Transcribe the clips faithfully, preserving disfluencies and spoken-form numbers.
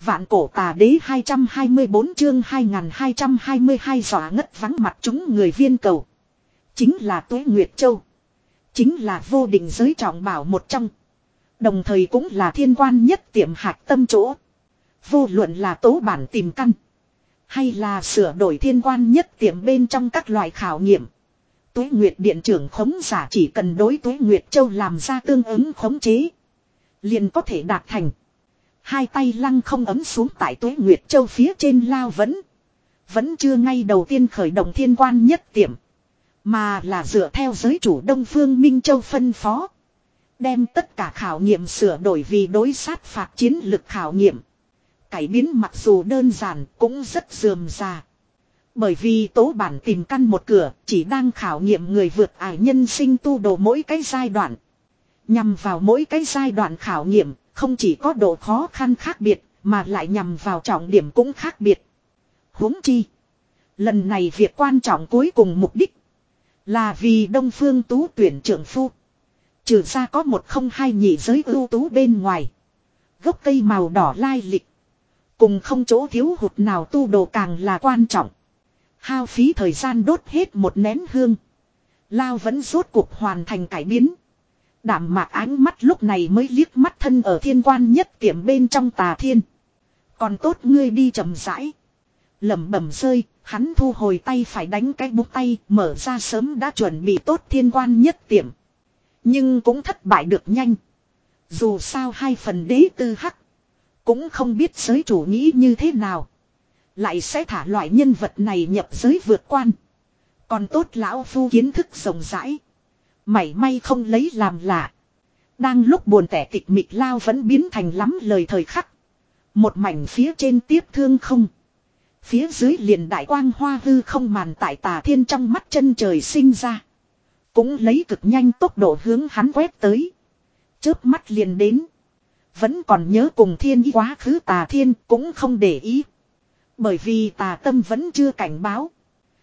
Vạn cổ tà đế hai trăm hai mươi bốn chương hai nghìn hai trăm hai mươi hai dọa ngất vắng mặt chúng người viên cầu. Chính là Tuế Nguyệt Châu. Chính là vô định giới trọng bảo một trong. Đồng thời cũng là thiên quan nhất tiệm hạch tâm chỗ. Vô luận là tố bản tìm căn. Hay là sửa đổi thiên quan nhất tiệm bên trong các loại khảo nghiệm. Tuế Nguyệt Điện trưởng khống giả chỉ cần đối Tuế Nguyệt Châu làm ra tương ứng khống chế. Liền có thể đạt thành. Hai tay lăng không ấm xuống tại Tuế Nguyệt Châu phía trên lao vẫn. Vẫn chưa ngay đầu tiên khởi động thiên quan nhất tiệm. Mà là dựa theo giới chủ Đông Phương Minh Châu phân phó. Đem tất cả khảo nghiệm sửa đổi vì đối sát phạt chiến lực khảo nghiệm. Cải biến mặc dù đơn giản cũng rất rườm rà. Bởi vì tố bản tìm căn một cửa chỉ đang khảo nghiệm người vượt ải nhân sinh tu đồ mỗi cái giai đoạn. Nhằm vào mỗi cái giai đoạn khảo nghiệm, không chỉ có độ khó khăn khác biệt, mà lại nhằm vào trọng điểm cũng khác biệt. Huống chi. Lần này việc quan trọng cuối cùng mục đích là vì Đông Phương Tú tuyển trưởng phu. Trừ ra có một không hai nhị giới ưu tú bên ngoài. Gốc cây màu đỏ lai lịch. Cùng không chỗ thiếu hụt nào tu đồ càng là quan trọng. Hao phí thời gian đốt hết một nén hương. Lao vẫn rốt cuộc hoàn thành cải biến. Đảm mạc ánh mắt lúc này mới liếc mắt thân ở thiên quan nhất tiệm bên trong Tà Thiên. Còn tốt ngươi đi chậm rãi. Lẩm bẩm rơi, hắn thu hồi tay phải đánh cái bút tay, mở ra sớm đã chuẩn bị tốt thiên quan nhất tiệm. Nhưng cũng thất bại được nhanh. Dù sao hai phần đế tư hắc. Cũng không biết giới chủ nghĩ như thế nào. Lại sẽ thả loại nhân vật này nhập giới vượt quan. Còn tốt lão phu kiến thức rộng rãi. Mảy may không lấy làm lạ. Đang lúc buồn tẻ tịch mịch Lao vẫn biến thành lắm lời thời khắc. Một mảnh phía trên tiếp thương không. Phía dưới liền đại quang hoa hư không màn tại Tà Thiên trong mắt chân trời sinh ra. Cũng lấy cực nhanh tốc độ hướng hắn quét tới. Chớp mắt liền đến. Vẫn còn nhớ cùng thiên ý quá khứ Tà Thiên cũng không để ý. Bởi vì tà tâm vẫn chưa cảnh báo.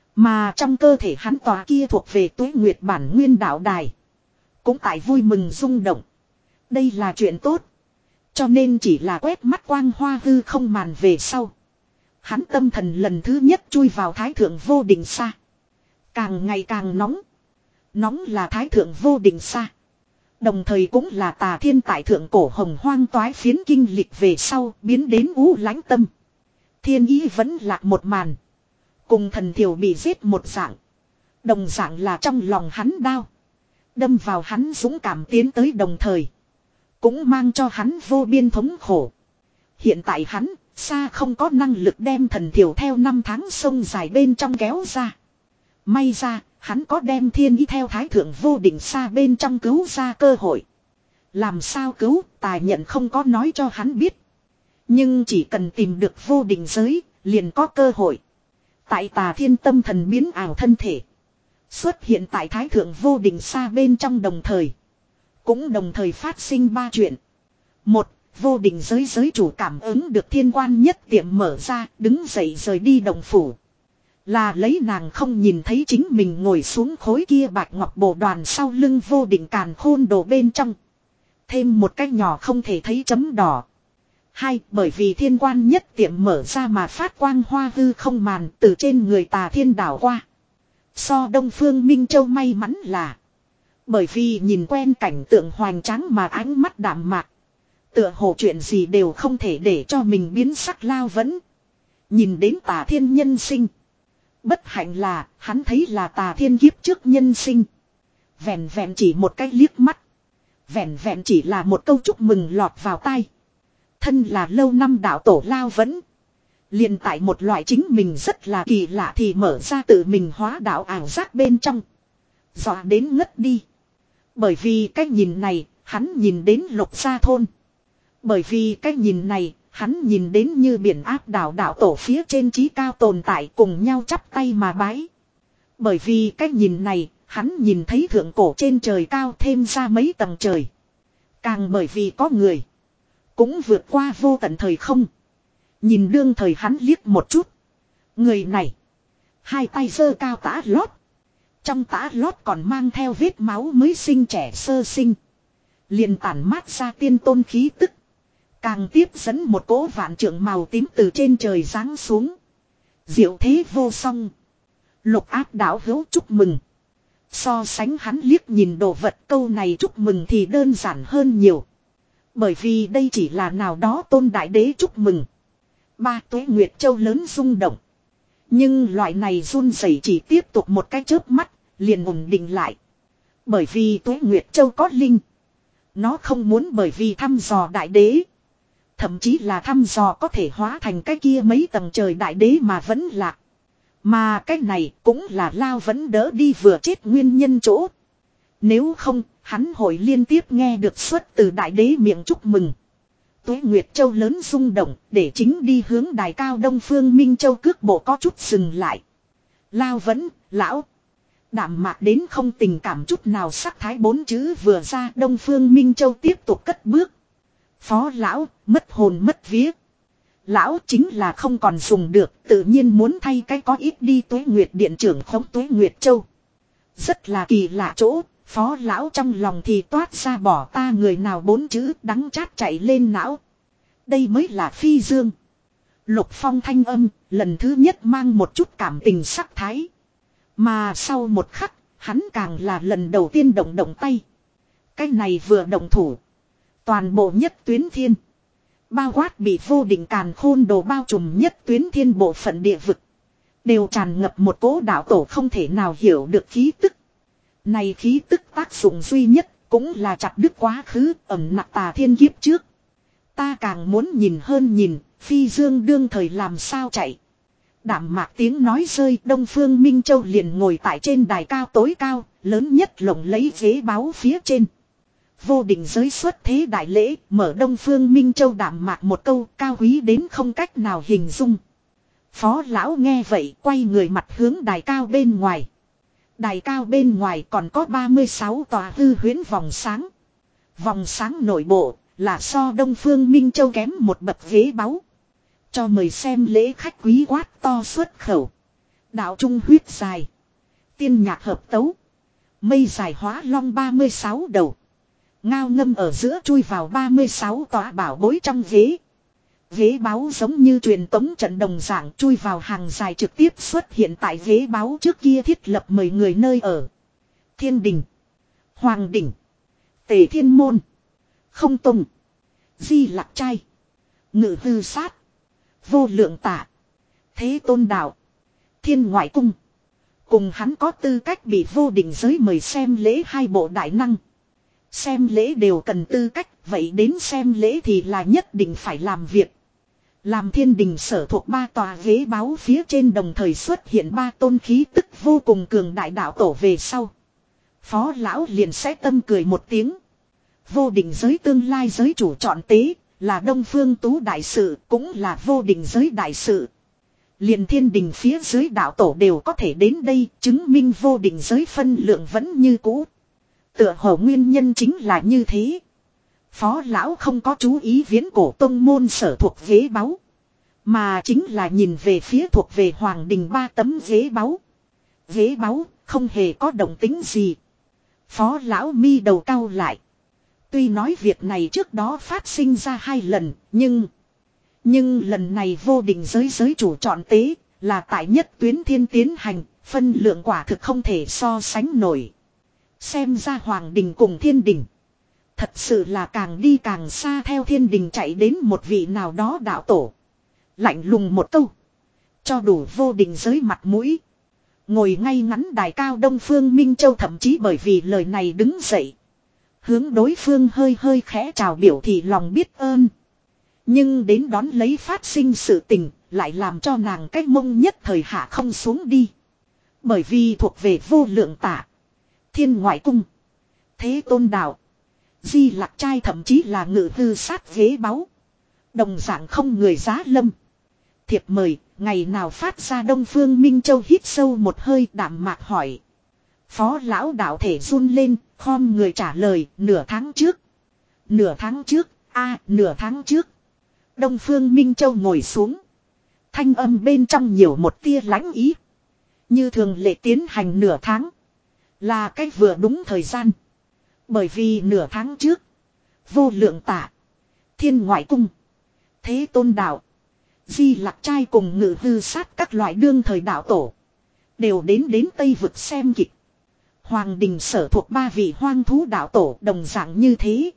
Mà trong cơ thể hắn tòa kia thuộc về Tuế Nguyệt bản nguyên đạo đài. Cũng tại vui mừng rung động. Đây là chuyện tốt. Cho nên chỉ là quét mắt quang hoa hư không màn về sau. Hắn tâm thần lần thứ nhất chui vào Thái Thượng Vô Định Sa. Càng ngày càng nóng. Nóng là Thái Thượng Vô Định Sa. Đồng thời cũng là Tà Thiên tại thượng cổ hồng hoang toái phiến kinh lịch về sau biến đến u lãnh tâm. Thiên ý vẫn lạc một màn. Cùng thần thiểu bị giết một dạng. Đồng dạng là trong lòng hắn đau. Đâm vào hắn dũng cảm tiến tới đồng thời. Cũng mang cho hắn vô biên thống khổ. Hiện tại hắn xa không có năng lực đem thần thiểu theo năm tháng sông dài bên trong kéo ra. May ra hắn có đem thiên ý theo Thái Thượng Vô Định Sa bên trong cứu ra cơ hội. Làm sao cứu, tài nhận không có nói cho hắn biết. Nhưng chỉ cần tìm được vô định giới, liền có cơ hội. Tại Tà Thiên tâm thần biến ảo thân thể. Xuất hiện tại Thái Thượng Vô Định Sa bên trong đồng thời. Cũng đồng thời phát sinh ba chuyện. Một, vô định giới giới chủ cảm ứng được thiên quan nhất tiệm mở ra, đứng dậy rời đi đồng phủ. Là lấy nàng không nhìn thấy chính mình ngồi xuống khối kia bạch ngọc bồ đoàn sau lưng vô định càn khôn đồ bên trong. Thêm một cái nhỏ không thể thấy chấm đỏ. Hai, bởi vì thiên quan nhất tiệm mở ra mà phát quang hoa hư không màn từ trên người Tà Thiên đảo qua. So Đông Phương Minh Châu may mắn là. Bởi vì nhìn quen cảnh tượng hoành tráng mà ánh mắt đạm mạc. Tựa hồ chuyện gì đều không thể để cho mình biến sắc Lao vẫn. Nhìn đến Tà Thiên nhân sinh. Bất hạnh là hắn thấy là Tà Thiên kiếp trước nhân sinh. Vẹn vẹn chỉ một cái liếc mắt. Vẹn vẹn chỉ là một câu chúc mừng lọt vào tai. Thân là lâu năm đạo tổ Lao vẫn. liền tại một loại chính mình rất là kỳ lạ thì mở ra tự mình hóa đạo ảo giác bên trong. Dọa đến ngất đi. Bởi vì cái nhìn này, hắn nhìn đến Lục Gia thôn. Bởi vì cái nhìn này, hắn nhìn đến như biển áp đảo đạo tổ phía trên trí cao tồn tại cùng nhau chắp tay mà bái. Bởi vì cái nhìn này, hắn nhìn thấy thượng cổ trên trời cao thêm ra mấy tầng trời. Càng bởi vì có người cũng vượt qua vô tận thời không. Nhìn đương thời hắn liếc một chút. Người này hai tay giơ cao tã lót. Trong tã lót còn mang theo vết máu mới sinh trẻ sơ sinh. Liền tản mát ra tiên tôn khí tức. Càng tiếp dẫn một cỗ vạn trượng màu tím từ trên trời giáng xuống. Diệu thế vô song. Lục áp đạo hữu chúc mừng. So sánh hắn liếc nhìn đồ vật câu này chúc mừng thì đơn giản hơn nhiều. Bởi vì đây chỉ là nào đó tôn đại đế chúc mừng. Ba Tuế Nguyệt Châu lớn rung động. Nhưng loại này run rẩy chỉ tiếp tục một cái chớp mắt, liền ổn định lại. Bởi vì Tuế Nguyệt Châu có linh. Nó không muốn bởi vì thăm dò đại đế. Thậm chí là thăm dò có thể hóa thành cái kia mấy tầng trời đại đế mà vẫn lạc. Mà cái này cũng là Lao vẫn đỡ đi vừa chết nguyên nhân chỗ. Nếu không, hắn hội liên tiếp nghe được xuất từ đại đế miệng chúc mừng. Tuế Nguyệt Châu lớn rung động, để chính đi hướng đài cao Đông Phương Minh Châu cước bộ có chút dừng lại. Lao vẫn, lão. Đạm mạc đến không tình cảm chút nào sắc thái bốn chữ vừa ra Đông Phương Minh Châu tiếp tục cất bước. Phó lão, mất hồn mất vía. Lão chính là không còn dùng được, tự nhiên muốn thay cái có ít đi Tuế Nguyệt Điện trưởng khống Tuế Nguyệt Châu. Rất là kỳ lạ chỗ, phó lão trong lòng thì toát ra bỏ ta người nào bốn chữ đắng chát chạy lên não. Đây mới là phi dương. Lục Phong thanh âm, lần thứ nhất mang một chút cảm tình sắc thái. Mà sau một khắc, hắn càng là lần đầu tiên động động tay. Cái này vừa động thủ. Toàn bộ nhất tuyến thiên. Bao quát bị vô định càn khôn đồ bao trùm nhất tuyến thiên bộ phận địa vực. Đều tràn ngập một cỗ đạo tổ không thể nào hiểu được khí tức. Này khí tức tác dụng duy nhất cũng là chặt đứt quá khứ ẩm nặng tà thiên kiếp trước. Ta càng muốn nhìn hơn nhìn, phi dương đương thời làm sao chạy. Đạm mạc tiếng nói rơi Đông Phương Minh Châu liền ngồi tại trên đài cao tối cao, lớn nhất lộng lấy ghế báu phía trên. Vô định giới xuất thế đại lễ, mở Đông Phương Minh Châu đạm mạc một câu cao quý đến không cách nào hình dung. Phó lão nghe vậy quay người mặt hướng đài cao bên ngoài. Đài cao bên ngoài còn có ba mươi sáu tòa hư huyễn vòng sáng. Vòng sáng nội bộ là so Đông Phương Minh Châu kém một bậc ghế báu. Cho mời xem lễ khách quý quát to xuất khẩu. Đạo trung huyết dài. Tiên nhạc hợp tấu. Mây dài hóa long ba mươi sáu đầu. Ngao ngâm ở giữa chui vào ba mươi sáu tòa bảo bối trong ghế. Ghế báu giống như truyền tống trận đồng dạng chui vào hàng dài trực tiếp xuất hiện tại ghế báu trước kia thiết lập mười người nơi ở. Thiên đình. Hoàng đỉnh. Tề thiên môn. Không tùng. Di lạc trai. Ngự hư sát. Vô lượng tả. Thế tôn đạo. Thiên ngoại cung. Cùng hắn có tư cách bị vô định giới mời xem lễ hai bộ đại năng. Xem lễ đều cần tư cách, vậy đến xem lễ thì là nhất định phải làm việc. Làm thiên đình sở thuộc ba tòa ghế báu phía trên đồng thời xuất hiện ba tôn khí tức vô cùng cường đại đạo tổ về sau. Phó lão liền sẽ tâm cười một tiếng. Vô định giới tương lai giới chủ chọn tế, là Đông Phương Tú đại sự, cũng là vô định giới đại sự. Liền thiên đình phía dưới đạo tổ đều có thể đến đây, chứng minh vô định giới phân lượng vẫn như cũ. Tựa hồ nguyên nhân chính là như thế. Phó lão không có chú ý viễn cổ tông môn sở thuộc ghế báu. Mà chính là nhìn về phía thuộc về hoàng đình ba tấm ghế báu. Ghế báu không hề có động tính gì. Phó lão mi đầu cau lại. Tuy nói việc này trước đó phát sinh ra hai lần, nhưng... Nhưng lần này vô định giới giới chủ chọn tế, là tại nhất tuyến thiên tiến hành, phân lượng quả thực không thể so sánh nổi. Xem ra hoàng đình cùng thiên đình. Thật sự là càng đi càng xa theo thiên đình chạy đến một vị nào đó đạo tổ. Lạnh lùng một câu. Cho đủ vô định giới mặt mũi. Ngồi ngay ngắn đài cao Đông Phương Minh Châu thậm chí bởi vì lời này đứng dậy. Hướng đối phương hơi hơi khẽ chào biểu thị lòng biết ơn. Nhưng đến đón lấy phát sinh sự tình, lại làm cho nàng cái mông nhất thời hạ không xuống đi. Bởi vì thuộc về vô lượng tả. Thiên ngoại cung. Thế tôn đạo. Di lạc trai thậm chí là ngự hư sát ghế báu. Đồng dạng không người giá lâm. Thiệp mời, ngày nào phát ra Đông Phương Minh Châu hít sâu một hơi đạm mạc hỏi. Phó lão đạo thể run lên, khom người trả lời, nửa tháng trước. Nửa tháng trước, a à, nửa tháng trước. Đông Phương Minh Châu ngồi xuống. Thanh âm bên trong nhiều một tia lãnh ý. Như thường lệ tiến hành nửa tháng. Là cách vừa đúng thời gian. Bởi vì nửa tháng trước. Vô lượng tả. Thiên ngoại cung. Thế Tôn đạo, Di Lặc trai cùng Ngự Hư Sát các loại đương thời đạo tổ đều đến đến Tây Vực xem kịch. Hoàng đình sở thuộc ba vị hoang thú đạo tổ đồng dạng như thế.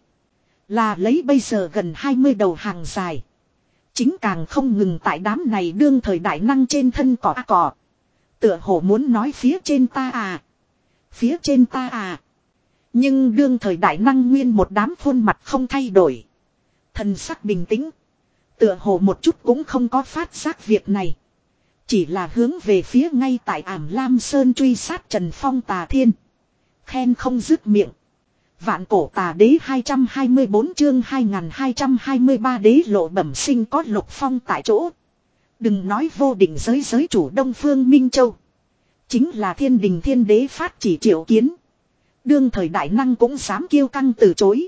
Là lấy bây giờ gần hai mươi đầu hàng dài. Chính càng không ngừng tại đám này đương thời đại năng trên thân cỏ cỏ. Tựa hồ muốn nói phía trên ta à. Phía trên ta à. Nhưng đương thời đại năng nguyên một đám khuôn mặt không thay đổi. Thần sắc bình tĩnh. Tựa hồ một chút cũng không có phát giác việc này. Chỉ là hướng về phía ngay tại Ảm Lam Sơn truy sát Trần Phong Tà Thiên. Khen không dứt miệng. Vạn cổ tà đế hai trăm hai mươi bốn chương hai nghìn hai trăm hai mươi ba đế lộ bẩm sinh có Lục Phong tại chỗ. Đừng nói vô đỉnh giới giới chủ Đông Phương Minh Châu. Chính là thiên đình thiên đế phát chỉ triệu kiến. Đương thời đại năng cũng dám kiêu căng từ chối.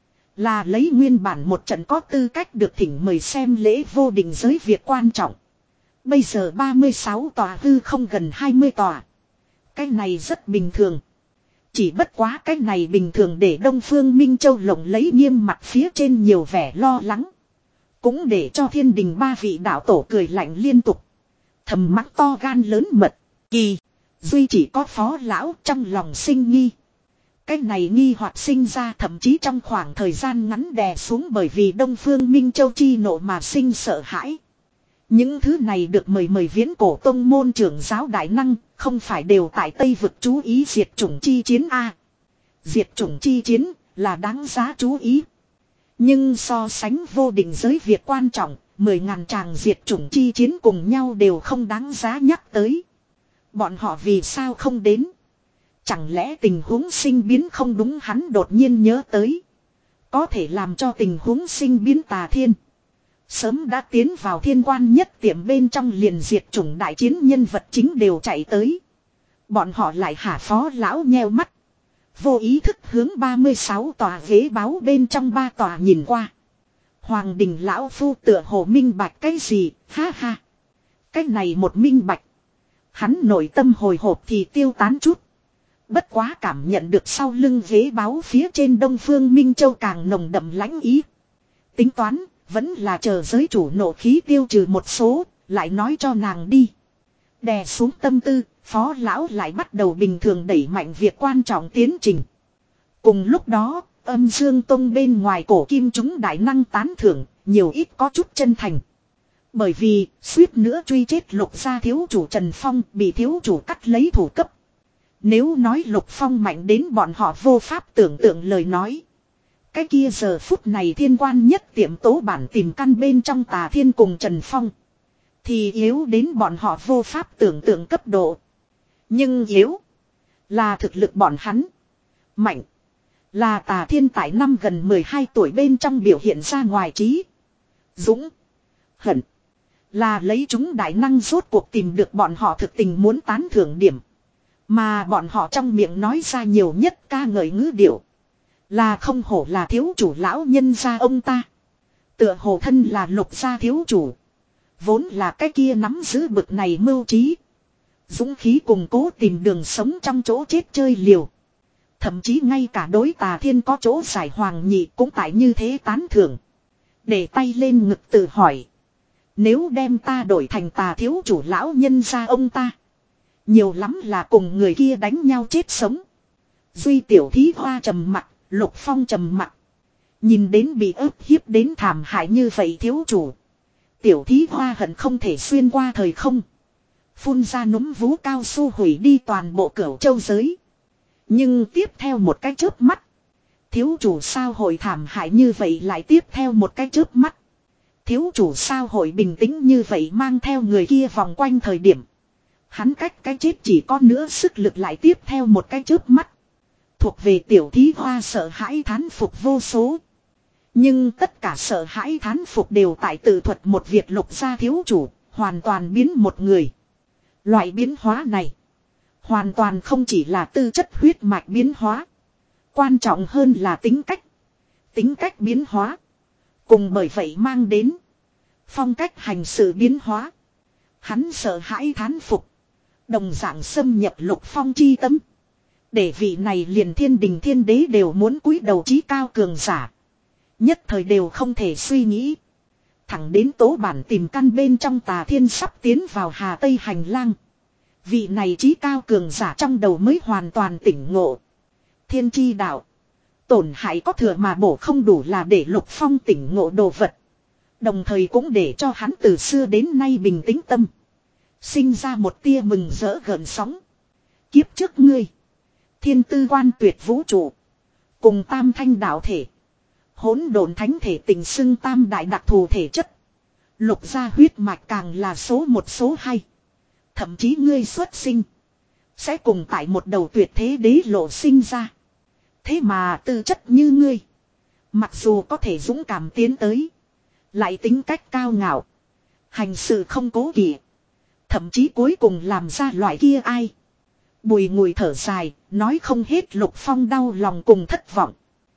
Là lấy nguyên bản một trận có tư cách được thỉnh mời xem lễ vô đỉnh giới việc quan trọng. Bây giờ ba mươi sáu tòa hư không gần hai mươi tòa. Cái này rất bình thường. Chỉ bất quá cái này bình thường để Đông Phương Minh Châu lộng lấy nghiêm mặt phía trên nhiều vẻ lo lắng. Cũng để cho thiên đình ba vị đạo tổ cười lạnh liên tục. Thầm mắng to gan lớn mật. Kỳ. Duy chỉ có phó lão trong lòng sinh nghi. Cái này nghi hoặc sinh ra thậm chí trong khoảng thời gian ngắn đè xuống bởi vì Đông Phương Minh Châu chi nộ mà sinh sợ hãi. Những thứ này được mời mời viễn cổ tông môn trưởng giáo đại năng, không phải đều tại Tây Vực chú ý diệt chủng chi chiến A. Diệt chủng chi chiến là đáng giá chú ý. Nhưng so sánh vô định giới việc quan trọng, mười ngàn tràng diệt chủng chi chiến cùng nhau đều không đáng giá nhắc tới. Bọn họ vì sao không đến? Chẳng lẽ tình huống sinh biến không đúng hắn đột nhiên nhớ tới. Có thể làm cho tình huống sinh biến Tà Thiên. Sớm đã tiến vào thiên quan nhất tiệm bên trong liền diệt chủng đại chiến nhân vật chính đều chạy tới. Bọn họ lại hả phó lão nheo mắt. Vô ý thức hướng ba mươi sáu tòa ghế báo bên trong ba tòa nhìn qua. Hoàng đình lão phu tựa hồ minh bạch cái gì, ha ha. Cái này một minh bạch. Hắn nội tâm hồi hộp thì tiêu tán chút. Bất quá cảm nhận được sau lưng ghế báo phía trên Đông Phương Minh Châu càng nồng đậm lãnh ý. Tính toán, vẫn là chờ giới chủ nộ khí tiêu trừ một số, lại nói cho nàng đi. Đè xuống tâm tư, phó lão lại bắt đầu bình thường đẩy mạnh việc quan trọng tiến trình. Cùng lúc đó, âm dương tông bên ngoài cổ kim chúng đại năng tán thưởng, nhiều ít có chút chân thành. Bởi vì, suýt nữa truy chết Lục gia thiếu chủ Trần Phong bị thiếu chủ cắt lấy thủ cấp. Nếu nói Lục Phong mạnh đến bọn họ vô pháp tưởng tượng lời nói. Cái kia giờ phút này thiên quan nhất tiệm tố bản tìm căn bên trong Tà Thiên cùng Trần Phong. Thì yếu đến bọn họ vô pháp tưởng tượng cấp độ. Nhưng yếu là thực lực bọn hắn. Mạnh là Tà Thiên tại năm gần mười hai tuổi bên trong biểu hiện ra ngoài trí. Dũng. Hận. Là lấy chúng đại năng rốt cuộc tìm được bọn họ thực tình muốn tán thưởng điểm. Mà bọn họ trong miệng nói ra nhiều nhất ca ngợi ngữ điệu. Là không hổ là thiếu chủ lão nhân gia ông ta. Tựa hồ thân là Lục gia thiếu chủ. Vốn là cái kia nắm giữ bực này mưu trí. Dũng khí cùng cố tìm đường sống trong chỗ chết chơi liều. Thậm chí ngay cả đối Tà Thiên có chỗ giải hoàng nhị cũng tại như thế tán thưởng. Để tay lên ngực tự hỏi. Nếu đem ta đổi thành Tà thiếu chủ lão nhân gia ông ta. Nhiều lắm là cùng người kia đánh nhau chết sống. Duy tiểu thí hoa trầm mặc, Lục Phong trầm mặc. Nhìn đến bị ức hiếp đến thảm hại như vậy thiếu chủ. Tiểu thí hoa hận không thể xuyên qua thời không. Phun ra núm vú cao su hủy đi toàn bộ cửu châu giới. Nhưng tiếp theo một cái chớp mắt. Thiếu chủ sao hội thảm hại như vậy lại tiếp theo một cái chớp mắt. Thiếu chủ sao hội bình tĩnh như vậy mang theo người kia vòng quanh thời điểm. Hắn cách cái chết chỉ có nữa sức lực lại tiếp theo một cái chớp mắt. Thuộc về tiểu thí hoa sợ hãi thán phục vô số. Nhưng tất cả sợ hãi thán phục đều tại tự thuật một việc Lục gia thiếu chủ, hoàn toàn biến một người. Loại biến hóa này, hoàn toàn không chỉ là tư chất huyết mạch biến hóa. Quan trọng hơn là tính cách. Tính cách biến hóa. Cùng bởi vậy mang đến phong cách hành sự biến hóa. Hắn sợ hãi thán phục. Đồng dạng xâm nhập Lục Phong chi tâm. Để vị này liền thiên đình thiên đế đều muốn cúi đầu chí cao cường giả. Nhất thời đều không thể suy nghĩ. Thẳng đến tố bản tìm căn bên trong Tà Thiên sắp tiến vào Hà Tây hành lang. Vị này trí cao cường giả trong đầu mới hoàn toàn tỉnh ngộ. Thiên chi đạo. Tổn hại có thừa mà bổ không đủ là để Lục Phong tỉnh ngộ đồ vật. Đồng thời cũng để cho hắn từ xưa đến nay bình tĩnh tâm. Sinh ra một tia mừng rỡ gợn sóng. Kiếp trước ngươi. Thiên tư quan tuyệt vũ trụ. Cùng tam thanh đạo thể. Hỗn độn thánh thể tình xưng tam đại đặc thù thể chất. Lục gia huyết mạch càng là số một số hai. Thậm chí ngươi xuất sinh. Sẽ cùng tại một đầu tuyệt thế đế lộ sinh ra. Thế mà tư chất như ngươi. Mặc dù có thể dũng cảm tiến tới. Lại tính cách cao ngạo. Hành sự không cố kỵ. Thậm chí cuối cùng làm ra loại kia ai. Bùi ngùi thở dài. Nói không hết Lục Phong đau lòng cùng thất vọng.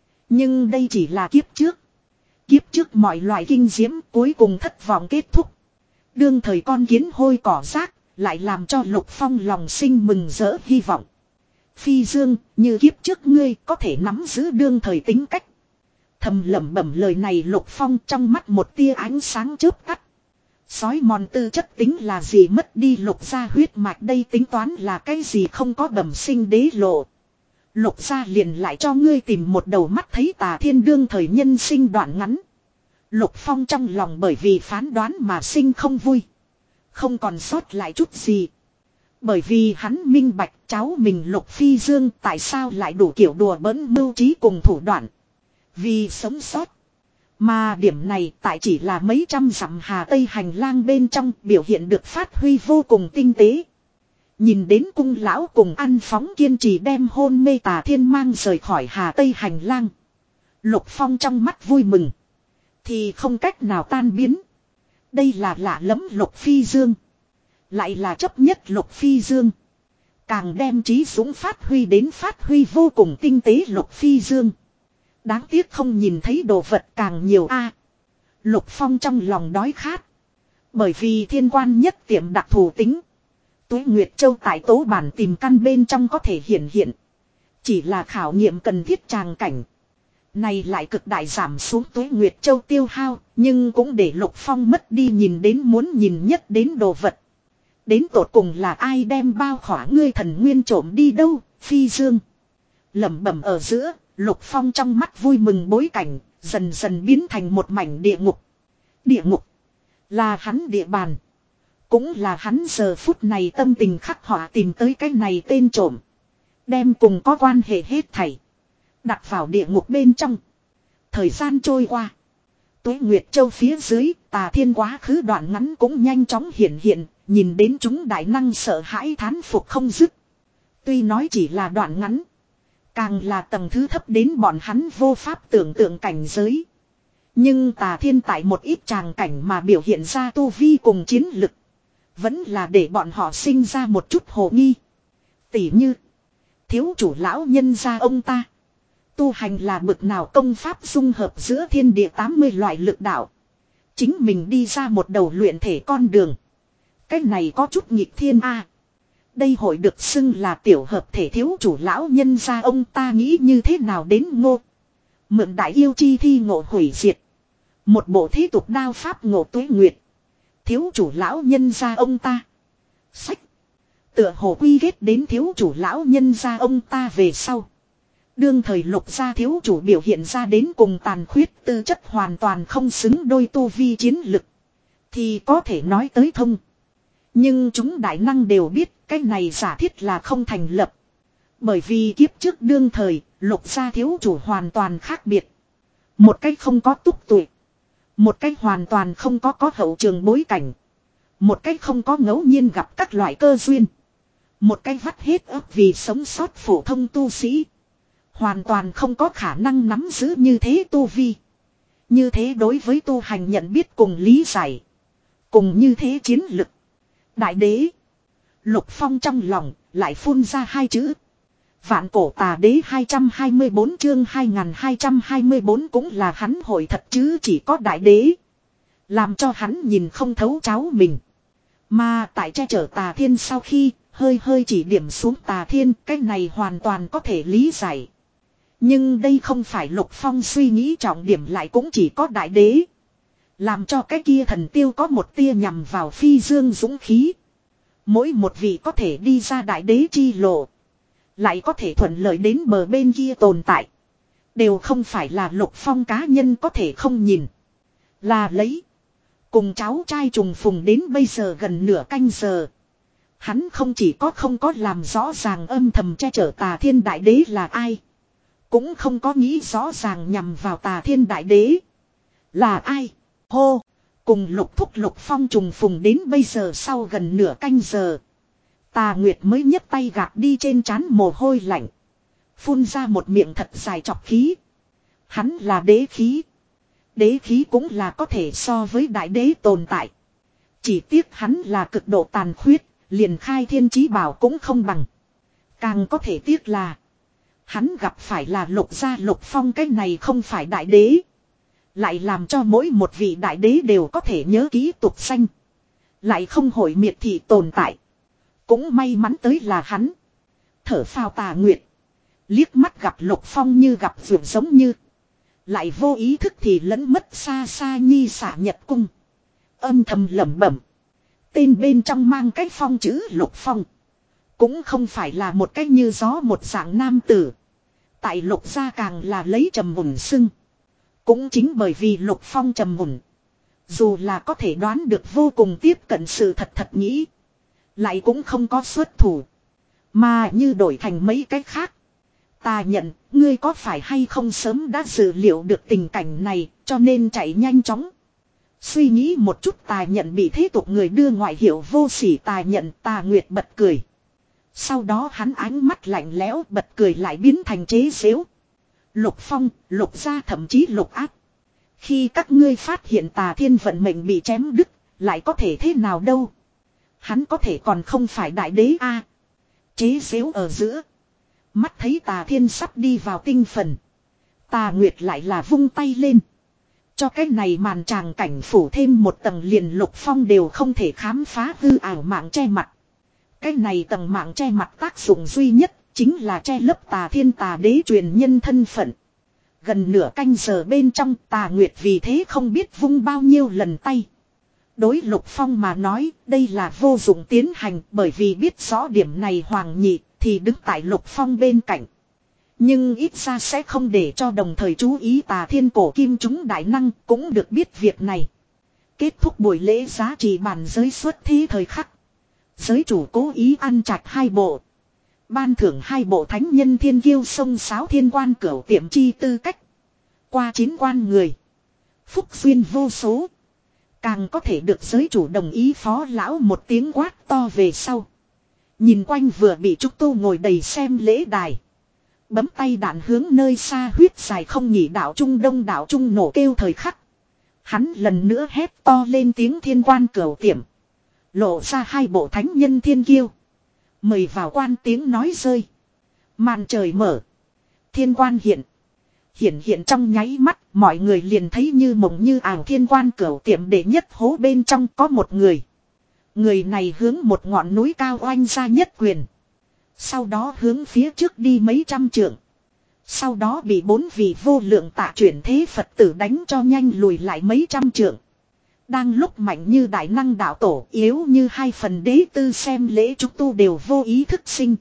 Nhưng đây chỉ là kiếp trước. Kiếp trước mọi loại kinh diễm cuối cùng thất vọng kết thúc. Đương thời con kiến hôi cỏ rác. Lại làm cho Lục Phong lòng sinh mừng rỡ hy vọng. Phi Dương, như kiếp trước ngươi có thể nắm giữ đương thời tính cách. Thầm lẩm bẩm lời này Lục Phong trong mắt một tia ánh sáng chớp tắt. Sói mòn tư chất tính là gì mất đi Lục gia huyết mạch đây tính toán là cái gì không có bẩm sinh đế lộ. Lục gia liền lại cho ngươi tìm một đầu mắt thấy Tà Thiên đương thời nhân sinh đoạn ngắn. Lục Phong trong lòng bởi vì phán đoán mà sinh không vui. Không còn sót lại chút gì. Bởi vì hắn minh bạch cháu mình Lục Phi Dương tại sao lại đủ kiểu đùa bỡn mưu trí cùng thủ đoạn. Vì sống sót. Mà điểm này tại chỉ là mấy trăm dặm Hà Tây hành lang bên trong biểu hiện được phát huy vô cùng tinh tế. Nhìn đến cung lão cùng ăn phóng kiên trì đem hôn mê Tà Thiên mang rời khỏi Hà Tây hành lang. Lục Phong trong mắt vui mừng. Thì không cách nào tan biến. Đây là lạ lẫm Lục Phi Dương. Lại là chấp nhất Lục Phi Dương. Càng đem trí dũng phát huy đến phát huy vô cùng tinh tế Lục Phi Dương. Đáng tiếc không nhìn thấy đồ vật càng nhiều a. Lục Phong trong lòng đói khát. Bởi vì thiên quan nhất tiệm đặc thù tính. Tuế Nguyệt Châu tại tố bản tìm căn bên trong có thể hiển hiện. Chỉ là khảo nghiệm cần thiết tràng cảnh. Này lại cực đại giảm xuống Tuế Nguyệt Châu tiêu hao. Nhưng cũng để Lục Phong mất đi nhìn đến muốn nhìn nhất đến đồ vật. Đến tột cùng là ai đem bao khỏa ngươi thần nguyên trộm đi đâu, Phi Dương. Lẩm bẩm ở giữa, Lục Phong trong mắt vui mừng bối cảnh, dần dần biến thành một mảnh địa ngục. Địa ngục là hắn địa bàn. Cũng là hắn giờ phút này tâm tình khắc họa tìm tới cái này tên trộm. Đem cùng có quan hệ hết thảy. Đặt vào địa ngục bên trong. Thời gian trôi qua. Tuế Nguyệt Châu phía dưới, Tà Thiên quá khứ đoạn ngắn cũng nhanh chóng hiện hiện. Nhìn đến chúng đại năng sợ hãi thán phục không dứt. Tuy nói chỉ là đoạn ngắn. Càng là tầng thứ thấp đến bọn hắn vô pháp tưởng tượng cảnh giới. Nhưng Tà Thiên tại một ít tràng cảnh mà biểu hiện ra tu vi cùng chiến lực. Vẫn là để bọn họ sinh ra một chút hồ nghi. Tỉ như. Thiếu chủ lão nhân gia ông ta. Tu hành là bực nào công pháp dung hợp giữa thiên địa tám mươi loại lực đạo. Chính mình đi ra một đầu luyện thể con đường. Cái này có chút nghịch thiên a. Đây hội được xưng là tiểu hợp thể thiếu chủ lão nhân gia ông ta nghĩ như thế nào đến ngô. Mượn đại yêu chi thi ngộ hủy diệt. Một bộ thế tục đao pháp ngộ Tuế Nguyệt. Thiếu chủ lão nhân gia ông ta. Sách. Tựa hồ quy kết đến thiếu chủ lão nhân gia ông ta về sau. Đương thời Lục gia thiếu chủ biểu hiện ra đến cùng tàn khuyết tư chất hoàn toàn không xứng đôi tu vi chiến lực. Thì có thể nói tới thông. Nhưng chúng đại năng đều biết cái này giả thiết là không thành lập. Bởi vì kiếp trước đương thời, Lục gia thiếu chủ hoàn toàn khác biệt. Một cách không có túc tuổi. Một cách hoàn toàn không có có hậu trường bối cảnh. Một cách không có ngẫu nhiên gặp các loại cơ duyên. Một cách vắt hết ấp vì sống sót phổ thông tu sĩ. Hoàn toàn không có khả năng nắm giữ như thế tu vi. Như thế đối với tu hành nhận biết cùng lý giải. Cùng như thế chiến lực. Đại đế. Lục Phong trong lòng lại phun ra hai chữ. Vạn cổ tà đế hai trăm hai mươi bốn chương hai nghìn hai trăm hai mươi bốn cũng là hắn hội thật chứ chỉ có đại đế. Làm cho hắn nhìn không thấu cháu mình. Mà tại che chở Tà Thiên sau khi hơi hơi chỉ điểm xuống Tà Thiên, cái này hoàn toàn có thể lý giải. Nhưng đây không phải Lục Phong suy nghĩ trọng điểm lại cũng chỉ có đại đế. Làm cho cái kia thần tiêu có một tia nhằm vào phi dương dũng khí. Mỗi một vị có thể đi ra đại đế chi lộ. Lại có thể thuận lợi đến bờ bên kia tồn tại. Đều không phải là Lục Phong cá nhân có thể không nhìn. Là lấy. Cùng cháu trai trùng phùng đến bây giờ gần nửa canh giờ. Hắn không chỉ có không có làm rõ ràng âm thầm che chở Tà Thiên Đại Đế là ai. Cũng không có nghĩ rõ ràng nhằm vào Tà Thiên Đại Đế. Là ai? Hô! Cùng Lục Thúc Lục Phong trùng phùng đến bây giờ sau gần nửa canh giờ. Tà Nguyệt mới nhấc tay gạt đi trên trán mồ hôi lạnh. Phun ra một miệng thật dài chọc khí. Hắn là đế khí. Đế khí cũng là có thể so với đại đế tồn tại. Chỉ tiếc hắn là cực độ tàn khuyết, liền khai thiên chí bảo cũng không bằng. Càng có thể tiếc là hắn gặp phải là Lục gia Lục Phong, cái này không phải đại đế. Lại làm cho mỗi một vị đại đế đều có thể nhớ ký tục danh. Lại không hội miệt thị tồn tại. Cũng may mắn tới là hắn. Thở phào Tà Nguyệt. Liếc mắt gặp Lục Phong như gặp vượt giống như. Lại vô ý thức thì lẫn mất xa xa nhi xả nhật cung. Âm thầm lẩm bẩm. Tên bên trong mang cái phong chữ Lục Phong. Cũng không phải là một cái như gió một dạng nam tử. Tại Lục gia càng là lấy trầm mùn xưng. Cũng chính bởi vì Lục Phong trầm mùn. Dù là có thể đoán được vô cùng tiếp cận sự thật thật nghĩ. Lại cũng không có xuất thủ. Mà như đổi thành mấy cái khác. Ta nhận, ngươi có phải hay không sớm đã dự liệu được tình cảnh này, cho nên chạy nhanh chóng. Suy nghĩ một chút Tà Nhận bị thế tục người đưa ngoại hiệu vô sỉ Tà Nhận, Tà Nguyệt bật cười. Sau đó hắn ánh mắt lạnh lẽo bật cười lại biến thành chế giễu. Lục Phong, Lục gia thậm chí Lục Ác. Khi các ngươi phát hiện Tà Thiên vận mệnh bị chém đứt, lại có thể thế nào đâu. Hắn có thể còn không phải đại đế a à. Chế giễu ở giữa. Mắt thấy Tà Thiên sắp đi vào tinh phần. Tà Nguyệt lại là vung tay lên. Cho cái này màn tràng cảnh phủ thêm một tầng liền Lục Phong đều không thể khám phá hư ảo mạng che mặt. Cái này tầng mạng che mặt tác dụng duy nhất chính là che lấp Tà Thiên Tà Đế truyền nhân thân phận. Gần nửa canh giờ bên trong Tà Nguyệt vì thế không biết vung bao nhiêu lần tay. Đối Lục Phong mà nói đây là vô dụng tiến hành bởi vì biết rõ điểm này Hoàng Nhị thì đứng tại Lục Phong bên cạnh. Nhưng ít ra sẽ không để cho đồng thời chú ý Tà Thiên cổ kim chúng đại năng cũng được biết việc này. Kết thúc buổi lễ giá trị bản giới xuất thí thời khắc. Giới chủ cố ý ăn chạch hai bộ. Ban thưởng hai bộ thánh nhân thiên kiêu sông sáo thiên quan cửu tiệm chi tư cách. Qua chín quan người. Phúc duyên vô số. Càng có thể được giới chủ đồng ý phó lão một tiếng quát to về sau. Nhìn quanh vừa bị trúc tu ngồi đầy xem lễ đài. Bấm tay đạn hướng nơi xa huyết dài không nhỉ đạo trung đông đạo trung nổ kêu thời khắc. Hắn lần nữa hét to lên tiếng thiên quan cửu tiệm. Lộ ra hai bộ thánh nhân thiên kiêu. Mời vào quan tiếng nói rơi. Màn trời mở. Thiên quan hiện. Hiện hiện trong nháy mắt mọi người liền thấy như mộng như ảo thiên quan cửu tiệm đệ nhất hố bên trong có một người. Người này hướng một ngọn núi cao oanh ra nhất quyền. Sau đó hướng phía trước đi mấy trăm trượng. Sau đó bị bốn vị vô lượng tạ chuyển thế Phật tử đánh cho nhanh lùi lại mấy trăm trượng. Đang lúc mạnh như đại năng đạo tổ yếu như hai phần đế tư xem lễ trúc tu đều vô ý thức sinh.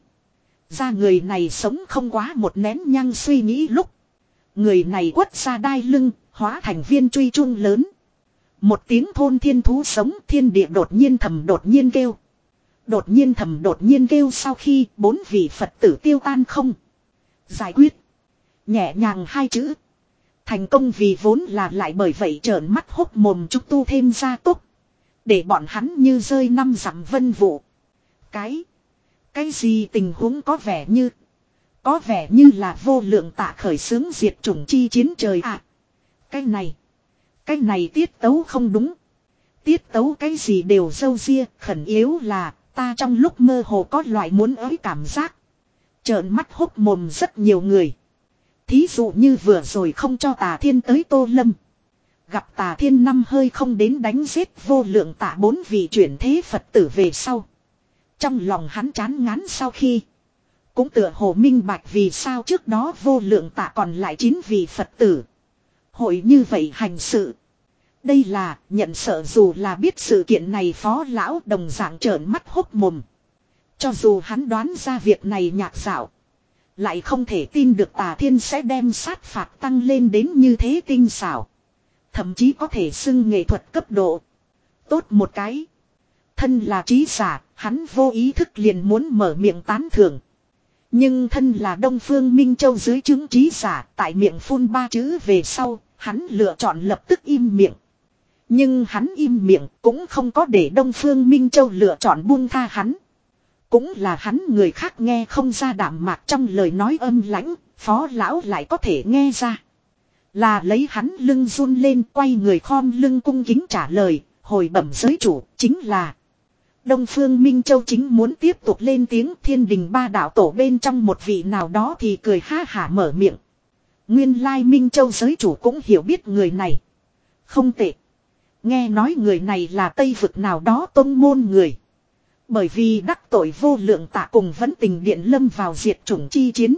Ra người này sống không quá một nén nhăng suy nghĩ lúc. Người này quất ra đai lưng, hóa thành viên truy chuông lớn. Một tiếng thôn thiên thú sống thiên địa đột nhiên thầm đột nhiên kêu. Đột nhiên thầm đột nhiên kêu sau khi bốn vị Phật tử tiêu tan không. Giải quyết. Nhẹ nhàng hai chữ. Thành công vì vốn là lại bởi vậy trợn mắt hốc mồm trúc tu thêm ra túc. Để bọn hắn như rơi năm dặm vân vụ. Cái. Cái gì tình huống có vẻ như. Có vẻ như là vô lượng tạ khởi xướng diệt chủng chi chiến trời ạ. À, cái này. Cái này tiết tấu không đúng. Tiết tấu cái gì đều dâu ria. Khẩn yếu là ta trong lúc mơ hồ có loại muốn ới cảm giác. Trợn mắt hốc mồm rất nhiều người. Thí dụ như vừa rồi không cho Tà Thiên tới Tô Lâm. Gặp Tà Thiên năm hơi không đến đánh giết vô lượng tạ bốn vị chuyển thế Phật tử về sau. Trong lòng hắn chán ngán sau khi. Cũng tựa hồ minh bạch vì sao trước đó vô lượng tạ còn lại chín vị Phật tử. Hội như vậy hành sự. Đây là nhận sợ dù là biết sự kiện này phó lão đồng dạng trợn mắt hốc mồm. Cho dù hắn đoán ra việc này nhạt dạo. Lại không thể tin được Tà Thiên sẽ đem sát phạt tăng lên đến như thế tinh xảo. Thậm chí có thể xưng nghệ thuật cấp độ. Tốt một cái. Thân là trí giả, hắn vô ý thức liền muốn mở miệng tán thưởng. Nhưng thân là Đông Phương Minh Châu dưới chứng trí giả, tại miệng phun ba chữ về sau, hắn lựa chọn lập tức im miệng. Nhưng hắn im miệng cũng không có để Đông Phương Minh Châu lựa chọn buông tha hắn. Cũng là hắn người khác nghe không ra đạm mạc trong lời nói âm lãnh, phó lão lại có thể nghe ra. Là lấy hắn lưng run lên quay người khom lưng cung kính trả lời, hồi bẩm giới chủ, chính là. Đông Phương Minh Châu chính muốn tiếp tục lên tiếng Thiên Đình ba đạo tổ bên trong một vị nào đó thì cười ha hả mở miệng. Nguyên lai Minh Châu giới chủ cũng hiểu biết người này. Không tệ. Nghe nói người này là Tây vực nào đó tôn môn người. Bởi vì đắc tội vô lượng tạ cùng vẫn tình điện lâm vào diệt chủng chi chiến.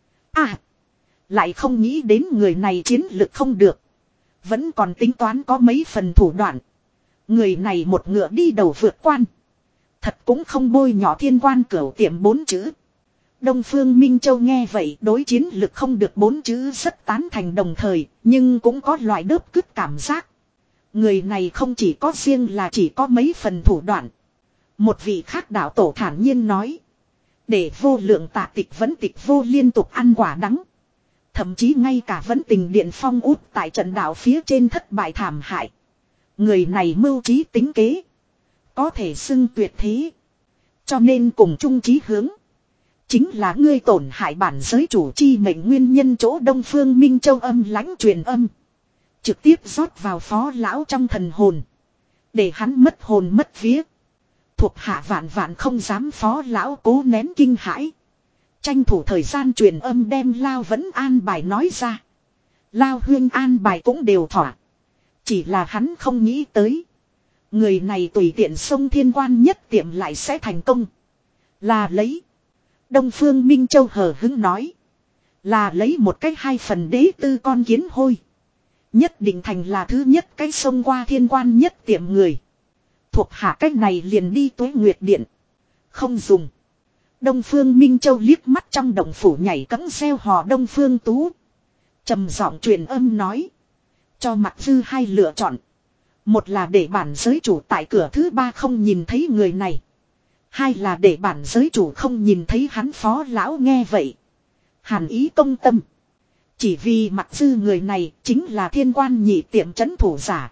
À. Lại không nghĩ đến người này chiến lực không được. Vẫn còn tính toán có mấy phần thủ đoạn. Người này một ngựa đi đầu vượt quan. Thật cũng không bôi nhỏ thiên quan cửu tiệm bốn chữ. Đông Phương Minh Châu nghe vậy đối chiến lực không được bốn chữ rất tán thành đồng thời. Nhưng cũng có loại đớp cứt cảm giác. Người này không chỉ có riêng là chỉ có mấy phần thủ đoạn. Một vị khác đạo tổ thản nhiên nói. Để vô lượng tạ tịch vẫn tịch vô liên tục ăn quả đắng. Thậm chí ngay cả vẫn tình điện phong út tại trận đạo phía trên thất bại thảm hại. Người này mưu trí tính kế. Có thể xưng tuyệt thế. Cho nên cùng chung chí hướng. Chính là ngươi tổn hại bản giới chủ chi mệnh nguyên nhân chỗ Đông Phương Minh Châu âm lãnh truyền âm. Trực tiếp rót vào phó lão trong thần hồn. Để hắn mất hồn mất vía. Thuộc hạ vạn vạn không dám phó lão cố nén kinh hãi. Tranh thủ thời gian truyền âm đem Lao vẫn an bài nói ra. Lao huyên an bài cũng đều thỏa. Chỉ là hắn không nghĩ tới. Người này tùy tiện sông thiên quan nhất tiệm lại sẽ thành công. Là lấy. Đông Phương Minh Châu hờ hứng nói. Là lấy một cách hai phần đế tư con kiến hôi. Nhất định thành là thứ nhất cái sông qua thiên quan nhất tiệm người. Thuộc hạ cách này liền đi Tuế Nguyệt Điện. Không dùng. Đông Phương Minh Châu liếc mắt trong động phủ nhảy cẫng reo hò Đông Phương Tú. Trầm giọng truyền âm nói. Cho Mặc Dư hai lựa chọn. Một là để bản giới chủ tại cửa thứ ba không nhìn thấy người này. Hai là để bản giới chủ không nhìn thấy hắn phó lão nghe vậy. Hàn ý công tâm. Chỉ vì Mặc Dư người này chính là thiên quan nhị tiệm trấn thủ giả.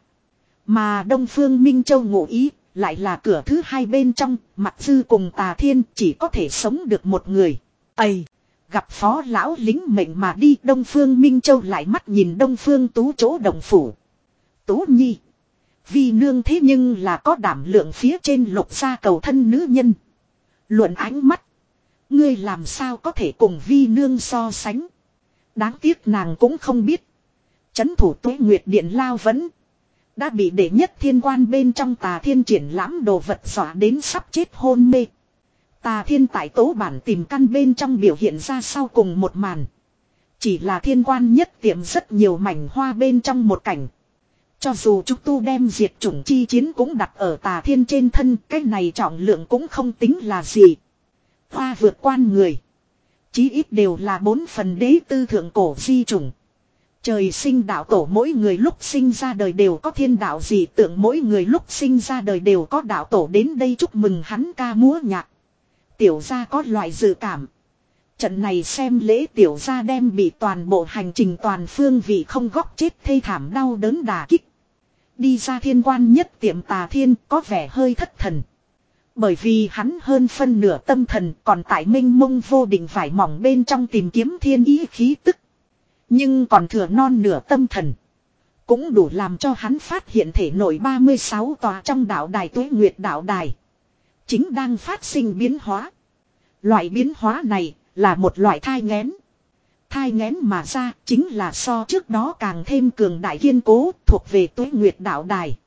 Mà Đông Phương Minh Châu ngụ ý lại là cửa thứ hai bên trong, Mặc Dư cùng Tà Thiên chỉ có thể sống được một người. Ây! Gặp phó lão lính mệnh mà đi Đông Phương Minh Châu lại mắt nhìn Đông Phương Tú chỗ đồng phủ. Tú Nhi! Vì nương thế nhưng là có đảm lượng phía trên lục gia cầu thân nữ nhân. Luận ánh mắt. Ngươi làm sao có thể cùng Vi nương so sánh. Đáng tiếc nàng cũng không biết. Chấn thủ Tuế Nguyệt Điện Lao vẫn. Đã bị đệ nhất thiên quan bên trong Tà Thiên triển lãm đồ vật dọa đến sắp chết hôn mê. Tà Thiên tại tố bản tìm căn bên trong biểu hiện ra sau cùng một màn. Chỉ là thiên quan nhất tiệm rất nhiều mảnh hoa bên trong một cảnh. Cho dù chúng tu đem diệt chủng chi chiến cũng đặt ở Tà Thiên trên thân, cái này trọng lượng cũng không tính là gì. Hoa vượt quan người. Chí ít đều là bốn phần đế tư thượng cổ di chủng. Trời sinh đạo tổ mỗi người lúc sinh ra đời đều có thiên đạo dị tượng mỗi người lúc sinh ra đời đều có đạo tổ đến đây chúc mừng hắn ca múa nhạc. Tiểu gia có loại dự cảm. Trận này xem lễ tiểu gia đem bị toàn bộ hành trình toàn phương vị không góc chết thê thảm đau đớn đả kích. Đi ra thiên quan nhất tiệm Tà Thiên có vẻ hơi thất thần. Bởi vì hắn hơn phân nửa tâm thần còn tại mênh mông vô định vải mỏng bên trong tìm kiếm thiên ý khí tức. Nhưng còn thừa non nửa tâm thần. Cũng đủ làm cho hắn phát hiện thể nội ba mươi sáu tòa trong đạo đài Tuế Nguyệt đạo đài. Chính đang phát sinh biến hóa. Loại biến hóa này là một loại thai nghén. Thai nghén mà ra chính là so trước đó càng thêm cường đại kiên cố thuộc về Tuế Nguyệt đạo đài.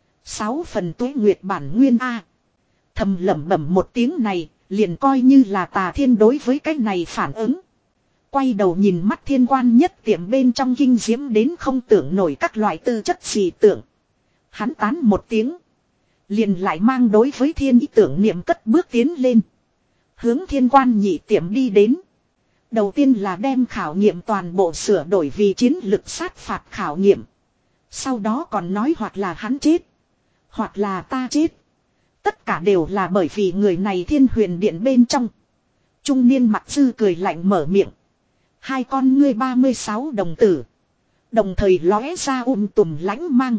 Sáu phần Tuế Nguyệt bản nguyên A. Thầm lẩm bẩm một tiếng này liền coi như là Tà Thiên đối với cái này phản ứng. Quay đầu nhìn mắt thiên quan nhất tiệm bên trong kinh diễm đến không tưởng nổi các loại tư chất dị tượng. Hắn tán một tiếng. Liền lại mang đối với thiên ý tưởng niệm cất bước tiến lên. Hướng thiên quan nhị tiệm đi đến. Đầu tiên là đem khảo nghiệm toàn bộ sửa đổi vì chiến lực sát phạt khảo nghiệm. Sau đó còn nói hoặc là hắn chết. Hoặc là ta chết. Tất cả đều là bởi vì người này thiên huyền điện bên trong. Trung niên mặt sư cười lạnh mở miệng. Hai con ngươi ba mươi sáu đồng tử. Đồng thời lóe ra um tùm lãnh mang.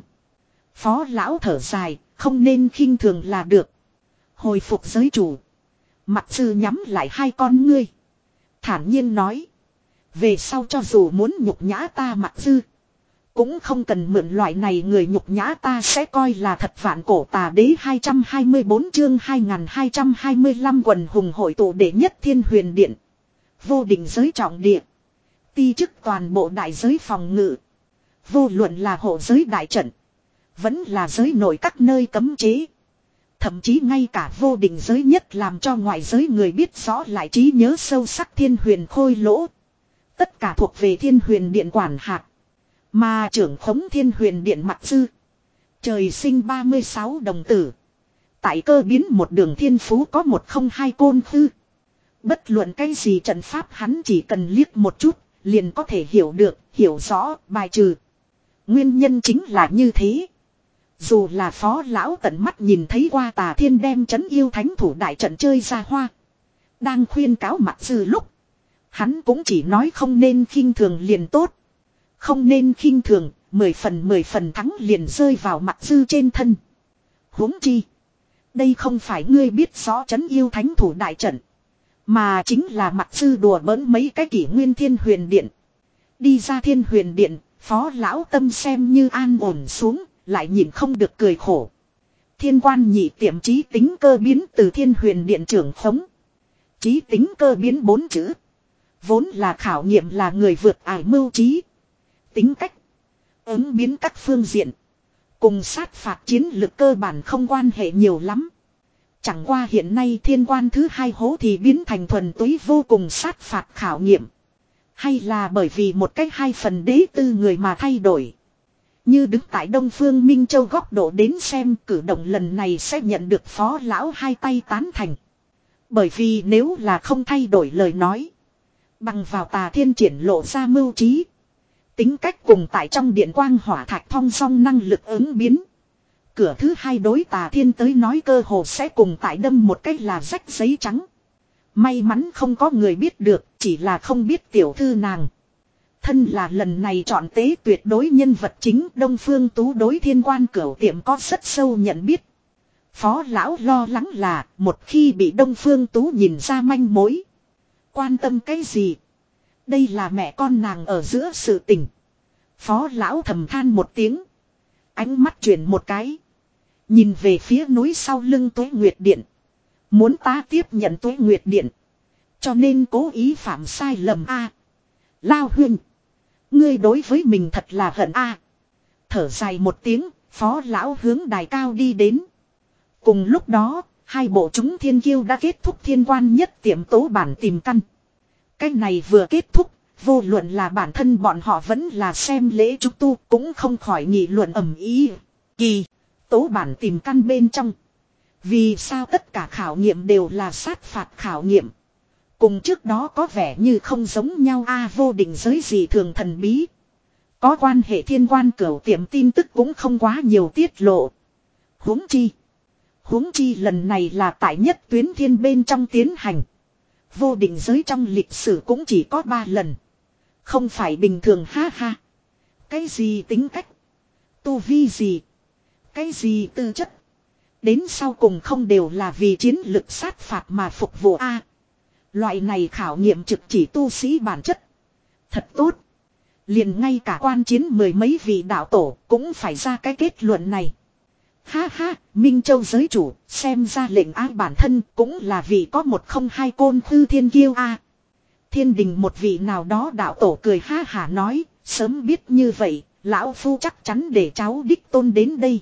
Phó lão thở dài, không nên khinh thường là được. Hồi phục giới chủ. Mặt sư nhắm lại hai con ngươi. Thản nhiên nói. Về sau cho dù muốn nhục nhã ta mặt sư. Cũng không cần mượn loại này người nhục nhã ta sẽ coi là thật vạn cổ tà đế hai trăm hai mươi tư chương hai nghìn hai trăm hai mươi lăm quần hùng hội tụ đệ nhất thiên huyền điện. Vô định giới trọng địa. Ti chức toàn bộ đại giới phòng ngự. Vô luận là hộ giới đại trận. Vẫn là giới nội các nơi cấm chế. Thậm chí ngay cả vô định giới nhất làm cho ngoại giới người biết rõ lại trí nhớ sâu sắc thiên huyền khôi lỗ. Tất cả thuộc về thiên huyền điện quản hạt. Mà trưởng khống thiên huyền điện mặt sư. Trời sinh ba mươi sáu đồng tử. Tại cơ biến một đường thiên phú có một không hai côn khư. Bất luận cái gì trận pháp hắn chỉ cần liếc một chút. Liền có thể hiểu được, hiểu rõ, bài trừ. Nguyên nhân chính là như thế. Dù là phó lão tận mắt nhìn thấy qua tà thiên đem trấn yêu thánh thủ đại trận chơi ra hoa. Đang khuyên cáo mặt sư lúc. Hắn cũng chỉ nói không nên khinh thường liền tốt. Không nên khinh thường, mười phần mười phần thắng liền rơi vào mặt sư trên thân. Huống chi. Đây không phải ngươi biết rõ trấn yêu thánh thủ đại trận. Mà chính là mặt sư đùa bỡn mấy cái kỷ nguyên thiên huyền điện. Đi ra thiên huyền điện, phó lão tâm xem như an ổn xuống, lại nhìn không được cười khổ. Thiên quan nhị tiệm trí tính cơ biến từ thiên huyền điện trưởng khống. Trí tính cơ biến bốn chữ. Vốn là khảo nghiệm là người vượt ải mưu trí. Tính cách. Ứng biến các phương diện. Cùng sát phạt chiến lược cơ bản không quan hệ nhiều lắm. Chẳng qua hiện nay thiên quan thứ hai hố thì biến thành thuần túy vô cùng sát phạt khảo nghiệm. Hay là bởi vì một cách hai phần đế tư người mà thay đổi. Như đứng tại Đông Phương Minh Châu góc độ đến xem cử động lần này sẽ nhận được phó lão hai tay tán thành. Bởi vì nếu là không thay đổi lời nói. Bằng vào tà thiên triển lộ ra mưu trí. Tính cách cùng tại trong điện quang hỏa thạch thong song năng lực ứng biến. Cửa thứ hai đối tà thiên tới nói cơ hồ sẽ cùng tại đâm một cách là rách giấy trắng. May mắn không có người biết được, chỉ là không biết tiểu thư nàng. Thân là lần này chọn tế tuyệt đối nhân vật chính Đông Phương Tú đối thiên quan cửu tiệm có rất sâu nhận biết. Phó lão lo lắng là một khi bị Đông Phương Tú nhìn ra manh mối. Quan tâm cái gì? Đây là mẹ con nàng ở giữa sự tình. Phó lão thầm than một tiếng. Ánh mắt chuyển một cái. Nhìn về phía núi sau lưng Tuế Nguyệt Điện. Muốn ta tiếp nhận Tuế Nguyệt Điện. Cho nên cố ý phạm sai lầm a. Lao huynh. Ngươi đối với mình thật là hận a. Thở dài một tiếng, phó lão hướng đài cao đi đến. Cùng lúc đó, hai bộ chúng thiên kiêu đã kết thúc thiên quan nhất tiệm tố bản tìm căn. Cái này vừa kết thúc, vô luận là bản thân bọn họ vẫn là xem lễ trúc tu cũng không khỏi nghị luận ầm ý. Kỳ, tố bản tìm căn bên trong. Vì sao tất cả khảo nghiệm đều là sát phạt khảo nghiệm. Cùng trước đó có vẻ như không giống nhau a. Vô định giới gì thường thần bí. Có quan hệ thiên quan cửu tiệm tin tức cũng không quá nhiều tiết lộ. Huống chi. Huống chi lần này là tại nhất tuyến thiên bên trong tiến hành. Vô định giới trong lịch sử cũng chỉ có ba lần. Không phải bình thường ha ha. Cái gì tính cách. Tu vi gì. Cái gì tư chất. Đến sau cùng không đều là vì chiến lực sát phạt mà phục vụ a. Loại này khảo nghiệm trực chỉ tu sĩ bản chất. Thật tốt. Liền ngay cả quan chiến mười mấy vị đạo tổ cũng phải ra cái kết luận này. Ha ha, Minh Châu giới chủ, xem ra lệnh ái bản thân cũng là vì có một không hai côn khư thiên kiêu a. Thiên đình một vị nào đó đạo tổ cười ha hả nói, sớm biết như vậy, lão phu chắc chắn để cháu đích tôn đến đây.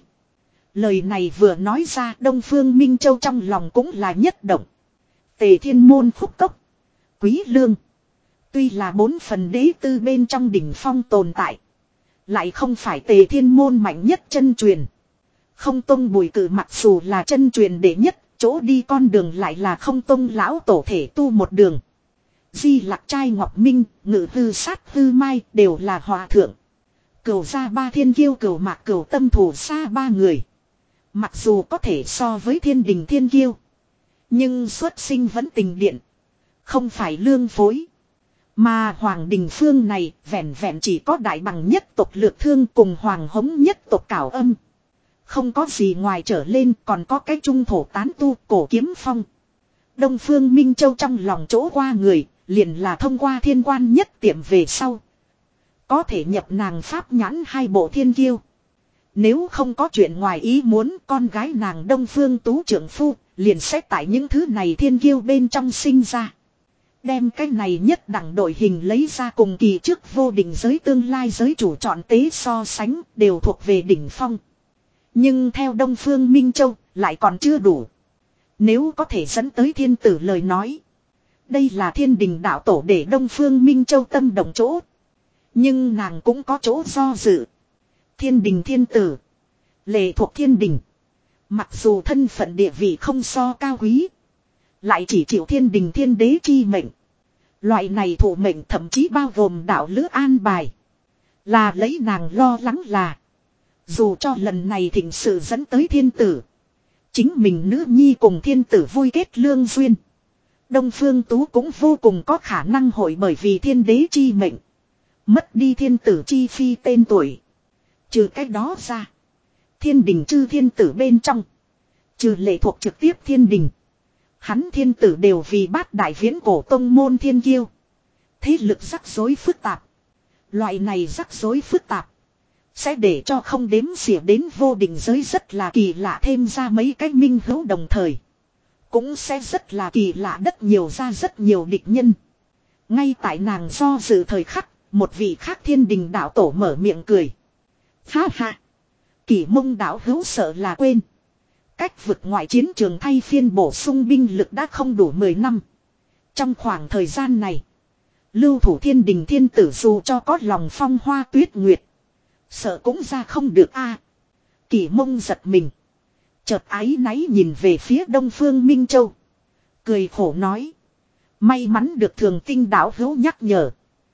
Lời này vừa nói ra Đông Phương Minh Châu trong lòng cũng là nhất động. Tề Thiên Môn Phúc Cốc, Quý Lương. Tuy là bốn phần đế tư bên trong đỉnh phong tồn tại. Lại không phải Tề Thiên Môn mạnh nhất chân truyền. Không tông Bùi Cử mặc dù là chân truyền đệ nhất, chỗ đi con đường lại là không tông lão tổ thể tu một đường. Di Lặc Trai Ngọc Minh, Ngự Hư Sát Hư Mai đều là hòa thượng. Cửu gia ba thiên kiêu cửu mạc cửu tâm thủ xa ba người. Mặc dù có thể so với thiên đình thiên kiêu, nhưng xuất sinh vẫn tình điện, không phải lương phối. Mà Hoàng Đình Phương này vẹn vẹn chỉ có đại bằng nhất tộc Lược Thương cùng Hoàng Hống nhất tộc Cảo Âm. Không có gì ngoài trở lên, còn có cái trung thổ tán tu Cổ Kiếm Phong. Đông Phương Minh Châu trong lòng chỗ qua người, liền là thông qua thiên quan nhất tiệm về sau. Có thể nhập nàng pháp nhãn hai bộ thiên kiêu. Nếu không có chuyện ngoài ý muốn, con gái nàng Đông Phương Tú trưởng phu, liền sẽ tại những thứ này thiên kiêu bên trong sinh ra. Đem cái này nhất đẳng đội hình lấy ra cùng kỳ trước vô đỉnh giới tương lai giới chủ chọn tế so sánh, đều thuộc về đỉnh phong. Nhưng theo Đông Phương Minh Châu, lại còn chưa đủ. Nếu có thể dẫn tới thiên tử lời nói, đây là thiên đình đạo tổ để Đông Phương Minh Châu tâm động chỗ. Nhưng nàng cũng có chỗ do dự. Thiên đình thiên tử, lệ thuộc thiên đình, mặc dù thân phận địa vị không so cao quý, lại chỉ chịu thiên đình thiên đế chi mệnh. Loại này thụ mệnh thậm chí bao gồm đạo lữ an bài. Là lấy nàng lo lắng là, dù cho lần này thịnh sự dẫn tới thiên tử, chính mình nữ nhi cùng thiên tử vui kết lương duyên, Đông Phương Tú cũng vô cùng có khả năng hội bởi vì thiên đế chi mệnh, mất đi thiên tử chi phi tên tuổi. Trừ cách đó ra, thiên đình chư thiên tử bên trong, trừ lệ thuộc trực tiếp thiên đình, hắn thiên tử đều vì bát đại viễn cổ tông môn thiên kiêu. Thế lực rắc rối phức tạp. Loại này rắc rối phức tạp sẽ để cho không đếm xỉa đến vô định giới rất là kỳ lạ thêm ra mấy cái minh hữu đồng thời. Cũng sẽ rất là kỳ lạ đất nhiều ra rất nhiều địch nhân. Ngay tại nàng do dự thời khắc, một vị khác thiên đình đạo tổ mở miệng cười. Ha ha! Kỷ Mông đạo hữu sợ là quên. Cách vực ngoại chiến trường thay phiên bổ sung binh lực đã không đủ mười năm. Trong khoảng thời gian này, lưu thủ thiên đình thiên tử dù cho có lòng phong hoa tuyết nguyệt, sợ cũng ra không được a. À, Kỷ Mông giật mình, chợt áy náy nhìn về phía Đông Phương Minh Châu, cười khổ nói: may mắn được Thường Tinh đạo hữu nhắc nhở.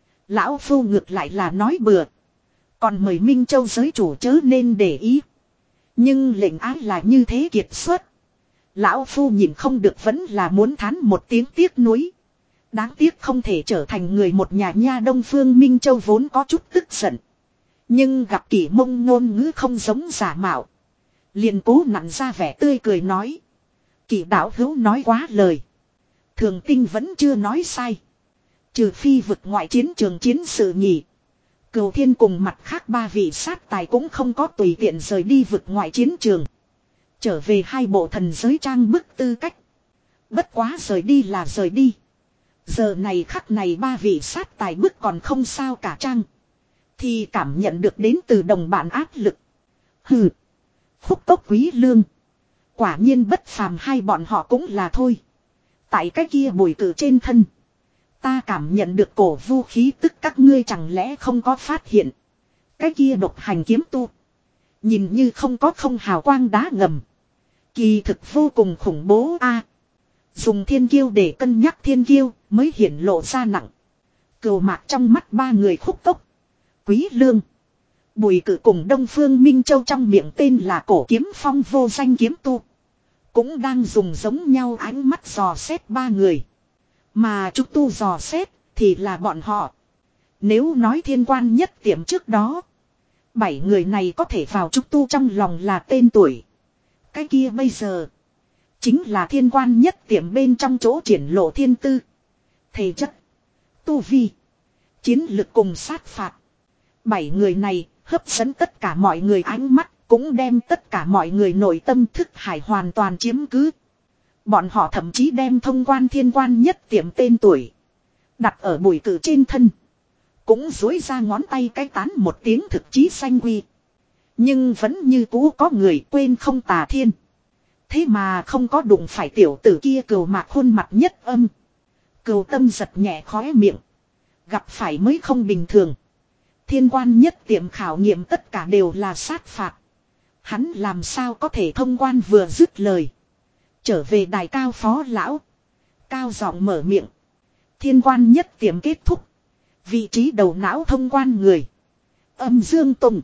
Lão phu ngược lại là nói bừa, còn mời Minh Châu giới chủ chớ nên để ý. Nhưng lệnh ái là như thế kiệt xuất, lão phu nhìn không được vẫn là muốn thán một tiếng tiếc nuối. Đáng tiếc không thể trở thành người một nhà nha. Đông Phương Minh Châu vốn có chút tức giận, nhưng gặp Kỷ Mông ngôn ngữ không giống giả mạo, liền cố nặn ra vẻ tươi cười nói: Kỷ đạo hữu nói quá lời. Thường Tinh vẫn chưa nói sai. Trừ phi vực ngoại chiến trường chiến sự nhỉ. Cửu Thiên cùng mặt khác ba vị sát tài cũng không có tùy tiện rời đi vực ngoại chiến trường, trở về hai bộ thần giới trang bức tư cách. Bất quá rời đi là rời đi. Giờ này khắc này ba vị sát tài bức còn không sao cả trang, thì cảm nhận được đến từ đồng bạn áp lực. Hừ, Khúc Cốc Quý Lương, quả nhiên bất phàm hai bọn họ cũng là thôi. Tại cái kia Bùi Cử trên thân, ta cảm nhận được cổ vu khí tức, các ngươi chẳng lẽ không có phát hiện. Cái kia độc hành kiếm tu, nhìn như không có không hào quang đá ngầm, kỳ thực vô cùng khủng bố a. À, dùng thiên kiêu để cân nhắc thiên kiêu mới hiển lộ ra nặng. Cừu mạc trong mắt ba người Khúc Cốc, Quý Lương, Bùi Cử cùng Đông Phương Minh Châu trong miệng tên là Cổ Kiếm Phong vô danh kiếm tu, cũng đang dùng giống nhau ánh mắt dò xét ba người. Mà trúc tu dò xét thì là bọn họ. Nếu nói thiên quan nhất tiệm trước đó, bảy người này có thể vào trúc tu trong lòng là tên tuổi. Cái kia bây giờ, chính là thiên quan nhất tiệm bên trong chỗ triển lộ thiên tư, thể chất, tu vi, chiến lực cùng sát phạt. Bảy người này hấp dẫn tất cả mọi người ánh mắt, cũng đem tất cả mọi người nội tâm thức hải hoàn toàn chiếm cứ. Bọn họ thậm chí đem thông quan thiên quan nhất tiệm tên tuổi đặt ở Bùi Cử trên thân, cũng dối ra ngón tay cái tán một tiếng thực chí sanh quy. Nhưng vẫn như cũ có người quên không tà thiên. Thế mà không có đụng phải tiểu tử kia Cừu Mạc khuôn mặt nhất âm. Cừu Tâm giật nhẹ khóe miệng, gặp phải mới không bình thường. Thiên quan nhất tiệm khảo nghiệm tất cả đều là sát phạt. Hắn làm sao có thể thông quan vừa dứt lời. Trở về đài cao phó lão. Cao giọng mở miệng. Thiên quan nhất tiệm kết thúc. Vị trí đầu não thông quan người. Âm Dương Tùng.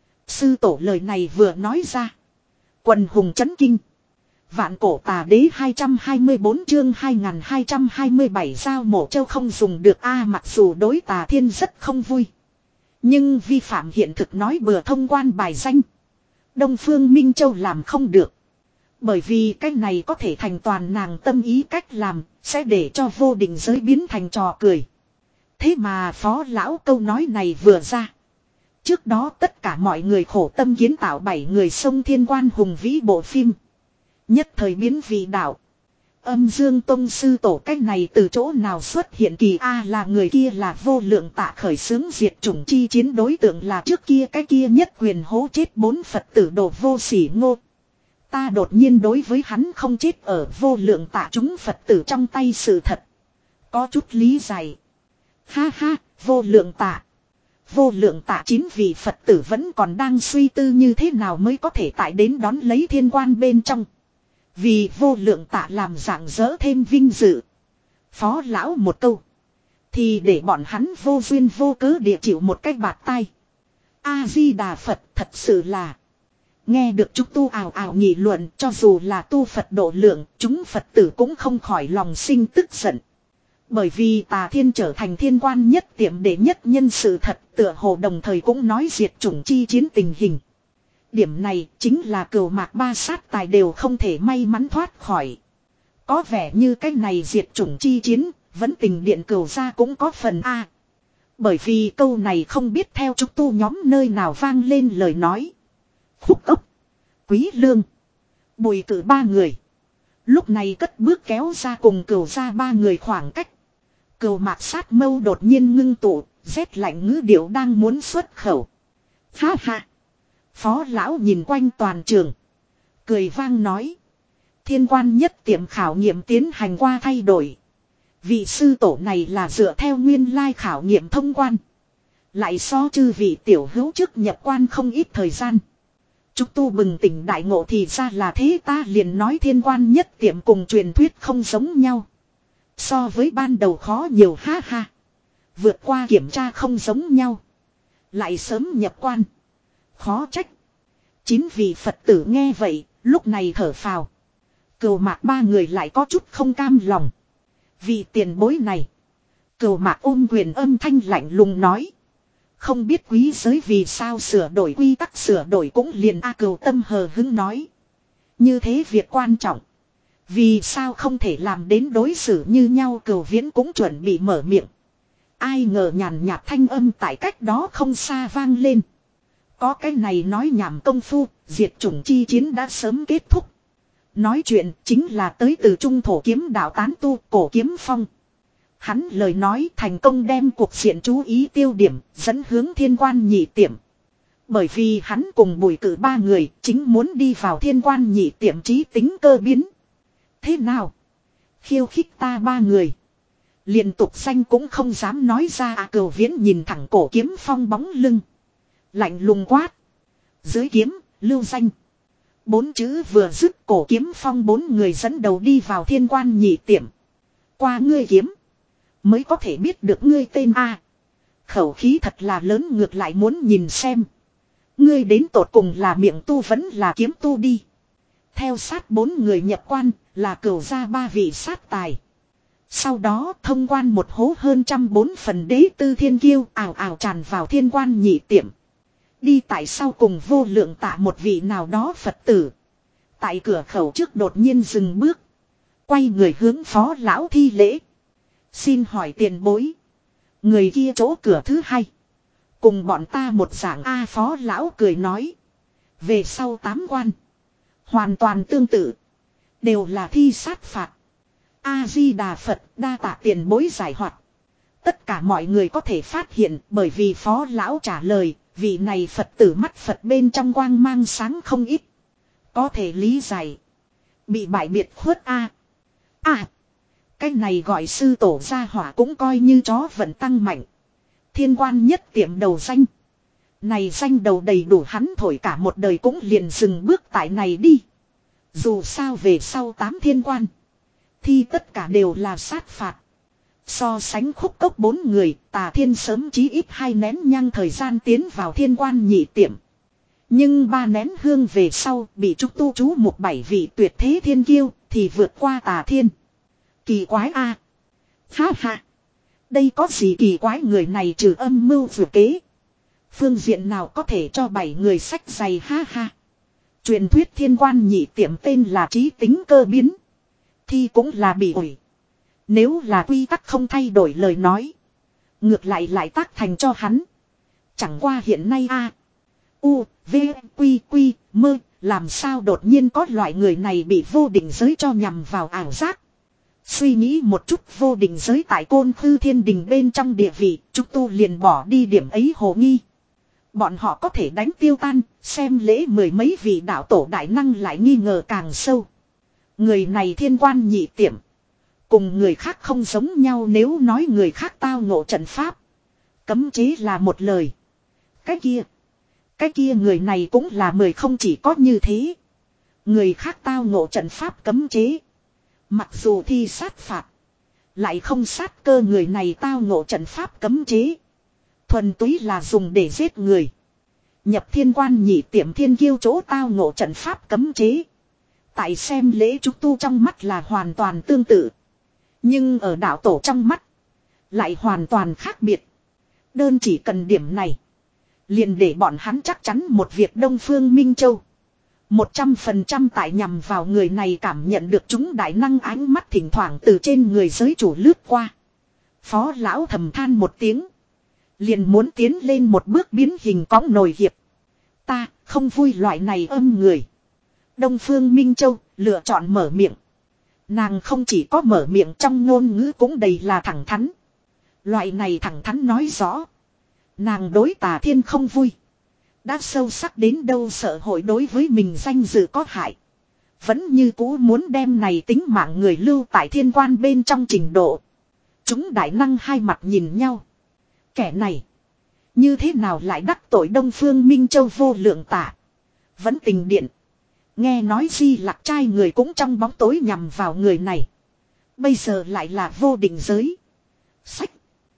Sư tổ lời này vừa nói ra. Quần hùng chấn kinh. Vạn cổ tà đế hai trăm hai mươi bốn chương hai nghìn hai trăm hai mươi bảy giao mổ châu không dùng được a mặc dù đối tà thiên rất không vui. Nhưng vi phạm hiện thực nói bừa thông quan bài danh. Đông Phương Minh Châu làm không được. Bởi vì cách này có thể thành toàn nàng tâm ý cách làm, sẽ để cho vô định giới biến thành trò cười. Thế mà phó lão câu nói này vừa ra. Trước đó tất cả mọi người khổ tâm kiến tạo bảy người sông Thiên Quan hùng vĩ bộ phim. Nhất thời biến vị đạo. Âm Dương Tông sư tổ cách này từ chỗ nào xuất hiện kỳ A là người kia là vô lượng tạ khởi xướng diệt chủng chi chiến đối tượng là trước kia cái kia nhất quyền hố chết bốn Phật tử đồ vô sỉ ngô. Ta đột nhiên đối với hắn không chết ở vô lượng tạ chúng Phật tử trong tay sự thật. Có chút lý giải. Ha ha, vô lượng tạ. Vô lượng tạ chín vị Phật tử vẫn còn đang suy tư như thế nào mới có thể tại đến đón lấy thiên quan bên trong. Vì vô lượng tạ làm rạng rỡ thêm vinh dự. Phó lão một câu. Thì để bọn hắn vô duyên vô cớ địa chịu một cách bạt tay. A-di-đà Phật thật sự là. Nghe được chúng tu ào ào nghị luận cho dù là tu Phật độ lượng, chúng Phật tử cũng không khỏi lòng sinh tức giận. Bởi vì tà thiên trở thành thiên quan nhất tiệm đệ nhất nhân sự thật tựa hồ đồng thời cũng nói diệt chủng chi chiến tình hình. Điểm này chính là cừu mạc ba sát tài đều không thể may mắn thoát khỏi. Có vẻ như cái này diệt chủng chi chiến, vẫn tình điện cừu gia cũng có phần A. Bởi vì câu này không biết theo chúng tu nhóm nơi nào vang lên lời nói. Khúc ốc, Quý Lương, Bùi Cử ba người. Lúc này cất bước kéo ra cùng cừu gia ba người khoảng cách. Cừu mạc sát mâu đột nhiên ngưng tụ, rét lạnh ngữ điệu đang muốn xuất khẩu. Ha ha. Phó lão nhìn quanh toàn trường. Cười vang nói. Thiên quan nhất tiệm khảo nghiệm tiến hành qua thay đổi. Vị sư tổ này là dựa theo nguyên lai khảo nghiệm thông quan. Lại so chư vị tiểu hữu trước nhập quan không ít thời gian. Chúng tu bừng tỉnh đại ngộ thì ra là thế ta liền nói thiên quan nhất tiệm cùng truyền thuyết không giống nhau. So với ban đầu khó nhiều ha ha. Vượt qua kiểm tra không giống nhau. Lại sớm nhập quan. Khó trách. Chín vị Phật tử nghe vậy, lúc này thở phào. Cừu mạc ba người lại có chút không cam lòng. Vị tiền bối này. Cừu mạc ôm quyền âm thanh lạnh lùng nói. Không biết quý giới vì sao sửa đổi quy tắc sửa đổi cũng liền A Cừu tâm hờ hứng nói. Như thế việc quan trọng. Vì sao không thể làm đến đối xử như nhau Cừu Viễn cũng chuẩn bị mở miệng. Ai ngờ nhàn nhạt thanh âm tại cách đó không xa vang lên. Có cái này nói nhảm công phu, diệt chủng chi chiến đã sớm kết thúc. Nói chuyện chính là tới từ trung thổ kiếm đạo tán tu cổ kiếm phong. Hắn lời nói thành công đem cuộc diện chú ý tiêu điểm dẫn hướng thiên quan nhị tiệm. Bởi vì hắn cùng Bùi Cử ba người chính muốn đi vào thiên quan nhị tiệm trí tính cơ biến. Thế nào? Khiêu khích ta ba người. Liên tục danh cũng không dám nói ra à Cừu Viễn nhìn thẳng cổ kiếm phong bóng lưng. Lạnh lùng quát. Dưới kiếm, lưu danh. Bốn chữ vừa dứt cổ kiếm phong bốn người dẫn đầu đi vào thiên quan nhị tiệm. Qua ngươi kiếm. Mới có thể biết được ngươi tên A. Khẩu khí thật là lớn ngược lại muốn nhìn xem. Ngươi đến tột cùng là miệng tu vẫn là kiếm tu đi. Theo sát bốn người nhập quan là cửu gia ba vị sát tài. Sau đó thông quan một hố hơn trăm bốn phần đế tư thiên kiêu ào ào tràn vào thiên quan nhị tiệm. Đi tại sau cùng vô lượng tạ một vị nào đó Phật tử. Tại cửa khẩu trước đột nhiên dừng bước. Quay người hướng phó lão thi lễ. Xin hỏi tiền bối. Người kia chỗ cửa thứ hai. Cùng bọn ta một dạng A phó lão cười nói. Về sau tám quan. Hoàn toàn tương tự. Đều là thi sát phạt. A-di-đà Phật đa tạ tiền bối giải hoạt. Tất cả mọi người có thể phát hiện bởi vì phó lão trả lời. Vị này Phật tử mắt Phật bên trong quang mang sáng không ít. Có thể lý giải. Bị bại biệt khuất A. À. Cái này gọi sư tổ gia hỏa cũng coi như chó vận tăng mạnh. Thiên quan nhất tiệm đầu danh. Này danh đầu đầy đủ hắn thổi cả một đời cũng liền dừng bước tại này đi. Dù sao về sau tám thiên quan. Thì tất cả đều là sát phạt. So sánh khúc cốc bốn người, Tà Thiên sớm chí ít hai nén nhang thời gian tiến vào thiên quan nhị tiệm. Nhưng ba nén hương về sau bị trúc tu chú một bảy vị tuyệt thế thiên kiêu thì vượt qua Tà Thiên. Kỳ quái a. À. Ha ha. Đây có gì kỳ quái, người này trừ âm mưu vừa kế. Phương diện nào có thể cho bảy người sách giày, ha ha. Truyền thuyết thiên quan nhị tiệm tên là trí tính cơ biến. Thì cũng là bị ủi. Nếu là quy tắc không thay đổi lời nói. Ngược lại lại tác thành cho hắn. Chẳng qua hiện nay a U, V, Quy, Quy, Mơ. Làm sao đột nhiên có loại người này bị vô định giới cho nhằm vào ảo giác. Suy nghĩ một chút vô định giới tại Côn Khư Thiên Đình bên trong địa vị. Trúc Tu liền bỏ đi điểm ấy hồ nghi. Bọn họ có thể đánh tiêu tan. Xem lễ mười mấy vị đạo tổ đại năng lại nghi ngờ càng sâu. Người này thiên quan nhị tiệm. Cùng người khác không giống nhau, nếu nói người khác tao ngộ trận pháp. Cấm chế là một lời. Cái kia. Cái kia người này cũng là mười không chỉ có như thế. Người khác tao ngộ trận pháp cấm chế. Mặc dù thi sát phạt. Lại không sát cơ, người này tao ngộ trận pháp cấm chế. Thuần túy là dùng để giết người. Nhập thiên quan nhị tiệm thiên kiêu chỗ tao ngộ trận pháp cấm chế. Tại xem lễ trúc tu trong mắt là hoàn toàn tương tự. Nhưng ở đạo tổ trong mắt. Lại hoàn toàn khác biệt. Đơn chỉ cần điểm này. Liền để bọn hắn chắc chắn một việc, Đông Phương Minh Châu. Một trăm phần trăm tại nhằm vào người này cảm nhận được chúng đại năng ánh mắt thỉnh thoảng từ trên người giới chủ lướt qua. Phó lão thầm than một tiếng. Liền muốn tiến lên một bước biến hình cõng nồi hiệp. Ta không vui loại này âm người. Đông Phương Minh Châu lựa chọn mở miệng. Nàng không chỉ có mở miệng, trong ngôn ngữ cũng đầy là thẳng thắn. Loại này thẳng thắn nói rõ. Nàng đối Tà Thiên không vui. Đã sâu sắc đến đâu sợ hội đối với mình danh dự có hại. Vẫn như cũ muốn đem này tính mạng người lưu tại thiên quan bên trong trình độ. Chúng đại năng hai mặt nhìn nhau. Kẻ này. Như thế nào lại đắc tội Đông Phương Minh Châu vô lượng tả. Vẫn tình điện. Nghe nói Di Lặc trai người cũng trong bóng tối nhằm vào người này. Bây giờ lại là vô định giới. Sách.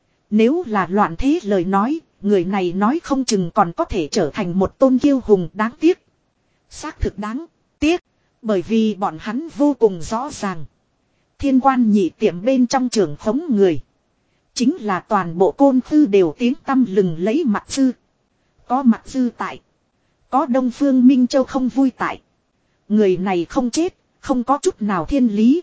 Nếu là loạn thế lời nói, người này nói không chừng còn có thể trở thành một tôn kiêu hùng, đáng tiếc. Xác thực đáng tiếc. Bởi vì bọn hắn vô cùng rõ ràng. Thiên quan nhị tiệm bên trong trường khống người. Chính là toàn bộ Côn Khư đều tiếng tăm lừng lấy Mặt Sư. Có Mặt Sư tại. Có Đông Phương Minh Châu không vui tại. Người này không chết, không có chút nào thiên lý.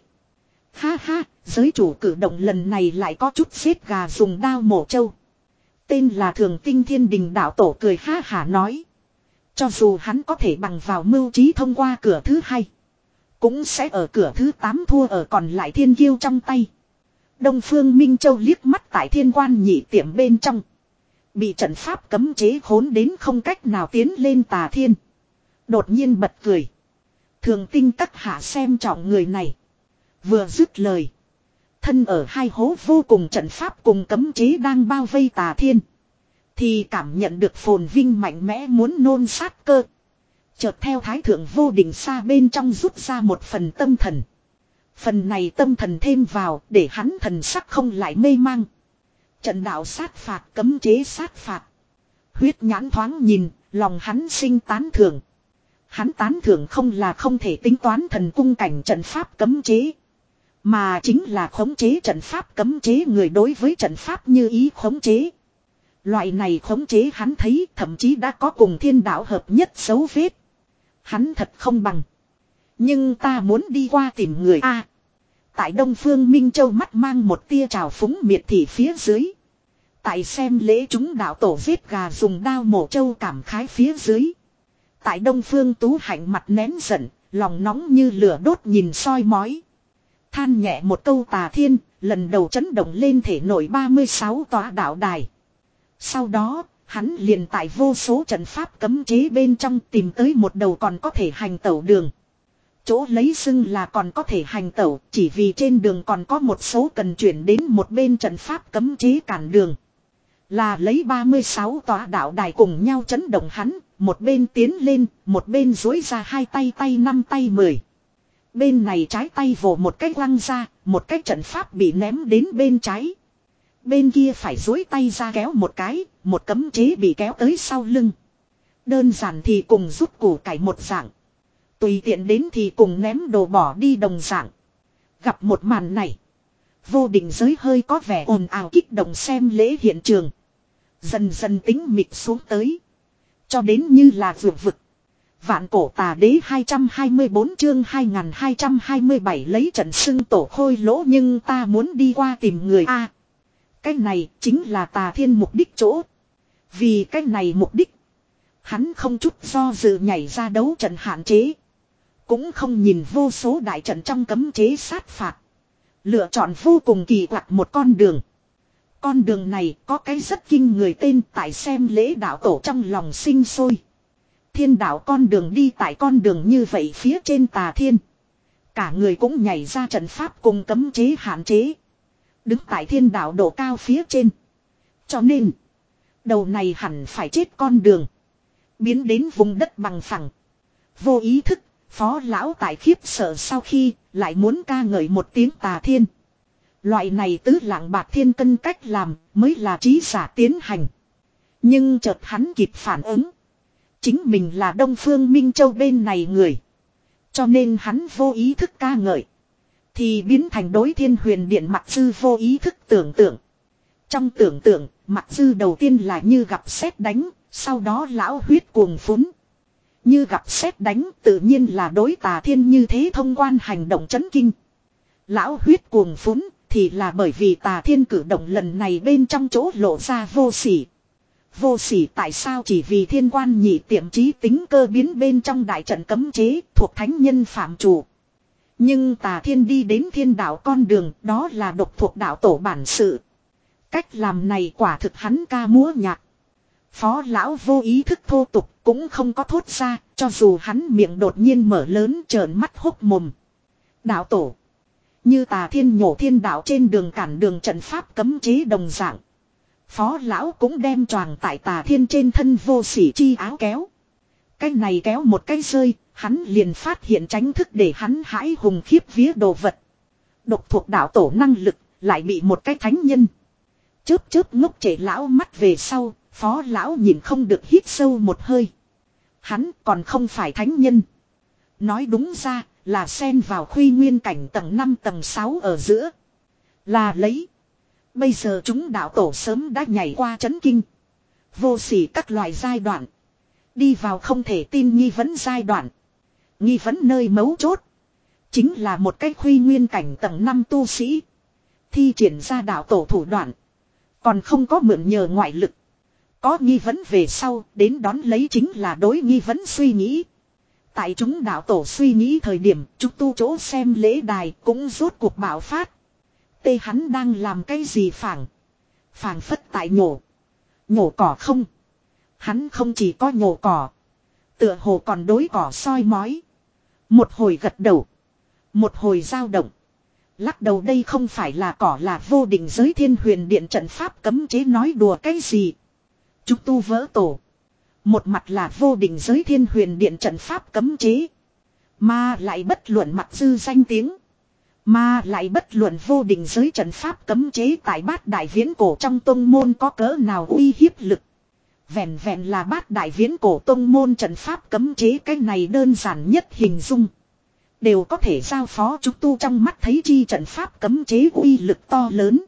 Ha ha, giới chủ cử động lần này lại có chút giết gà dùng đao mổ trâu. Tên là Thường Tinh Thiên Đình đạo tổ cười ha hả nói. Cho dù hắn có thể bằng vào mưu trí thông qua cửa thứ hai. Cũng sẽ ở cửa thứ tám thua ở còn lại thiên kiêu trong tay. Đông Phương Minh Châu liếc mắt tại thiên quan nhị tiệm bên trong. Bị trận pháp cấm chế khốn đến không cách nào tiến lên Tà Thiên. Đột nhiên bật cười. Thường Tinh các hạ xem trọng người này. Vừa dứt lời. Thân ở hai hố vô cùng trận pháp cùng cấm chế đang bao vây Tà Thiên. Thì cảm nhận được phồn vinh mạnh mẽ muốn nôn sát cơ. Chợt theo thái thượng vô định xa bên trong rút ra một phần tâm thần. Phần này tâm thần thêm vào để hắn thần sắc không lại mê mang. Trận đạo sát phạt cấm chế sát phạt. Huyết nhãn thoáng nhìn, lòng hắn sinh tán thưởng. Hắn tán thưởng không là không thể tính toán thần cung cảnh trận pháp cấm chế. Mà chính là khống chế trận pháp cấm chế người đối với trận pháp như ý khống chế. Loại này khống chế hắn thấy thậm chí đã có cùng thiên đạo hợp nhất dấu vết. Hắn thật không bằng. Nhưng ta muốn đi qua tìm người A. Tại Đông Phương Minh Châu mắt mang một tia trào phúng miệt thị phía dưới. Tại xem lễ chúng đạo tổ giết gà dùng đao mổ châu cảm khái phía dưới. Tại Đông Phương Tú Hạnh mặt nén giận, lòng nóng như lửa đốt nhìn soi mói. Than nhẹ một câu Tà Thiên, lần đầu chấn động lên thể nổi ba mươi sáu tòa đạo đài. Sau đó, hắn liền tại vô số trận pháp cấm chế bên trong tìm tới một đầu còn có thể hành tẩu đường. Chỗ lấy xưng là còn có thể hành tẩu, chỉ vì trên đường còn có một số cần chuyển đến một bên trận pháp cấm chế cản đường. Là lấy ba mươi sáu tòa đạo đài cùng nhau chấn động hắn, một bên tiến lên, một bên duỗi ra hai tay tay năm tay mười. Bên này trái tay vồ một cái quăng ra, một cái trận pháp bị ném đến bên trái. Bên kia phải duỗi tay ra kéo một cái, một cấm chế bị kéo tới sau lưng. Đơn giản thì cùng rút củ cải một dạng. Tùy tiện đến thì cùng ném đồ bỏ đi đồng dạng. Gặp một màn này, vô định giới hơi có vẻ ồn ào kích động xem lễ hiện trường. Dần dần tính mịt xuống tới. Cho đến như là vượt vực. Vạn cổ tà đế hai trăm hai mươi bốn chương hai nghìn hai trăm hai mươi bảy lấy trận xưng tổ khôi lỗ nhưng ta muốn đi qua tìm người A. Cái này chính là tà thiên mục đích chỗ. Vì cái này mục đích. Hắn không chút do dự nhảy ra đấu trận hạn chế. Cũng không nhìn vô số đại trận trong cấm chế sát phạt. Lựa chọn vô cùng kỳ quặc một con đường. Con đường này có cái rất kinh người tên tại xem lễ đạo tổ trong lòng sinh sôi. Thiên đạo con đường đi tại con đường như vậy phía trên tà thiên. Cả người cũng nhảy ra trận pháp cùng cấm chế hạn chế. Đứng tại thiên đạo độ cao phía trên. Cho nên, đầu này hẳn phải chết con đường. Biến đến vùng đất bằng phẳng. Vô ý thức, phó lão tại khiếp sợ sau khi lại muốn ca ngợi một tiếng tà thiên. Loại này tứ lạng bạc thiên cân cách làm mới là trí giả tiến hành. Nhưng chợt hắn kịp phản ứng. Chính mình là Đông Phương Minh Châu bên này người. Cho nên hắn vô ý thức ca ngợi. Thì biến thành đối thiên huyền điện Mặc Dư vô ý thức tưởng tượng. Trong tưởng tượng, Mặc Dư đầu tiên là như gặp sét đánh, sau đó lão huyết cuồng phún. Như gặp sét đánh tự nhiên là đối tà thiên như thế thông quan hành động chấn kinh. Lão huyết cuồng phún thì là bởi vì tà thiên cử động lần này bên trong chỗ lộ ra vô sỉ. Vô sỉ tại sao chỉ vì thiên quan nhị tiệm trí tính cơ biến bên trong đại trận cấm chế thuộc thánh nhân phạm chủ. Nhưng tà thiên đi đến thiên đạo con đường đó là độc thuộc đạo tổ bản sự. Cách làm này quả thực hắn ca múa nhạc. Phó lão vô ý thức thô tục cũng không có thốt ra cho dù hắn miệng đột nhiên mở lớn trợn mắt hốc mồm. Đạo tổ. Như tà thiên nhổ thiên đạo trên đường cản đường trận pháp cấm chế đồng dạng. Phó lão cũng đem choàng tại tà thiên trên thân vô sỉ chi áo kéo. Cái này kéo một cái rơi, hắn liền phát hiện tránh thức để hắn hãi hùng khiếp vía đồ vật. Độc thuộc đạo tổ năng lực, lại bị một cái thánh nhân. Chớp chớp ngốc trễ lão mắt về sau, phó lão nhìn không được hít sâu một hơi. Hắn còn không phải thánh nhân. Nói đúng ra, là xen vào khuy nguyên cảnh tầng năm tầng sáu ở giữa. Là lấy. Bây giờ chúng đạo tổ sớm đã nhảy qua chấn kinh. Vô sỉ các loại giai đoạn. Đi vào không thể tin nghi vấn giai đoạn. Nghi vấn nơi mấu chốt. Chính là một cái khuy nguyên cảnh tầng năm tu sĩ. Thi triển ra đạo tổ thủ đoạn. Còn không có mượn nhờ ngoại lực. Có nghi vấn về sau, đến đón lấy chính là đối nghi vấn suy nghĩ. Tại chúng đạo tổ suy nghĩ thời điểm, chúng tu chỗ xem lễ đài cũng rốt cuộc bạo phát. Tê hắn đang làm cái gì phảng? Phảng phất tại nhổ. Nhổ cỏ không? Hắn không chỉ có nhổ cỏ. Tựa hồ còn đối cỏ soi mói. Một hồi gật đầu. Một hồi dao động. Lắc đầu đây không phải là cỏ là vô định giới thiên huyền điện trận pháp cấm chế nói đùa cái gì. Chúng tu vỡ tổ. Một mặt là vô định giới thiên huyền điện trận pháp cấm chế. Mà lại bất luận Mặc Dư danh tiếng. Mà lại bất luận vô định giới trận pháp cấm chế tại bát đại viễn cổ trong tông môn có cỡ nào uy hiếp lực. Vẹn vẹn là bát đại viễn cổ tông môn trận pháp cấm chế cái này đơn giản nhất hình dung. Đều có thể giao phó chúng tu trong mắt thấy chi trận pháp cấm chế uy lực to lớn.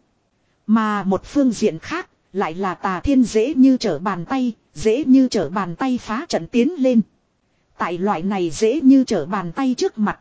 Mà một phương diện khác lại là tà thiên dễ như trở bàn tay, dễ như trở bàn tay phá trận tiến lên. Tại loại này dễ như trở bàn tay trước mặt.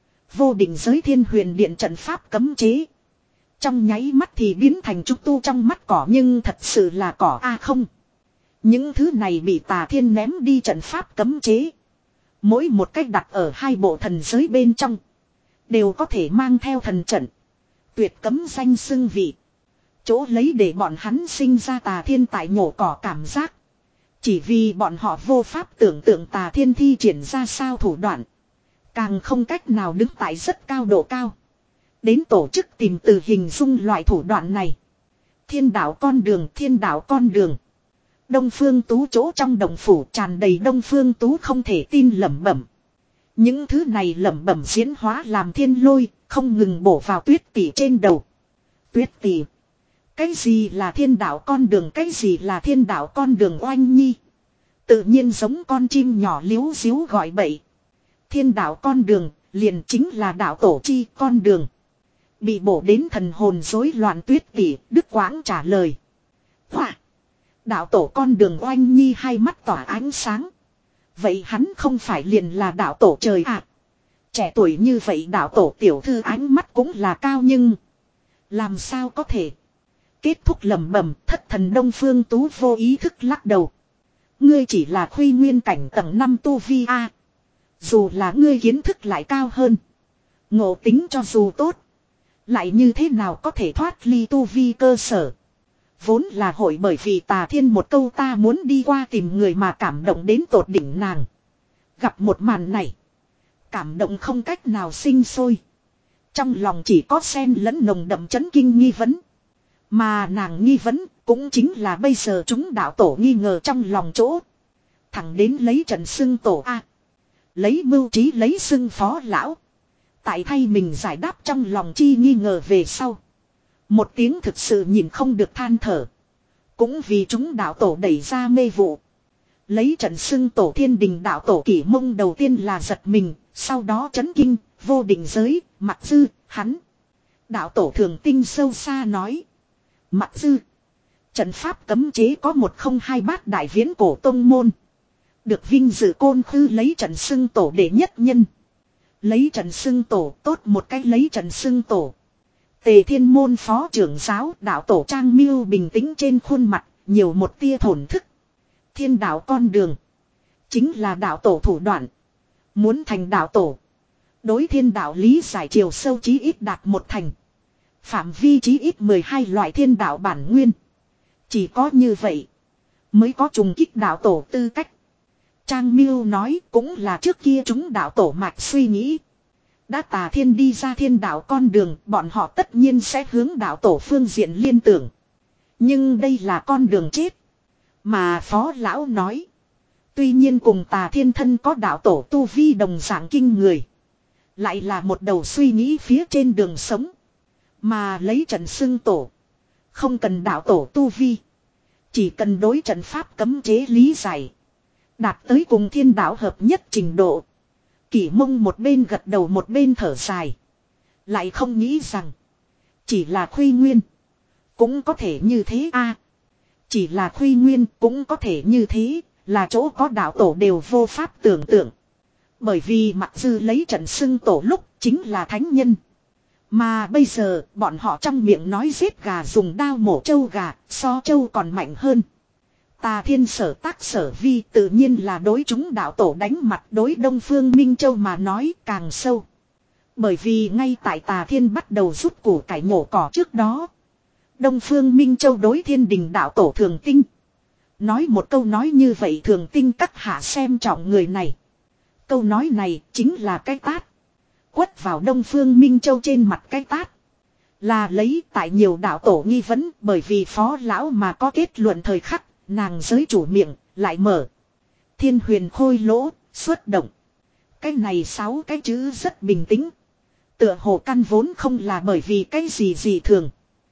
Vô định giới thiên huyền điện trận pháp cấm chế. Trong nháy mắt thì biến thành trúc tu trong mắt cỏ nhưng thật sự là cỏ a không. Những thứ này bị tà thiên ném đi trận pháp cấm chế. Mỗi một cách đặt ở hai bộ thần giới bên trong. Đều có thể mang theo thần trận. Tuyệt cấm danh xưng vị. Chỗ lấy để bọn hắn sinh ra tà thiên tại nhổ cỏ cảm giác. Chỉ vì bọn họ vô pháp tưởng tượng tà thiên thi triển ra sao thủ đoạn. Càng không cách nào đứng tại rất cao độ cao. Đến tổ chức tìm từ hình dung loại thủ đoạn này. Thiên đạo con đường, thiên đạo con đường. Đông Phương Tú chỗ trong động phủ tràn đầy Đông Phương Tú không thể tin lẩm bẩm. Những thứ này lẩm bẩm diễn hóa làm thiên lôi, không ngừng bổ vào Tuyết Tỷ trên đầu. Tuyết Tỷ, cái gì là thiên đạo con đường, cái gì là thiên đạo con đường Oanh Nhi? Tự nhiên giống con chim nhỏ liếu ríu gọi bậy. Thiên đạo con đường, liền chính là đạo tổ chi con đường. Bị bổ đến thần hồn rối loạn Tuyết Tỷ, Đức Quãng trả lời. Hoa! Đạo tổ con đường Oanh Nhi hai mắt tỏa ánh sáng. Vậy hắn không phải liền là đạo tổ trời à? Trẻ tuổi như vậy đạo tổ tiểu thư ánh mắt cũng là cao nhưng... làm sao có thể? Kết thúc lẩm bẩm, thất thần Đông Phương Tú vô ý thức lắc đầu. Ngươi chỉ là khuy nguyên cảnh tầng năm tu vi a. Dù là ngươi kiến thức lại cao hơn, ngộ tính cho dù tốt, lại như thế nào có thể thoát ly tu vi cơ sở. Vốn là hội bởi vì Tà Thiên một câu ta muốn đi qua tìm người mà cảm động đến tột đỉnh nàng. Gặp một màn này, cảm động không cách nào sinh sôi. Trong lòng chỉ có xen lẫn nồng đậm chấn kinh nghi vấn. Mà nàng nghi vấn cũng chính là bây giờ chúng đạo tổ nghi ngờ trong lòng chỗ. Thẳng đến lấy trận xưng tổ A. Lấy mưu trí lấy xưng phó lão. Tại thay mình giải đáp trong lòng chi nghi ngờ về sau. Một tiếng thực sự nhìn không được than thở. Cũng vì chúng đạo tổ đẩy ra mê vụ. Lấy trận xưng tổ thiên đình đạo tổ kỷ mông đầu tiên là giật mình. Sau đó chấn kinh, vô định giới, mặc dư, hắn. Đạo tổ thường tinh sâu xa nói. Mặc dư. Trận pháp cấm chế có một không hai bát đại viễn cổ tông môn. Được vinh dự côn khư lấy trận xưng tổ để nhất nhân. Lấy trận xưng tổ tốt một cách lấy trận xưng tổ. Tề Thiên môn phó trưởng giáo đạo tổ Trang Miêu bình tĩnh trên khuôn mặt, nhiều một tia thổn thức. Thiên đạo con đường. Chính là đạo tổ thủ đoạn. Muốn thành đạo tổ. Đối thiên đạo lý giải chiều sâu chí ít đạt một thành. Phạm vi chí ít mười hai loại thiên đạo bản nguyên. Chỉ có như vậy mới có trùng kích đạo tổ tư cách. Trang Miêu nói cũng là trước kia chúng đạo tổ mạch suy nghĩ. Đã Tà Thiên đi ra thiên đạo con đường, bọn họ tất nhiên sẽ hướng đạo tổ phương diện liên tưởng. Nhưng đây là con đường chết. Mà Phó Lão nói. Tuy nhiên cùng Tà Thiên thân có đạo tổ tu vi đồng dạng kinh người. Lại là một đầu suy nghĩ phía trên đường sống. Mà lấy trận xưng tổ. Không cần đạo tổ tu vi. Chỉ cần đối trận pháp cấm chế lý giải. Đạt tới cùng thiên đạo hợp nhất trình độ. Kỷ Mông một bên gật đầu một bên thở dài. Lại không nghĩ rằng. Chỉ là khuy nguyên. Cũng có thể như thế a. À, chỉ là khuy nguyên cũng có thể như thế. Là chỗ có đạo tổ đều vô pháp tưởng tượng. Bởi vì mặc dư lấy trận xưng tổ lúc chính là thánh nhân. Mà bây giờ bọn họ trong miệng nói giết gà dùng đao mổ trâu gà. So trâu còn mạnh hơn. Tà Thiên sở tác sở vi tự nhiên là đối chúng đạo tổ đánh mặt, đối Đông Phương Minh Châu mà nói càng sâu. Bởi vì ngay tại Tà Thiên bắt đầu rút củ cải nhổ cỏ trước đó. Đông Phương Minh Châu đối thiên đình đạo tổ Thường Tinh. Nói một câu nói như vậy Thường Tinh các hạ xem trọng người này. Câu nói này chính là cái tát. Quất vào Đông Phương Minh Châu trên mặt cái tát. Là lấy tại nhiều đạo tổ nghi vấn bởi vì Phó Lão mà có kết luận thời khắc. Nàng giới chủ miệng, lại mở. Thiên huyền khôi lỗ, xuất động. Cái này sáu cái chữ rất bình tĩnh. Tựa hồ căn vốn không là bởi vì cái gì gì thường.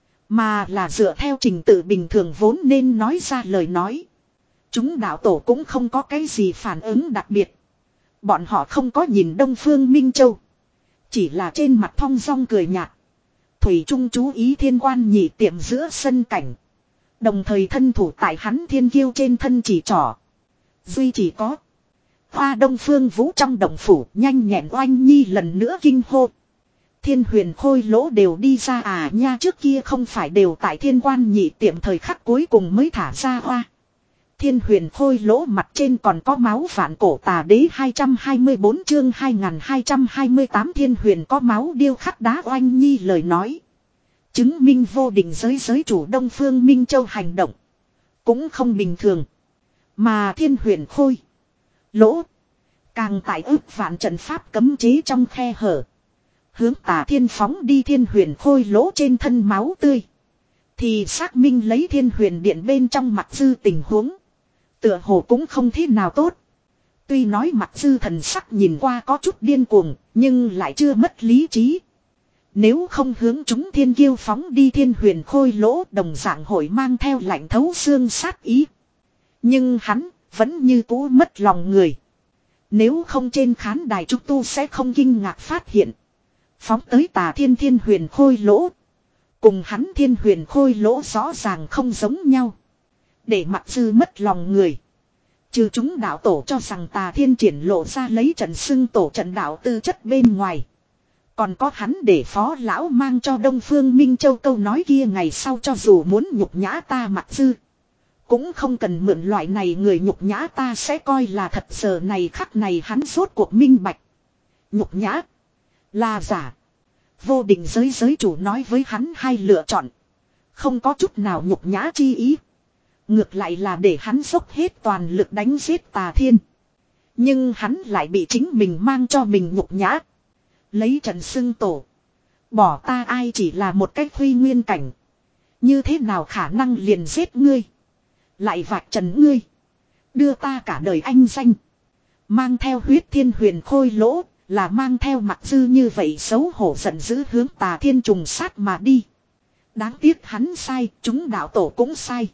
Mà là dựa theo trình tự bình thường vốn nên nói ra lời nói. Chúng đạo tổ cũng không có cái gì phản ứng đặc biệt. Bọn họ không có nhìn Đông Phương Minh Châu. Chỉ là trên mặt thong dong cười nhạt. Thủy Trung chú ý thiên quan nhị tiệm giữa sân cảnh. Đồng thời thân thủ tại hắn thiên kiêu trên thân chỉ trỏ. Duy chỉ có. Hoa Đông Phương Vũ trong động phủ nhanh nhẹn Oanh Nhi lần nữa kinh hô. Thiên huyền khôi lỗ đều đi ra à nha, trước kia không phải đều tại thiên quan nhị tiệm thời khắc cuối cùng mới thả ra hoa. Thiên huyền khôi lỗ mặt trên còn có máu vạn cổ tà đế hai trăm hai mươi bốn chương hai nghìn hai trăm hai mươi tám thiên huyền có máu điêu khắc đá. Oanh Nhi lời nói. Chứng minh vô định giới giới chủ Đông Phương Minh Châu hành động. Cũng không bình thường. Mà thiên huyền khôi. Lỗ. Càng tại ức vạn trận pháp cấm chế trong khe hở. Hướng Tà Thiên phóng đi thiên huyền khôi lỗ trên thân máu tươi. Thì xác minh lấy Thiên Huyền Điện bên trong Mặc Dư tình huống. Tựa hồ cũng không thế nào tốt. Tuy nói Mặc Dư thần sắc nhìn qua có chút điên cuồng, nhưng lại chưa mất lý trí. Nếu không hướng chúng thiên kiêu phóng đi Thiên Huyền Khôi Lỗ, đồng dạng hội mang theo lạnh thấu xương sát ý. Nhưng hắn vẫn như cũ mất lòng người. Nếu không trên khán đài chúng tu sẽ không kinh ngạc phát hiện. Phóng tới Tà Thiên Thiên Huyền Khôi Lỗ. Cùng hắn Thiên Huyền Khôi Lỗ rõ ràng không giống nhau. Để Mặc Dư mất lòng người. Trừ chúng đạo tổ cho rằng Tà Thiên triển lộ ra lấy trận xưng tổ trận đạo tư chất bên ngoài. Còn có hắn để phó lão mang cho Đông Phương Minh Châu câu nói kia ngày sau cho dù muốn nhục nhã ta Mặc Dư. Cũng không cần mượn loại này người nhục nhã ta sẽ coi là thật, giờ này khắc này hắn rốt cuộc minh bạch. Nhục nhã là giả. Vô Định giới giới chủ nói với hắn hai lựa chọn. Không có chút nào nhục nhã chi ý. Ngược lại là để hắn dốc hết toàn lực đánh giết Tà Thiên. Nhưng hắn lại bị chính mình mang cho mình nhục nhã. Lấy trận xưng tổ. Bỏ ta ai chỉ là một cách huy nguyên cảnh. Như thế nào khả năng liền giết ngươi. Lại vạch trần ngươi. Đưa ta cả đời anh danh. Mang theo huyết Thiên Huyền Khôi Lỗ. Là mang theo Mặc Dư như vậy xấu hổ giận dữ hướng Tà Thiên trùng sát mà đi. Đáng tiếc hắn sai, chúng đạo tổ cũng sai.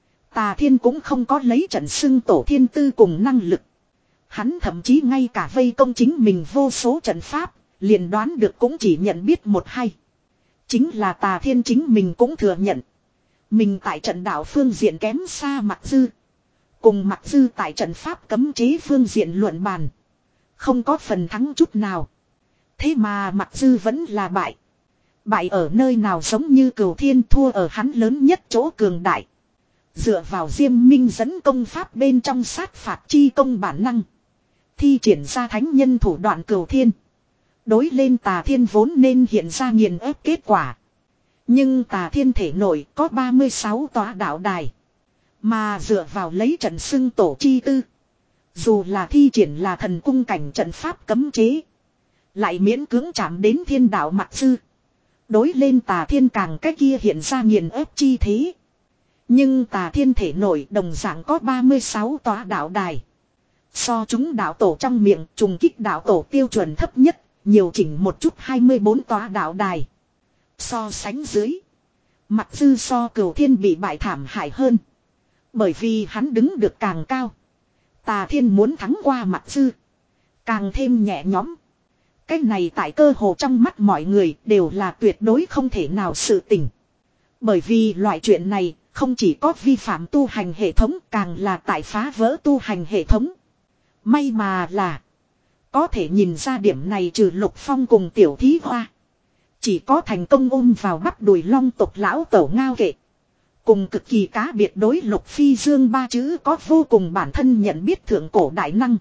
Tà Thiên cũng không có lấy trận xưng tổ thiên tư cùng năng lực. Hắn thậm chí ngay cả vây công chính mình vô số trận pháp, liền đoán được cũng chỉ nhận biết một hai. Chính là Tà Thiên chính mình cũng thừa nhận. Mình tại trận đạo phương diện kém xa Mặc Dư. Cùng Mặc Dư tại trận pháp cấm chế phương diện luận bàn. Không có phần thắng chút nào. Thế mà Mặc Dư vẫn là bại. Bại ở nơi nào giống như Cửu Thiên, thua ở hắn lớn nhất chỗ cường đại. Dựa vào Diêm Minh dẫn công pháp bên trong sát phạt chi công bản năng. Thi triển ra thánh nhân thủ đoạn Cửu Thiên. Đối lên Tà Thiên vốn nên hiện ra nghiền ép kết quả. Nhưng Tà Thiên thể nội có ba mươi sáu tòa đạo đài. Mà dựa vào lấy trận xưng tổ chi tư. Dù là thi triển là thần cung cảnh trận pháp cấm chế. Lại miễn cưỡng chạm đến thiên đạo Mặc Dư. Đối lên Tà Thiên càng cái kia hiện ra nghiền ép chi thế. Nhưng Tà Thiên thể nổi đồng dạng có ba mươi sáu tòa đạo đài. So chúng đạo tổ trong miệng trùng kích đạo tổ tiêu chuẩn thấp nhất. Nhiều chỉnh một chút hai mươi bốn tòa đạo đài. So sánh dưới. Mặc Dư so Cửu Thiên bị bại thảm hại hơn. Bởi vì hắn đứng được càng cao. Tà Thiên muốn thắng qua Mặc Dư. Càng thêm nhẹ nhõm. Cái này tại cơ hồ trong mắt mọi người đều là tuyệt đối không thể nào sự tình. Bởi vì loại chuyện này không chỉ có vi phạm tu hành hệ thống, càng là tại phá vỡ tu hành hệ thống. May mà là có thể nhìn ra điểm này trừ Lục Phong cùng Tiểu Thí Hoa. Chỉ có thành công ôm vào bắp đùi long tộc lão tẩu ngao kệ. Cùng cực kỳ cá biệt đối Lục Phi Dương ba chữ có vô cùng bản thân nhận biết thượng cổ đại năng.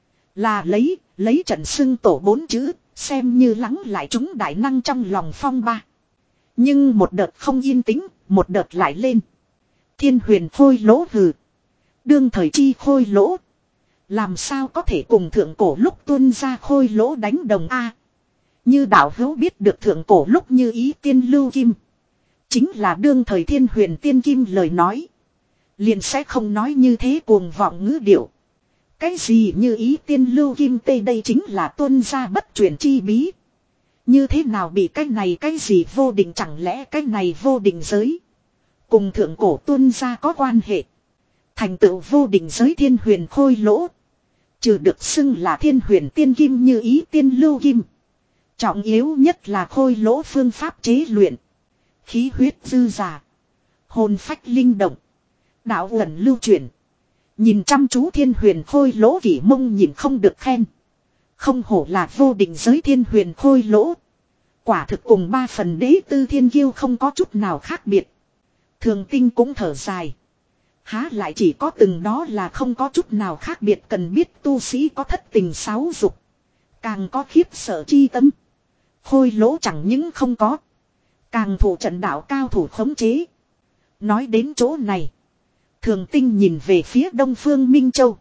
Là lấy, lấy trận xưng tổ bốn chữ, xem như lắng lại chúng đại năng trong lòng phong ba. Nhưng một đợt không yên tĩnh, một đợt lại lên. Thiên Huyền Khôi Lỗ hừ. Đương thời chi Khôi Lỗ. Làm sao có thể cùng thượng cổ lúc tuôn ra Khôi Lỗ đánh đồng A. Như đạo hữu biết được thượng cổ lúc Như Ý Tiên Lưu Kim. Chính là đương thời Thiên Huyền Tiên Kim lời nói. Liền sẽ không nói như thế cuồng vọng ngữ điệu. Cái gì Như Ý Tiên Lưu Kim tê đây chính là tuôn ra bất truyền chi bí. Như thế nào bị cái này cái gì vô định, chẳng lẽ cái này vô định giới. Cùng thượng cổ tuôn ra có quan hệ. Thành tựu vô định giới Thiên Huyền Khôi Lỗ. Trừ được xưng là Thiên Huyền Tiên Kim Như Ý Tiên Lưu Kim. Trọng yếu nhất là Khôi Lỗ phương pháp chế luyện. Khí huyết dư giả. Hồn phách linh động. Đạo ẩn lưu chuyển. Nhìn chăm chú Thiên Huyền Khôi Lỗ Kỷ Mông nhìn không được khen. Không hổ là vô định giới Thiên Huyền Khôi Lỗ. Quả thực cùng ba phần đế tư thiên kiêu không có chút nào khác biệt. Thường Tinh cũng thở dài. Há lại chỉ có từng đó là không có chút nào khác biệt, cần biết tu sĩ có thất tình sáu dục. Càng có khiếp sợ chi tâm. Khôi Lỗ chẳng những không có. Càng thủ trận đạo cao thủ khống chế. Nói đến chỗ này. Thường Tinh nhìn về phía Đông Phương Minh Châu.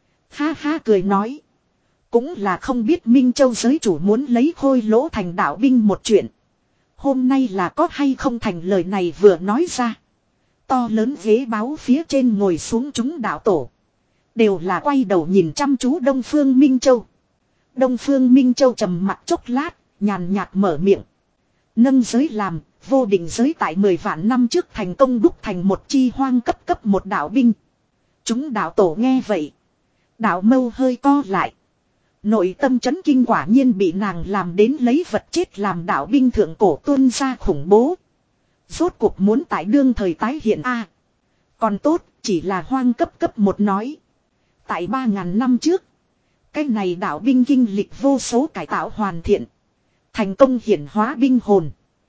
Ha ha cười nói. Cũng là không biết Minh Châu giới chủ muốn lấy Khôi Lỗ thành đạo binh một chuyện. Hôm nay là có hay không thành lời này vừa nói ra. To lớn ghế báu phía trên ngồi xuống chúng đạo tổ. Đều là quay đầu nhìn chăm chú Đông Phương Minh Châu. Đông Phương Minh Châu trầm mặt chốc lát, nhàn nhạt mở miệng. Nâng giới làm, vô định giới tại mười vạn năm trước thành công đúc thành một chi hoang cấp cấp một đạo binh. Chúng đạo tổ nghe vậy. Đạo mâu hơi co lại. Nội tâm chấn kinh quả nhiên bị nàng làm đến lấy vật chết làm đạo binh thượng cổ tuôn ra khủng bố. Rốt cuộc muốn tại đương thời tái hiện A. Còn tốt, chỉ là hoang cấp cấp một nói. Tại ba ngàn năm trước, cái này đạo binh kinh lịch vô số cải tạo hoàn thiện. Thành công hiển hóa binh hồn.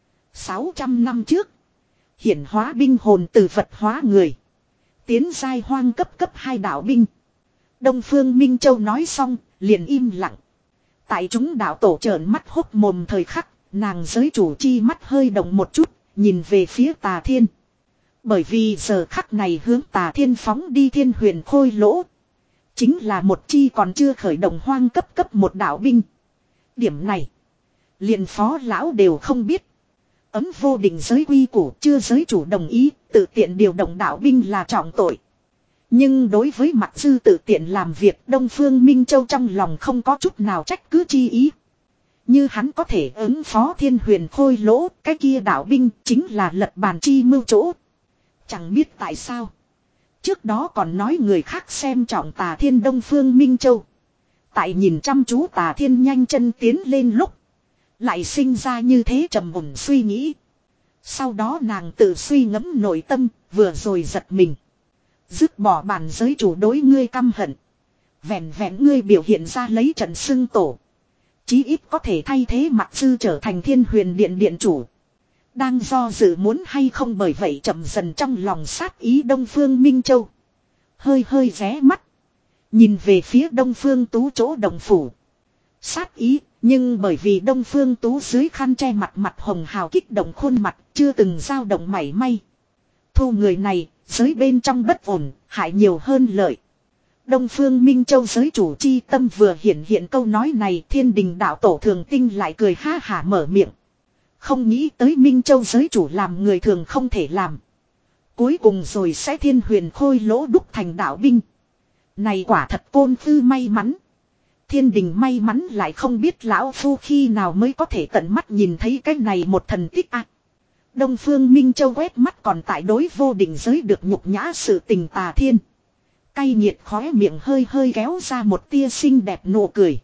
sáu trăm năm trước, hiển hóa binh hồn từ vật hóa người. Tiến giai hoang cấp cấp hai đạo binh. Đông Phương Minh Châu nói xong, liền im lặng. Tại chúng đạo tổ trợn mắt hốc mồm thời khắc, nàng giới chủ chi mắt hơi động một chút, nhìn về phía Tà Thiên. Bởi vì giờ khắc này hướng Tà Thiên phóng đi Thiên Huyền Khôi Lỗ. Chính là một chi còn chưa khởi động hoang cấp cấp một đạo binh. Điểm này, liền phó lão đều không biết. Ấm vô định giới quy củ chưa giới chủ đồng ý, tự tiện điều động đạo binh là trọng tội. Nhưng đối với Mạc Dư tự tiện làm việc, Đông Phương Minh Châu trong lòng không có chút nào trách cứ chi ý. Như hắn có thể ứng phó Thiên Huyền Khôi Lỗ, cái kia đạo binh chính là lật bàn chi mưu chỗ. Chẳng biết tại sao. Trước đó còn nói người khác xem trọng Tà Thiên. Đông Phương Minh Châu. Tại nhìn chăm chú Tà Thiên nhanh chân tiến lên lúc. Lại sinh ra như thế trầm ổn suy nghĩ. Sau đó nàng tự suy ngẫm nội tâm, vừa rồi giật mình. Dứt bỏ bản giới chủ đối ngươi căm hận. Vẹn vẹn ngươi biểu hiện ra lấy trận xưng tổ. Chí ít có thể thay thế Mạc Dư trở thành Thiên Huyền Điện điện chủ. Đang do dự muốn hay không, bởi vậy chậm dần trong lòng sát ý Đông Phương Minh Châu. Hơi hơi ré mắt. Nhìn về phía Đông Phương Tú chỗ đồng phủ. Sát ý, nhưng bởi vì Đông Phương Tú dưới khăn che mặt mặt hồng hào kích động khuôn mặt, chưa từng dao động mảy may. Thu người này, giới bên trong bất ổn, hại nhiều hơn lợi. Đông Phương Minh Châu giới chủ chi tâm vừa hiện hiện câu nói này, Thiên Đình đạo tổ Thường Tinh lại cười ha hả mở miệng. Không nghĩ tới Minh Châu giới chủ làm người thường không thể làm. Cuối cùng rồi sẽ Thiên Huyền Khôi Lỗ đúc thành đạo binh. Này quả thật côn tư may mắn. Thiên Đình may mắn lại không biết lão phu khi nào mới có thể tận mắt nhìn thấy cái này một thần tích ạ. À. Đông Phương Minh Châu quét mắt còn tại đối vô định giới được nhục nhã sự tình Tà Thiên. Cay nghiệt khóe miệng hơi hơi kéo ra một tia xinh đẹp nụ cười.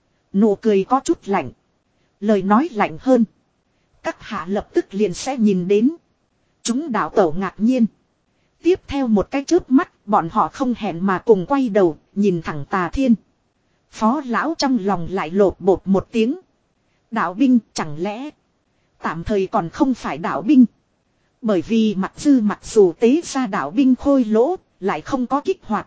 Nụ cười có chút lạnh. Lời nói lạnh hơn. Các hạ lập tức liền sẽ nhìn đến. Chúng đạo tổ ngạc nhiên. Tiếp theo một cái chớp mắt, bọn họ không hẹn mà cùng quay đầu, nhìn thẳng Tà Thiên. Phó lão trong lòng lại lột bột một tiếng. Đạo binh chẳng lẽ tạm thời còn không phải đạo binh. Bởi vì Mạc Dư mặc dù tế ra đạo binh Khôi Lỗ, lại không có kích hoạt.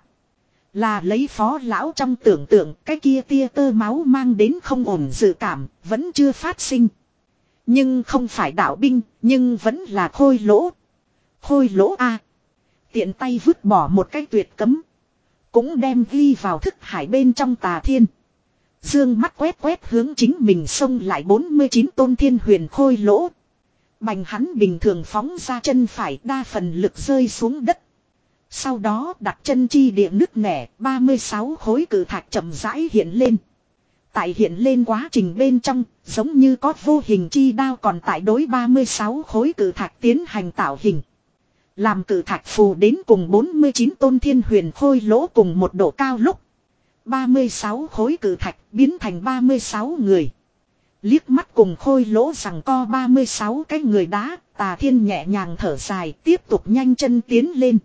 Là lấy phó lão trong tưởng tượng cái kia tia tơ máu mang đến không ổn dự cảm, vẫn chưa phát sinh. Nhưng không phải đạo binh, nhưng vẫn là Khôi Lỗ. Khôi Lỗ A. Tiện tay vứt bỏ một cái tuyệt cấm. Cũng đem ghi vào thức hải bên trong Tà Thiên. Dương mắt quét quét hướng chính mình xông lại bốn mươi chín tôn Thiên Huyền Khôi Lỗ. Bành hắn bình thường phóng ra chân phải, đa phần lực rơi xuống đất. Sau đó đặt chân chi địa nứt nẻ, ba mươi sáu khối cử thạch chậm rãi hiện lên. Tại hiện lên quá trình bên trong, giống như có vô hình chi đao còn tại đối ba mươi sáu khối cử thạch tiến hành tạo hình. Làm cử thạch phù đến cùng bốn mươi chín tôn Thiên Huyền Khôi Lỗ cùng một độ cao lúc. ba mươi sáu khối cử thạch biến thành ba mươi sáu người. Liếc mắt cùng Khôi Lỗ rằng co ba mươi sáu cái người đá, Tà Thiên nhẹ nhàng thở dài, tiếp tục nhanh chân tiến lên.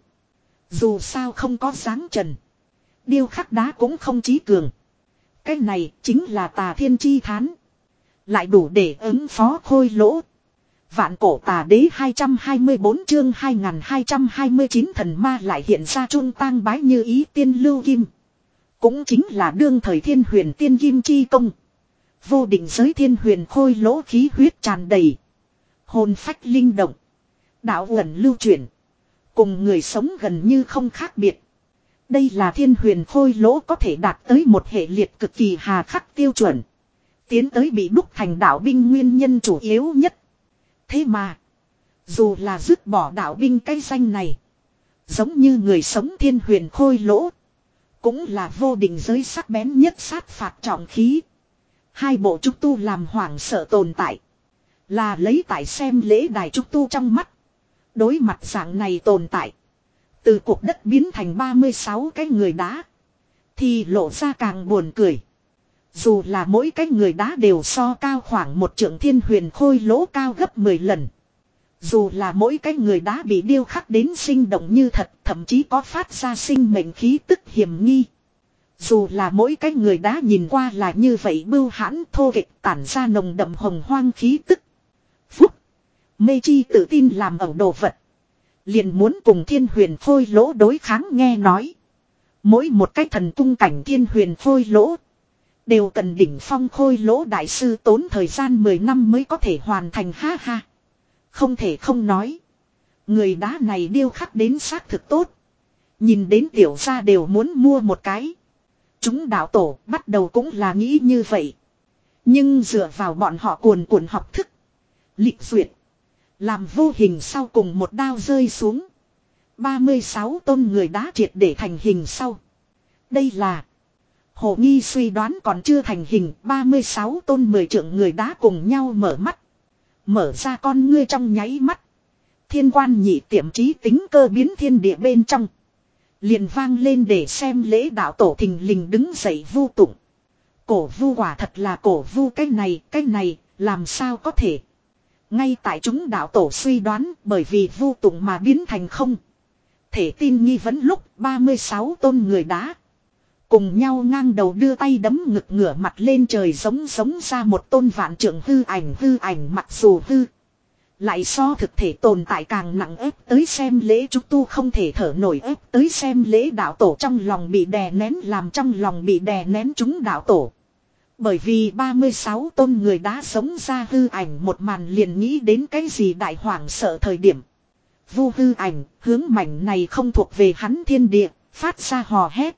Dù sao không có dáng trần. Điêu khắc đá cũng không chí cường. Cái này chính là Tà Thiên chi thán. Lại đủ để ứng phó Khôi Lỗ. Vạn cổ tà đế hai trăm hai mươi bốn chương hai nghìn hai trăm hai mươi chín thần ma lại hiện ra trung tang bái như ý tiên lưu kim. Cũng chính là đương thời Thiên Huyền tiên kim chi công. Vô định giới Thiên Huyền Khôi Lỗ khí huyết tràn đầy. Hồn phách linh động. Đạo ẩn lưu chuyển. Cùng người sống gần như không khác biệt. Đây là Thiên Huyền Khôi Lỗ có thể đạt tới một hệ liệt cực kỳ hà khắc tiêu chuẩn. Tiến tới bị đúc thành đạo binh nguyên nhân chủ yếu nhất. Thế mà, Dù là dứt bỏ đạo binh cái danh này. Giống như người sống thiên huyền khôi lỗ. Cũng là vô định giới sắc bén nhất sát phạt trọng khí. Hai bộ trúc tu làm hoảng sợ tồn tại. Là lấy tại xem lễ đài trúc tu trong mắt. Đối mặt dạng này tồn tại. Từ cuộc đất biến thành ba mươi sáu cái người đá. Thì lộ ra càng buồn cười. Dù là mỗi cái người đá đều so cao khoảng một trượng thiên huyền khôi lỗ cao gấp mười lần. Dù là mỗi cái người đá bị điêu khắc đến sinh động như thật, thậm chí có phát ra sinh mệnh khí tức hiểm nghi. Dù là mỗi cái người đá nhìn qua là như vậy bưu hãn thô kịch tản ra nồng đậm hồng hoang khí tức. Phúc, mê chi tự tin làm ẩu đồ vật. Liền muốn cùng thiên huyền khôi lỗ đối kháng nghe nói. Mỗi một cái thần cung cảnh thiên huyền khôi lỗ. Đều cần đỉnh phong khôi lỗ đại sư tốn thời gian mười năm mới có thể hoàn thành ha ha. Không thể không nói. Người đá này điêu khắc đến xác thực tốt. Nhìn đến tiểu gia đều muốn mua một cái. Chúng đạo tổ bắt đầu cũng là nghĩ như vậy. Nhưng dựa vào bọn họ cuồn cuộn học thức. Lịch duyệt. Làm vô hình sau cùng một đao rơi xuống. ba mươi sáu tôn người đá triệt để thành hình sau. Đây là. Hồ Nghi suy đoán còn chưa thành hình. ba mươi sáu tôn mười trượng người đá cùng nhau mở mắt. Mở ra con ngươi trong nháy mắt. Thiên quan nhị tiệm trí tính cơ biến thiên địa bên trong. Liền vang lên để xem lễ đạo tổ thình lình đứng dậy vu tụng. Cổ vu quả thật là cổ vu cái này, cái này, làm sao có thể. Ngay tại chúng đạo tổ suy đoán bởi vì vu tụng mà biến thành không. Thể tin nghi vấn lúc ba mươi sáu tôn người đá. Cùng nhau ngang đầu đưa tay đấm ngực ngửa mặt lên trời giống giống ra một tôn vạn trượng hư ảnh hư ảnh mặc dù hư. Lại so thực thể tồn tại càng nặng ép tới xem lễ trúc tu không thể thở nổi ép tới xem lễ đạo tổ trong lòng bị đè nén làm trong lòng bị đè nén chúng đạo tổ. Bởi vì ba mươi sáu tôn người đá sống ra hư ảnh một màn liền nghĩ đến cái gì đại hoảng sợ thời điểm. Vu hư ảnh hướng mảnh này không thuộc về hắn thiên địa, phát ra hò hét.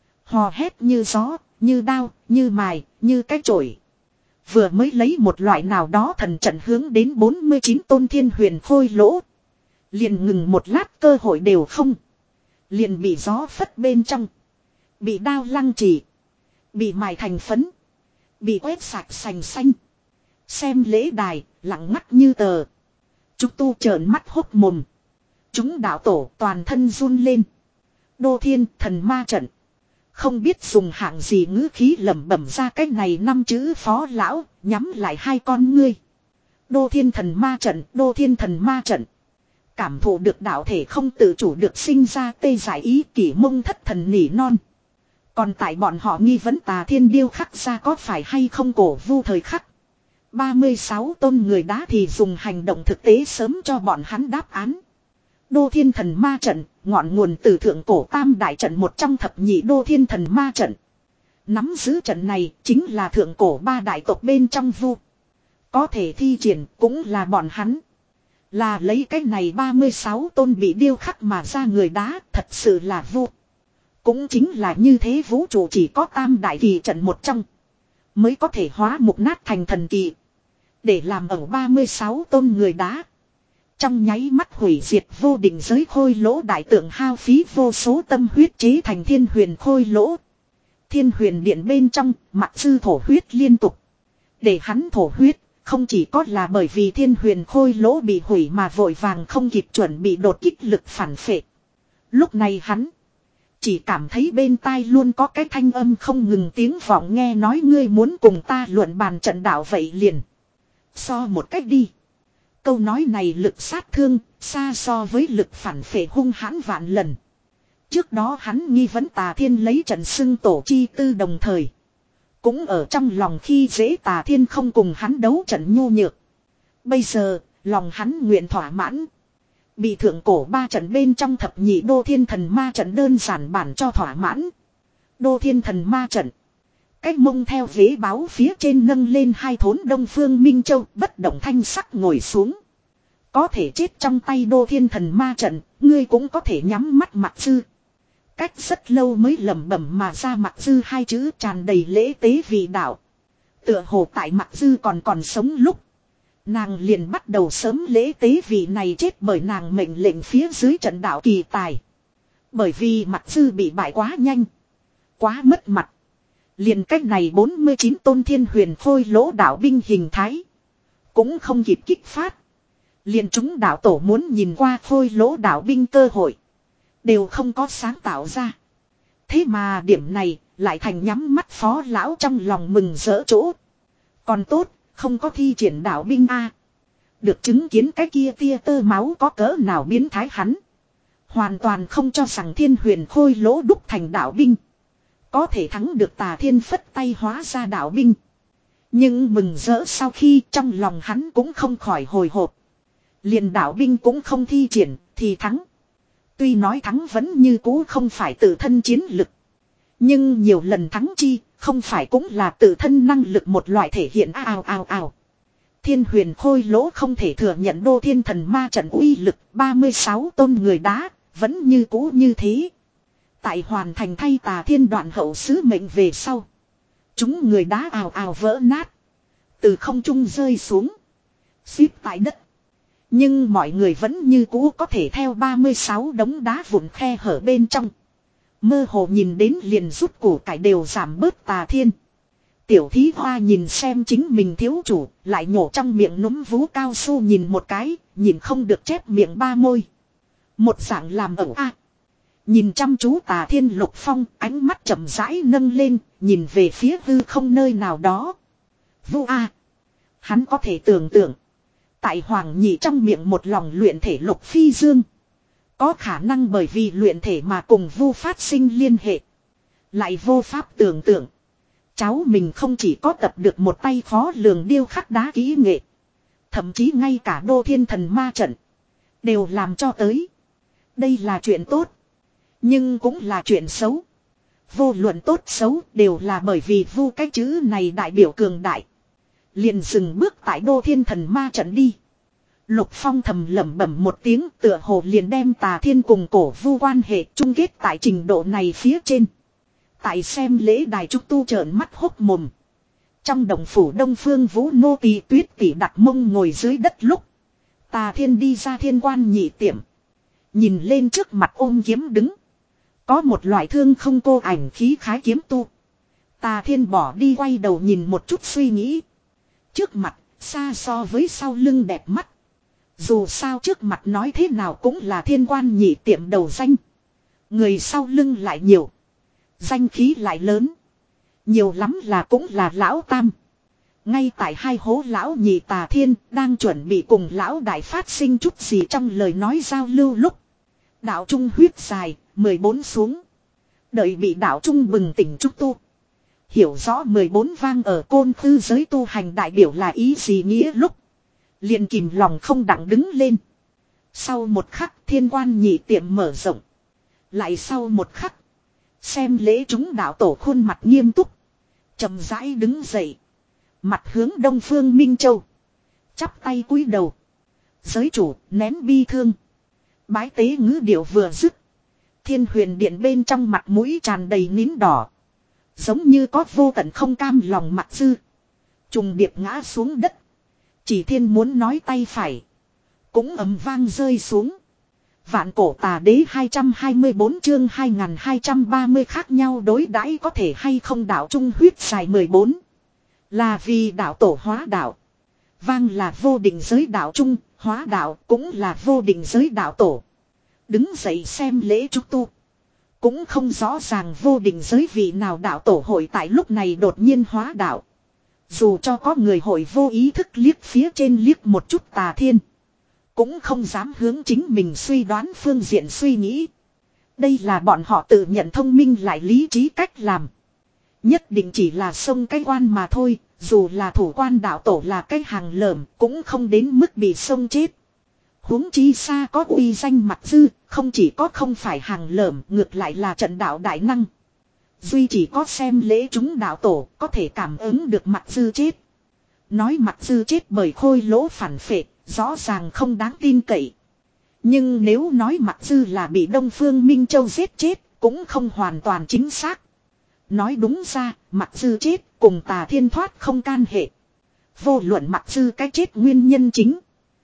Hò hét như gió, như đao, như mài, như cái chổi. Vừa mới lấy một loại nào đó thần trận hướng đến bốn mươi chín tôn thiên huyền khôi lỗ. Liền ngừng một lát cơ hội đều không. Liền bị gió phất bên trong. Bị đao lăng trì. Bị mài thành phấn. Bị quét sạch sành xanh. Xem lễ đài, lặng ngắt như tờ. Chúng tu trợn mắt hốc mồm. Chúng đạo tổ toàn thân run lên. Đô thiên thần ma trận. Không biết dùng hạng gì ngữ khí lẩm bẩm ra cái này năm chữ phó lão, nhắm lại hai con ngươi. Đô thiên thần ma trận, đô thiên thần ma trận. Cảm thụ được đạo thể không tự chủ được sinh ra tê giải ý kỷ mông thất thần nỉ non. Còn tại bọn họ nghi vấn tà thiên điêu khắc ra có phải hay không cổ vu thời khắc. ba mươi sáu tôn người đá thì dùng hành động thực tế sớm cho bọn hắn đáp án. Đô thiên thần ma trận, ngọn nguồn từ thượng cổ tam đại trận một trong thập nhị đô thiên thần ma trận. Nắm giữ trận này chính là thượng cổ ba đại tộc bên trong vu. Có thể thi triển cũng là bọn hắn. Là lấy cái này ba mươi sáu tôn bị điêu khắc mà ra người đá thật sự là vu. Cũng chính là như thế vũ trụ chỉ có tam đại kỳ trận một trong. Mới có thể hóa mục nát thành thần kỳ. Để làm ở ba mươi sáu tôn người đá. Trong nháy mắt hủy diệt vô định giới khôi lỗ đại tượng hao phí vô số tâm huyết chế thành thiên huyền khôi lỗ. Thiên huyền điện bên trong, mặt sư thổ huyết liên tục. Để hắn thổ huyết, không chỉ có là bởi vì thiên huyền khôi lỗ bị hủy mà vội vàng không kịp chuẩn bị đột kích lực phản phệ. Lúc này hắn chỉ cảm thấy bên tai luôn có cái thanh âm không ngừng tiếng vọng nghe nói ngươi muốn cùng ta luận bàn trận đạo vậy liền. So một cách đi. Câu nói này lực sát thương, xa so với lực phản phệ hung hãn vạn lần. Trước đó hắn nghi vấn tà thiên lấy trận xưng tổ chi tư đồng thời. Cũng ở trong lòng khi dễ tà thiên không cùng hắn đấu trận nhu nhược. Bây giờ, lòng hắn nguyện thỏa mãn. Bị thượng cổ ba trận bên trong thập nhị đô thiên thần ma trận đơn giản bản cho thỏa mãn. Đô thiên thần ma trận. Cách mông theo vế báo phía trên nâng lên hai thốn đông phương Minh Châu bất động thanh sắc ngồi xuống. Có thể chết trong tay đô thiên thần ma trận, ngươi cũng có thể nhắm mắt mặt dư. Cách rất lâu mới lẩm bẩm mà ra mặt dư hai chữ tràn đầy lễ tế vị đạo. Tựa hồ tại mặt dư còn còn sống lúc. Nàng liền bắt đầu sớm lễ tế vị này chết bởi nàng mệnh lệnh phía dưới trận đạo kỳ tài. Bởi vì mặt dư bị bại quá nhanh. Quá mất mặt. Liền cách này bốn mươi chín tôn thiên huyền khôi lỗ đạo binh hình thái. Cũng không kịp kích phát. Liền chúng đạo tổ muốn nhìn qua khôi lỗ đạo binh cơ hội. Đều không có sáng tạo ra. Thế mà điểm này lại thành nhắm mắt phó lão trong lòng mừng rỡ chỗ. Còn tốt, không có thi triển đạo binh A. Được chứng kiến cái kia tia tơ máu có cỡ nào biến thái hắn. Hoàn toàn không cho rằng thiên huyền khôi lỗ đúc thành đạo binh. Có thể thắng được Tà Thiên phất tay hóa ra đạo binh. Nhưng mừng rỡ sau khi trong lòng hắn cũng không khỏi hồi hộp. Liền đạo binh cũng không thi triển thì thắng. Tuy nói thắng vẫn như cũ không phải tự thân chiến lực. Nhưng nhiều lần thắng chi không phải cũng là tự thân năng lực một loại thể hiện ào ào ào. Thiên huyền khôi lỗ không thể thừa nhận đô thiên thần ma trận uy lực ba mươi sáu tôn người đá vẫn như cũ như thế. Tại hoàn thành thay Tà Thiên đoạn hậu sứ mệnh về sau. Chúng người đá ào ào vỡ nát. Từ không trung rơi xuống. Xíp tại đất. Nhưng mọi người vẫn như cũ có thể theo ba mươi sáu đống đá vụn khe hở bên trong. Mơ hồ nhìn đến liền rút củ cải đều giảm bớt Tà Thiên. Tiểu thí hoa nhìn xem chính mình thiếu chủ. Lại nhổ trong miệng núm vú cao su nhìn một cái. Nhìn không được chép miệng ba môi. Một dạng làm ẩu a. Nhìn chăm chú Tà Thiên Lục Phong, ánh mắt chậm rãi nâng lên, nhìn về phía hư không nơi nào đó. Vu a, hắn có thể tưởng tượng, tại Hoàng Nhị trong miệng một lòng luyện thể Lục Phi Dương, có khả năng bởi vì luyện thể mà cùng Vu phát sinh liên hệ. Lại vô pháp tưởng tượng, cháu mình không chỉ có tập được một tay khó lường điêu khắc đá kỹ nghệ, thậm chí ngay cả đô thiên thần ma trận đều làm cho tới. Đây là chuyện tốt. Nhưng cũng là chuyện xấu. Vô luận tốt xấu đều là bởi vì Vu cái chữ này đại biểu cường đại. Liền dừng bước tại đô thiên thần ma trận đi. Lục Phong thầm lẩm bẩm một tiếng tựa hồ liền đem Tà Thiên cùng cổ Vu quan hệ chung kết tại trình độ này phía trên. Tại xem lễ đài trúc tu trợn mắt hốc mồm. Trong đồng phủ Đông Phương Vũ nô tỳ Tuyết tỷ đặt mông ngồi dưới đất lúc. Tà Thiên đi ra thiên quan nhị tiệm. Nhìn lên trước mặt ôm kiếm đứng. Có một loại thương không cô ảnh khí khái kiếm tu. Tà Thiên bỏ đi quay đầu nhìn một chút suy nghĩ. Trước mặt, xa so với sau lưng đẹp mắt. Dù sao trước mặt nói thế nào cũng là thiên quan nhị tiệm đầu danh. Người sau lưng lại nhiều. Danh khí lại lớn. Nhiều lắm là cũng là lão tam. Ngay tại hai hố lão nhị Tà Thiên đang chuẩn bị cùng lão đại phát sinh chút gì trong lời nói giao lưu lúc. Đạo trung huyết dài, mười bốn xuống. Đợi bị đạo trung bừng tỉnh trúc tu. Hiểu rõ mười bốn vang ở côn tư giới tu hành đại biểu là ý gì nghĩa lúc. Liền kìm lòng không đặng đứng lên. Sau một khắc thiên quan nhị tiệm mở rộng. Lại sau một khắc. Xem lễ chúng đạo tổ khuôn mặt nghiêm túc. Chậm rãi đứng dậy. Mặt hướng đông phương Minh Châu. Chắp tay cúi đầu. Giới chủ nén bi thương. Bái tế ngữ điệu vừa dứt. Thiên huyền điện bên trong mặt mũi tràn đầy nín đỏ. Giống như có vô tận không cam lòng mặt dư. Trùng điệp ngã xuống đất. Chỉ thiên muốn nói tay phải. Cũng ầm vang rơi xuống. Vạn cổ tà đế hai trăm hai mươi bốn chương hai nghìn hai trăm ba mươi khác nhau đối đãi có thể hay không đạo trung huyết dài mười bốn. Là vì đạo tổ hóa đạo. Vang là vô định giới đạo trung, hóa đạo cũng là vô định giới đạo tổ. Đứng dậy xem lễ trúc tu. Cũng không rõ ràng vô định giới vị nào đạo tổ hội tại lúc này đột nhiên hóa đạo. Dù cho có người hội vô ý thức liếc phía trên liếc một chút Tà Thiên. Cũng không dám hướng chính mình suy đoán phương diện suy nghĩ. Đây là bọn họ tự nhận thông minh lại lý trí cách làm. Nhất định chỉ là xông cái quan mà thôi. Dù là thủ quan đạo tổ là cái hàng lởm cũng không đến mức bị xông chết. Huống chi xa có uy danh mặt dư, không chỉ có không phải hàng lởm ngược lại là trận đạo đại năng. Duy chỉ có xem lễ chúng đạo tổ có thể cảm ứng được mặt dư chết. Nói mặt dư chết bởi khôi lỗ phản phệ, rõ ràng không đáng tin cậy. Nhưng nếu nói mặt dư là bị Đông Phương Minh Châu giết chết, cũng không hoàn toàn chính xác. Nói đúng ra, mặt dư chết cùng Tà Thiên thoát không can hệ. Vô luận mặc dư cái chết nguyên nhân chính.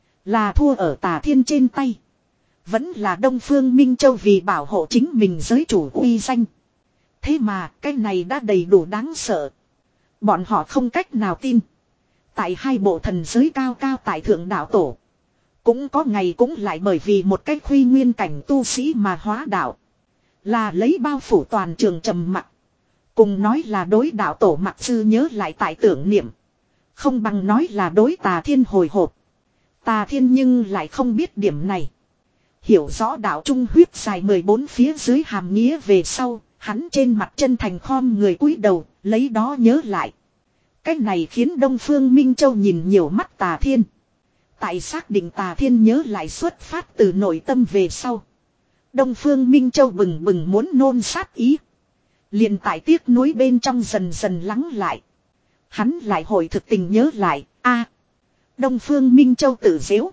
Là thua ở Tà Thiên trên tay. Vẫn là Đông Phương Minh Châu vì bảo hộ chính mình giới chủ uy danh. Thế mà cái này đã đầy đủ đáng sợ. Bọn họ không cách nào tin. Tại hai bộ thần giới cao cao tại thượng đạo tổ. Cũng có ngày cũng lại bởi vì một cách khuy nguyên cảnh tu sĩ mà hóa đạo. Là lấy bao phủ toàn trường trầm mặc. Cùng nói là đối đạo tổ mặc sư nhớ lại tại tưởng niệm. Không bằng nói là đối Tà Thiên hồi hộp. Tà Thiên nhưng lại không biết điểm này. Hiểu rõ đạo trung huyết dài mười bốn phía dưới hàm nghĩa về sau. Hắn trên mặt chân thành khom người cúi đầu, lấy đó nhớ lại. Cái này khiến Đông Phương Minh Châu nhìn nhiều mắt Tà Thiên. Tại xác định Tà Thiên nhớ lại xuất phát từ nội tâm về sau. Đông Phương Minh Châu bừng bừng muốn nôn sát ý. Liền tại tiếc nuối bên trong dần dần lắng lại. Hắn lại hồi thực tình nhớ lại, a Đông Phương Minh Châu tự giễu.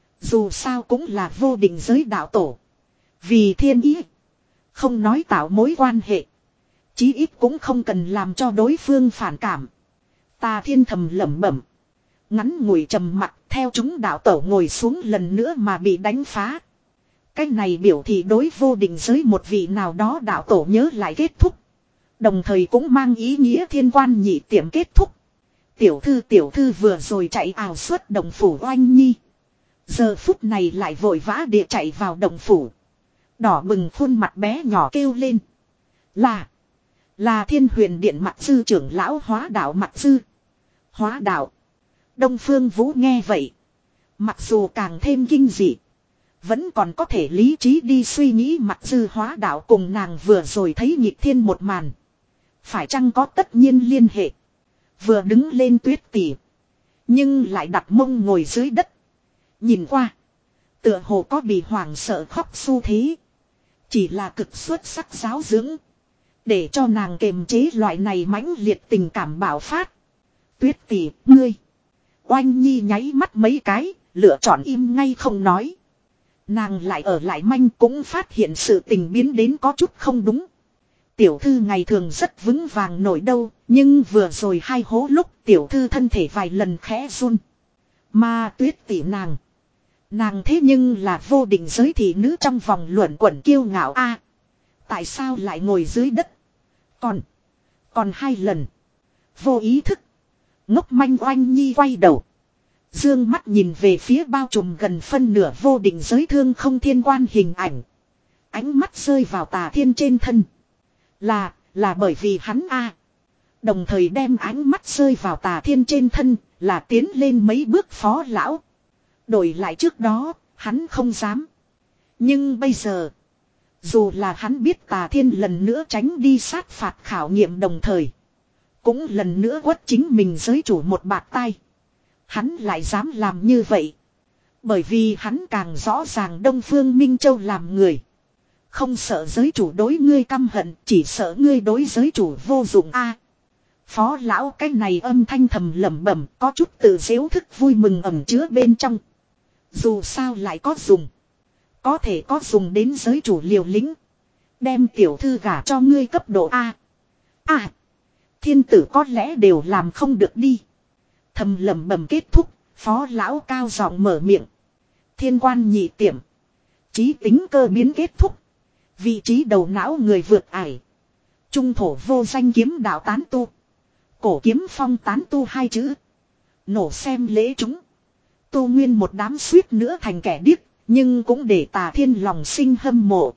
Dù sao cũng là vô định giới đạo tổ. Vì thiên ý. Không nói tạo mối quan hệ. Chí ít cũng không cần làm cho đối phương phản cảm. Tà Thiên thầm lẩm bẩm. Ngắn ngủi trầm mặc theo chúng đạo tổ ngồi xuống lần nữa mà bị đánh phá. Cái này biểu thị đối vô định giới một vị nào đó đạo tổ nhớ lại kết thúc. Đồng thời cũng mang ý nghĩa thiên quan nhị tiệm kết thúc. Tiểu thư tiểu thư vừa rồi chạy ảo suốt đồng phủ Oanh Nhi. Giờ phút này lại vội vã địa chạy vào đồng phủ. Đỏ bừng khuôn mặt bé nhỏ kêu lên. Là. Là Thiên Huyền Điện Mặc Dư trưởng lão hóa đạo Mặc Dư. Hóa đạo. Đông Phương Vũ nghe vậy. Mặc dù càng thêm kinh dị. Vẫn còn có thể lý trí đi suy nghĩ Mặc Dư hóa đạo cùng nàng vừa rồi thấy nhịp thiên một màn. Phải chăng có tất nhiên liên hệ. Vừa đứng lên Tuyết tỷ. Nhưng lại đặt mông ngồi dưới đất. Nhìn qua. Tựa hồ có bị hoảng sợ khóc xu thế. Chỉ là cực xuất sắc giáo dưỡng. Để cho nàng kiềm chế loại này mãnh liệt tình cảm bạo phát. Tuyết tỷ, ngươi. Oanh Nhi nháy mắt mấy cái, lựa chọn im ngay không nói. Nàng lại ở lại manh cũng phát hiện sự tình biến đến có chút không đúng. Tiểu thư ngày thường rất vững vàng nổi đâu, nhưng vừa rồi hai hố lúc tiểu thư thân thể vài lần khẽ run. Mà Tuyết tỷ nàng. Nàng thế nhưng là vô định giới thị nữ trong vòng luẩn quẩn kiêu ngạo a. Tại sao lại ngồi dưới đất? Còn. Còn hai lần. Vô ý thức. Ngốc manh Oanh Nhi quay đầu. Dương mắt nhìn về phía bao trùm gần phân nửa vô định giới thương không thiên quan hình ảnh. Ánh mắt rơi vào Tà Thiên trên thân. Là, là bởi vì hắn a. Đồng thời đem ánh mắt rơi vào Tà Thiên trên thân, là tiến lên mấy bước phó lão. Đổi lại trước đó, hắn không dám. Nhưng bây giờ, dù là hắn biết Tà Thiên lần nữa tránh đi sát phạt khảo nghiệm đồng thời. Cũng lần nữa quất chính mình giới chủ một bạt tay. Hắn lại dám làm như vậy. Bởi vì hắn càng rõ ràng Đông Phương Minh Châu làm người. Không sợ giới chủ đối ngươi căm hận, chỉ sợ ngươi đối giới chủ vô dụng a. Phó lão cái này âm thanh thầm lẩm bẩm, có chút tự giễu thức vui mừng ẩm chứa bên trong. Dù sao lại có dùng. Có thể có dùng đến giới chủ liều lĩnh. Đem tiểu thư gả cho ngươi cấp độ A. À. Thiên tử có lẽ đều làm không được đi. Thầm lẩm bẩm kết thúc, phó lão cao giọng mở miệng. Thiên quan nhị tiệm. Trí tính cơ biến kết thúc. Vị trí đầu não người vượt ải. Trung thổ vô danh kiếm đạo tán tu. Cổ kiếm phong tán tu hai chữ. Nổ xem lễ chúng. Tu nguyên một đám suýt nữa thành kẻ điếc. Nhưng cũng để Tà Thiên lòng sinh hâm mộ.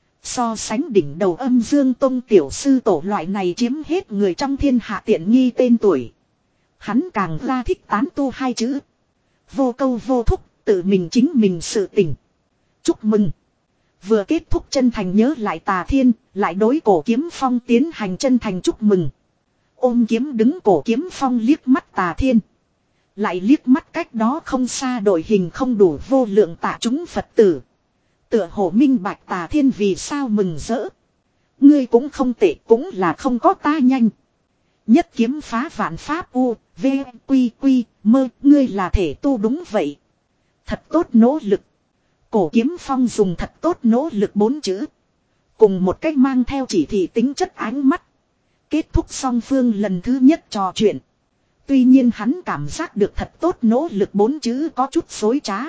So sánh đỉnh đầu âm dương tông tiểu sư tổ loại này chiếm hết người trong thiên hạ tiện nghi tên tuổi. Hắn càng ra thích tán tu hai chữ. Vô câu vô thúc, tự mình chính mình sự tình. Chúc mừng. Vừa kết thúc chân thành nhớ lại Tà Thiên, lại đối cổ kiếm phong tiến hành chân thành chúc mừng. Ôm kiếm đứng cổ kiếm phong liếc mắt Tà Thiên. Lại liếc mắt cách đó không xa đội hình không đủ vô lượng tạ chúng Phật tử. Tựa hồ minh bạch Tà Thiên vì sao mừng rỡ. Ngươi cũng không tệ, cũng là không có ta nhanh. Nhất kiếm phá vạn pháp u, v, quy quy, mơ, ngươi là thể tu đúng vậy. Thật tốt nỗ lực. Cổ kiếm phong dùng thật tốt nỗ lực bốn chữ. Cùng một cách mang theo chỉ thị tính chất ánh mắt. Kết thúc song phương lần thứ nhất trò chuyện. Tuy nhiên hắn cảm giác được thật tốt nỗ lực bốn chữ có chút dối trá.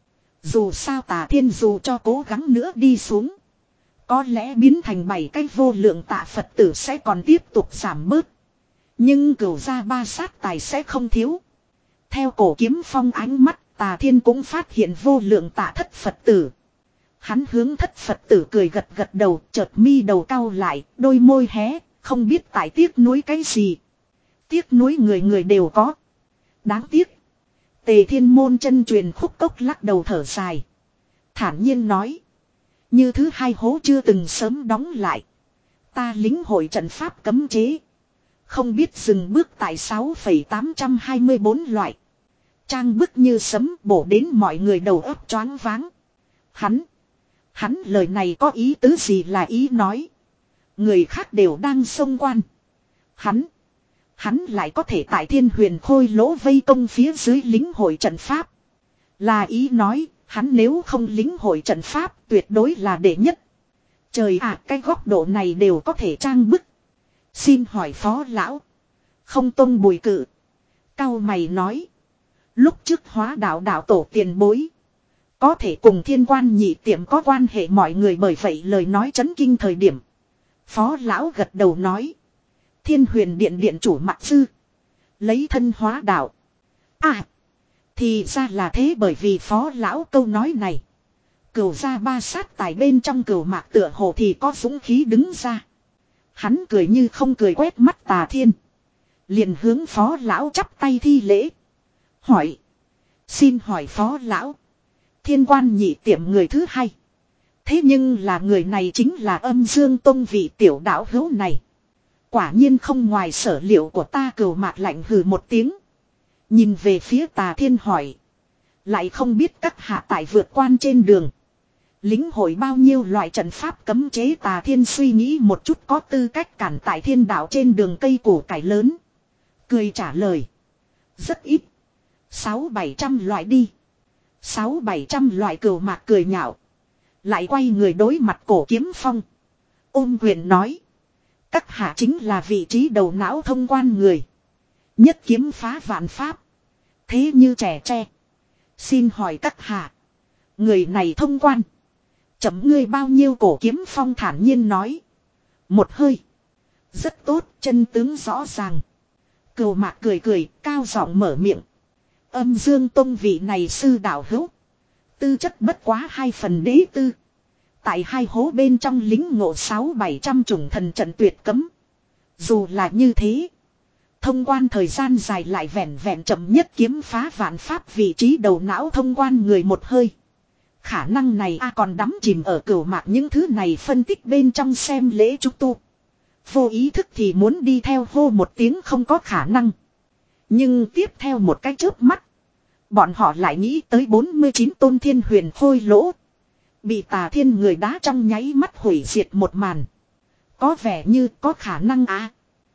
Dù sao Tà Thiên dù cho cố gắng nữa đi xuống. Có lẽ biến thành bảy cái vô lượng tạ Phật tử sẽ còn tiếp tục giảm bớt. Nhưng cửu gia ba sát tài sẽ không thiếu. Theo cổ kiếm phong ánh mắt, Tà Thiên cũng phát hiện vô lượng tạ thất Phật tử. Hắn hướng thất Phật tử cười gật gật đầu, chợt mi đầu cau lại, đôi môi hé, không biết tại tiếc nuối cái gì. Tiếc nuối người người đều có. Đáng tiếc. Tề Thiên môn chân truyền khúc cốc lắc đầu thở dài. Thản nhiên nói. Như thứ hai hố chưa từng sớm đóng lại. Ta lính hội trận pháp cấm chế. Không biết dừng bước tại sáu phẩy tám hai bốn loại. Trang bức như sấm bổ đến mọi người đầu óc choáng váng. Hắn. Hắn lời này có ý tứ gì là ý nói. Người khác đều đang xông quan. Hắn. Hắn lại có thể tại thiên huyền khôi lỗ vây công phía dưới lính hội trận pháp. Là ý nói. Hắn nếu không lính hội trận pháp tuyệt đối là đệ nhất. Trời ạ, cái góc độ này đều có thể trang bức. Xin hỏi phó lão. Không tông bùi cự. Cao mày nói. Lúc trước hóa đạo đạo tổ tiền bối. Có thể cùng thiên quan nhị tiệm có quan hệ mọi người, bởi vậy lời nói chấn kinh thời điểm. Phó lão gật đầu nói. Thiên huyền điện điện chủ mặc sư. Lấy thân hóa đạo. À. Thì ra là thế, bởi vì phó lão câu nói này. Cửu gia ba sát tài bên trong cửu mạc tựa hồ thì có dũng khí đứng ra. Hắn cười như không cười quét mắt Tà Thiên. Liền hướng phó lão chắp tay thi lễ. Hỏi. Xin hỏi phó lão. Thiên quan nhị tiệm người thứ hai. Thế nhưng là người này chính là Âm Dương Tông vị tiểu đạo hữu này. Quả nhiên không ngoài sở liệu của ta, cửu mạc lạnh hừ một tiếng. Nhìn về phía Tà Thiên hỏi. Lại không biết các hạ tại vượt quan trên đường. Lính hội bao nhiêu loại trận pháp cấm chế. Tà Thiên suy nghĩ một chút có tư cách cản tại thiên đạo trên đường cây củ cải lớn. Cười trả lời. Rất ít. Sáu bảy trăm loại đi. Sáu bảy trăm loại, cửu mạc cười nhạo. Lại quay người đối mặt cổ kiếm phong. Ôm quyền nói. Các hạ chính là vị trí đầu não thông quan người. Nhất kiếm phá vạn pháp. Thế như trẻ tre. Xin hỏi các hạ. Người này thông quan. Chấm ngươi bao nhiêu, cổ kiếm phong thản nhiên nói. Một hơi. Rất tốt, chân tướng rõ ràng. Cửu mạc cười cười, cao giọng mở miệng. Âm Dương Tông vị này sư đạo hữu. Tư chất bất quá hai phần đế tư. Tại hai hố bên trong lính ngộ sáu bảy trăm chủng thần trận tuyệt cấm. Dù là như thế. Thông quan thời gian dài lại vẹn vẹn chậm nhất kiếm phá vạn pháp, vị trí đầu não thông quan người một hơi. Khả năng này a còn đắm chìm ở cửu mạc những thứ này phân tích bên trong xem lễ chúc tu. Vô ý thức thì muốn đi theo hô một tiếng không có khả năng. Nhưng tiếp theo một cái chớp mắt. Bọn họ lại nghĩ tới bốn mươi chín tôn thiên huyền khôi lỗ. Bị Tà Thiên người đá trong nháy mắt hủy diệt một màn. Có vẻ như có khả năng á. À.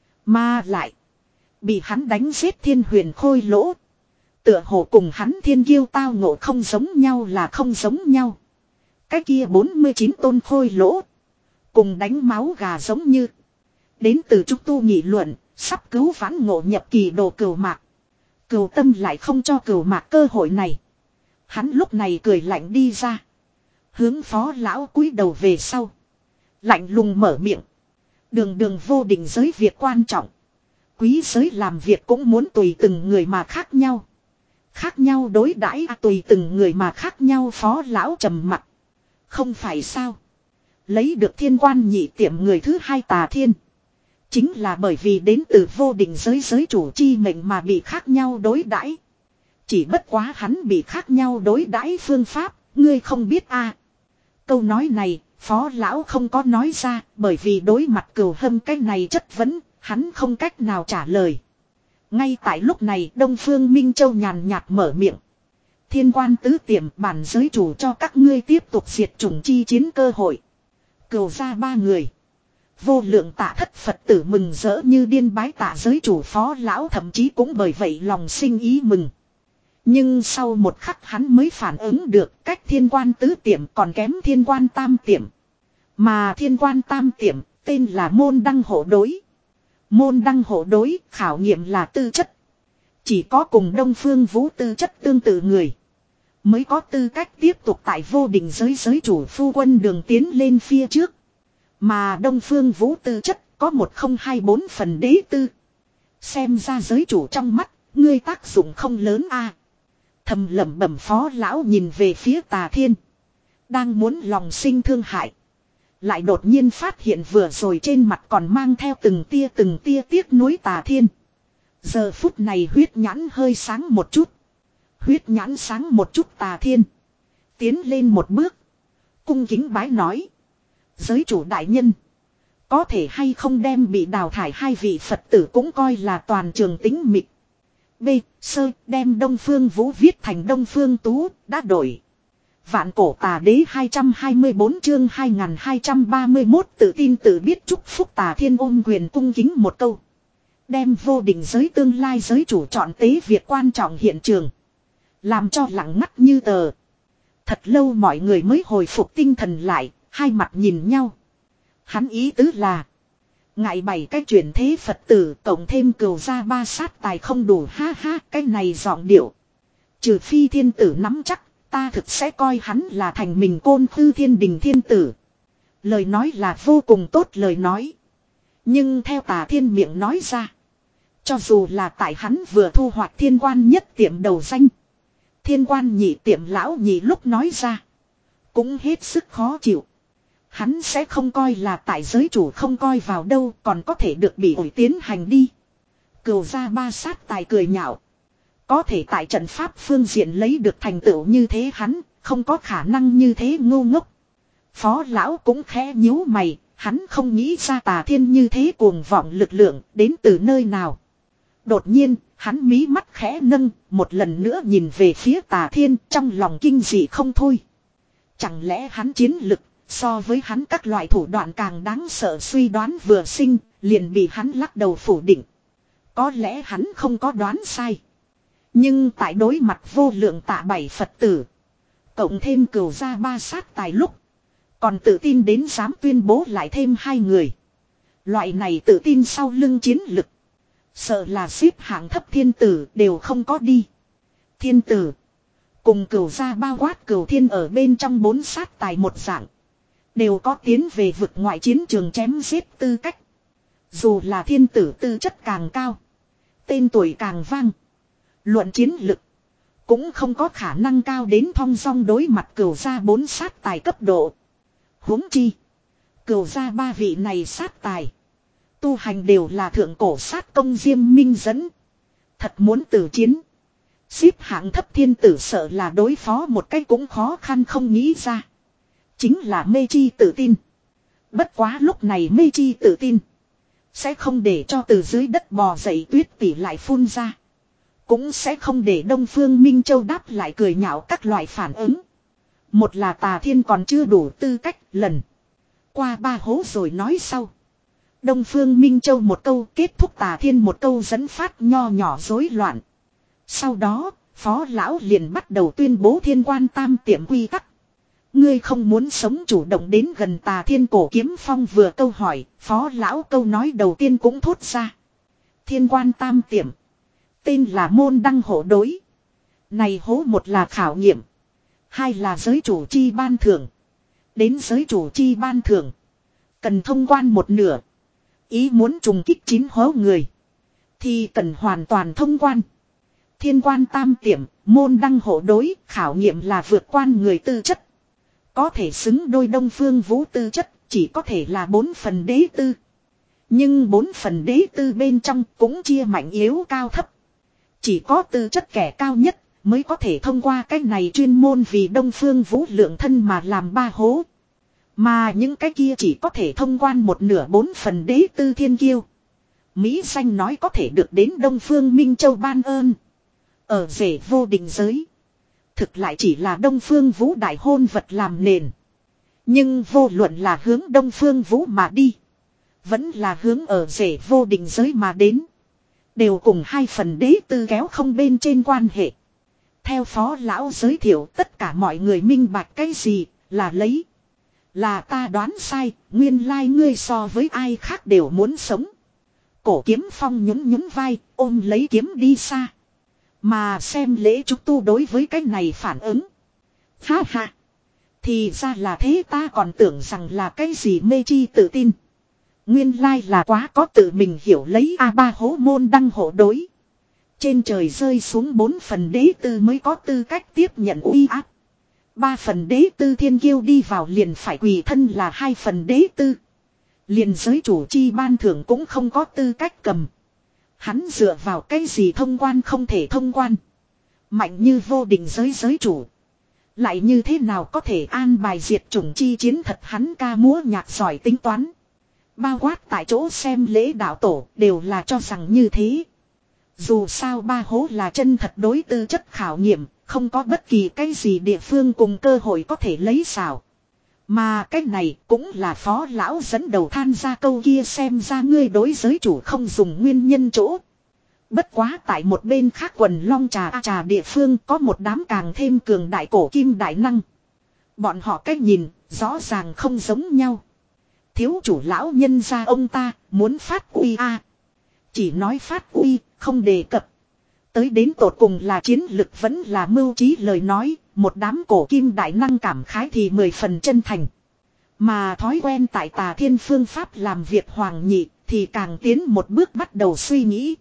Mà lại. Bị hắn đánh giết thiên huyền khôi lỗ. Tựa hồ cùng hắn thiên kiêu tao ngộ không giống nhau là không giống nhau. Cái kia bốn mươi chín tôn khôi lỗ. Cùng đánh máu gà giống như. Đến từ trúc tu nghị luận. Sắp cứu vãn ngộ nhập kỳ đồ cửu mạc. Cửu tâm lại không cho cửu mạc cơ hội này. Hắn lúc này cười lạnh đi ra. Hướng phó lão cúi đầu về sau. Lạnh lùng mở miệng. Đường đường vô định giới việc quan trọng. Quý giới làm việc cũng muốn tùy từng người mà khác nhau. Khác nhau đối đãi à, tùy từng người mà khác nhau. Phó lão trầm mặt. Không phải sao. Lấy được thiên quan nhị tiệm người thứ hai Tà Thiên. Chính là bởi vì đến từ vô định giới giới chủ chi mệnh mà bị khác nhau đối đãi. Chỉ bất quá hắn bị khác nhau đối đãi phương pháp. Ngươi không biết a à. Câu nói này phó lão không có nói ra. Bởi vì đối mặt Cửu Hâm cái này chất vấn. Hắn không cách nào trả lời. Ngay tại lúc này Đông Phương Minh Châu nhàn nhạt mở miệng. Thiên quan tứ tiệm, bản giới chủ cho các ngươi tiếp tục diệt chủng chi chiến cơ hội. Cửu ra ba người. Vô lượng tạ thất Phật tử mừng rỡ như điên bái tạ giới chủ. Phó lão thậm chí cũng bởi vậy lòng sinh ý mừng. Nhưng sau một khắc hắn mới phản ứng được cách thiên quan tứ tiệm còn kém thiên quan tam tiệm. Mà thiên quan tam tiệm tên là môn đăng hộ đối. Môn đăng hộ đối khảo nghiệm là tư chất. Chỉ có cùng Đông Phương Vũ tư chất tương tự người mới có tư cách tiếp tục tại vô định giới giới chủ phu quân đường tiến lên phía trước. Mà Đông Phương Vũ tư chất có một không hai bốn phần đế tư. Xem ra giới chủ trong mắt, ngươi tác dụng không lớn a. Thầm lẩm bẩm Phó lão nhìn về phía Tà Thiên. Đang muốn lòng sinh thương hại. Lại đột nhiên phát hiện vừa rồi trên mặt còn mang theo từng tia từng tia tiếc nuối Tà Thiên. Giờ phút này huyết nhãn hơi sáng một chút. Huyết nhãn sáng một chút Tà Thiên. Tiến lên một bước. Cung kính bái nói. Giới chủ đại nhân. Có thể hay không đem bị đào thải hai vị Phật tử cũng coi là toàn trường tính mịch. B. Sơ đem Đông Phương Vũ viết thành Đông Phương Tú đã đổi. Vạn cổ tà đế hai trăm hai mươi bốn chương hai nghìn hai trăm ba mươi mốt tự tin tự biết chúc phúc Tà Thiên ôm quyền cung kính một câu. Đem vô định giới tương lai giới chủ chọn tế việc quan trọng hiện trường. Làm cho lặng ngắt như tờ. Thật lâu mọi người mới hồi phục tinh thần lại, hai mặt nhìn nhau. Hắn ý tứ là. Ngại bảy cái chuyển thế Phật tử cộng thêm cừu gia ba sát tài không đủ ha ha cái này giọng điệu. Trừ phi thiên tử nắm chắc, ta thực sẽ coi hắn là thành mình Côn Khư Thiên Đình thiên tử. Lời nói là vô cùng tốt lời nói. Nhưng theo Tà Thiên miệng nói ra. Cho dù là tại hắn vừa thu hoạch thiên quan nhất tiệm đầu danh. Thiên quan nhị tiệm lão nhị lúc nói ra. Cũng hết sức khó chịu. Hắn sẽ không coi là tại giới chủ không coi vào đâu còn có thể được bị ổi tiến hành đi. Cừu gia ba sát tài cười nhạo. Có thể tại trận pháp phương diện lấy được thành tựu như thế hắn không có khả năng như thế ngu ngốc. Phó lão cũng khẽ nhíu mày, hắn không nghĩ ra Tà Thiên như thế cuồng vọng lực lượng đến từ nơi nào. Đột nhiên, hắn mí mắt khẽ nâng, một lần nữa nhìn về phía Tà Thiên trong lòng kinh dị không thôi. Chẳng lẽ hắn chiến lực so với hắn các loại thủ đoạn càng đáng sợ suy đoán vừa sinh, liền bị hắn lắc đầu phủ định. Có lẽ hắn không có đoán sai. Nhưng tại đối mặt vô lượng tạ bảy Phật tử. Cộng thêm cừu gia ba sát tài lúc. Còn tự tin đến dám tuyên bố lại thêm hai người. Loại này tự tin sau lưng chiến lực. Sợ là xếp hạng thấp thiên tử đều không có đi. Thiên tử. Cùng cừu gia bao quát cừu thiên ở bên trong bốn sát tài một dạng. Đều có tiến về vực ngoại chiến trường chém giết tư cách. Dù là thiên tử tư chất càng cao. Tên tuổi càng vang. Luận chiến lực. Cũng không có khả năng cao đến thong dong đối mặt cừu gia bốn sát tài cấp độ. Huống chi. Cừu gia ba vị này sát tài. Tu hành đều là thượng cổ sát công diêm minh dẫn. Thật muốn tử chiến. Xếp hạng thấp thiên tử sợ là đối phó một cách cũng khó khăn không nghĩ ra. Chính là mê chi tự tin. Bất quá lúc này mê chi tự tin. Sẽ không để cho từ dưới đất bò dậy tuyết tỉ lại phun ra. Cũng sẽ không để Đông Phương Minh Châu đáp lại cười nhạo các loại phản ứng. Một là Tà Thiên còn chưa đủ tư cách lần. Qua ba hố rồi nói sau. Đông Phương Minh Châu một câu kết thúc Tà Thiên một câu dẫn phát nho nhỏ rối loạn. Sau đó, Phó Lão liền bắt đầu tuyên bố thiên quan tam tiệm quy tắc. Ngươi không muốn sống chủ động đến gần Tà Thiên cổ kiếm phong vừa câu hỏi, Phó Lão câu nói đầu tiên cũng thốt ra. Thiên quan tam tiệm. Tên là môn đăng hộ đối. Này hố một là khảo nghiệm. Hai là giới chủ chi ban thưởng. Đến giới chủ chi ban thưởng. Cần thông quan một nửa. Ý muốn trùng kích chín hố người. Thì cần hoàn toàn thông quan. Thiên quan tam tiệm, môn đăng hộ đối, khảo nghiệm là vượt quan người tư chất. Có thể xứng đôi Đông Phương Vũ tư chất, chỉ có thể là bốn phần đế tư. Nhưng bốn phần đế tư bên trong cũng chia mạnh yếu cao thấp. Chỉ có tư chất kẻ cao nhất mới có thể thông qua cách này chuyên môn vì Đông Phương Vũ lượng thân mà làm ba hố. Mà những cái kia chỉ có thể thông quan một nửa bốn phần đế tư thiên kiêu. Mỹ Xanh nói có thể được đến Đông Phương Minh Châu ban ơn. Ở rể vô định giới. Thực lại chỉ là Đông Phương Vũ đại hôn vật làm nền. Nhưng vô luận là hướng Đông Phương Vũ mà đi. Vẫn là hướng ở rể vô định giới mà đến. Đều cùng hai phần đế tư kéo không bên trên quan hệ. Theo Phó Lão giới thiệu tất cả mọi người minh bạch cái gì là lấy. Là ta đoán sai, nguyên lai like ngươi so với ai khác đều muốn sống. Cổ kiếm phong nhún nhún vai, ôm lấy kiếm đi xa. Mà xem lễ trúc tu đối với cái này phản ứng. Ha ha. Thì ra là thế, ta còn tưởng rằng là cái gì mê chi tự tin. Nguyên lai là quá có tự mình hiểu lấy a ba hố môn đăng hộ đối. Trên trời rơi xuống bốn phần đế tư mới có tư cách tiếp nhận uy áp. Ba phần đế tư thiên kiêu đi vào liền phải quỳ thân là hai phần đế tư. Liền giới chủ chi ban thưởng cũng không có tư cách cầm. Hắn dựa vào cái gì thông quan không thể thông quan. Mạnh như vô định giới giới chủ. Lại như thế nào có thể an bài diệt chủng chi chiến, thật hắn ca múa nhạc giỏi tính toán. Bao quát tại chỗ xem lễ đạo tổ đều là cho rằng như thế. Dù sao ba hố là chân thật đối tư chất khảo nghiệm, không có bất kỳ cái gì địa phương cùng cơ hội có thể lấy xảo. Mà cái này cũng là phó lão dẫn đầu than ra câu kia, xem ra ngươi đối giới chủ không dùng nguyên nhân chỗ. Bất quá tại một bên khác quần long trà trà địa phương có một đám càng thêm cường đại cổ kim đại năng. Bọn họ cách nhìn rõ ràng không giống nhau. Thiếu chủ lão nhân gia ông ta muốn phát uy a, chỉ nói phát uy không đề cập tới đến tột cùng là chiến lực vẫn là mưu trí lời nói. Một đám cổ kim đại năng cảm khái thì mười phần chân thành. Mà thói quen tại Tà Thiên phương pháp làm việc hoàng nhị thì càng tiến một bước bắt đầu suy nghĩ.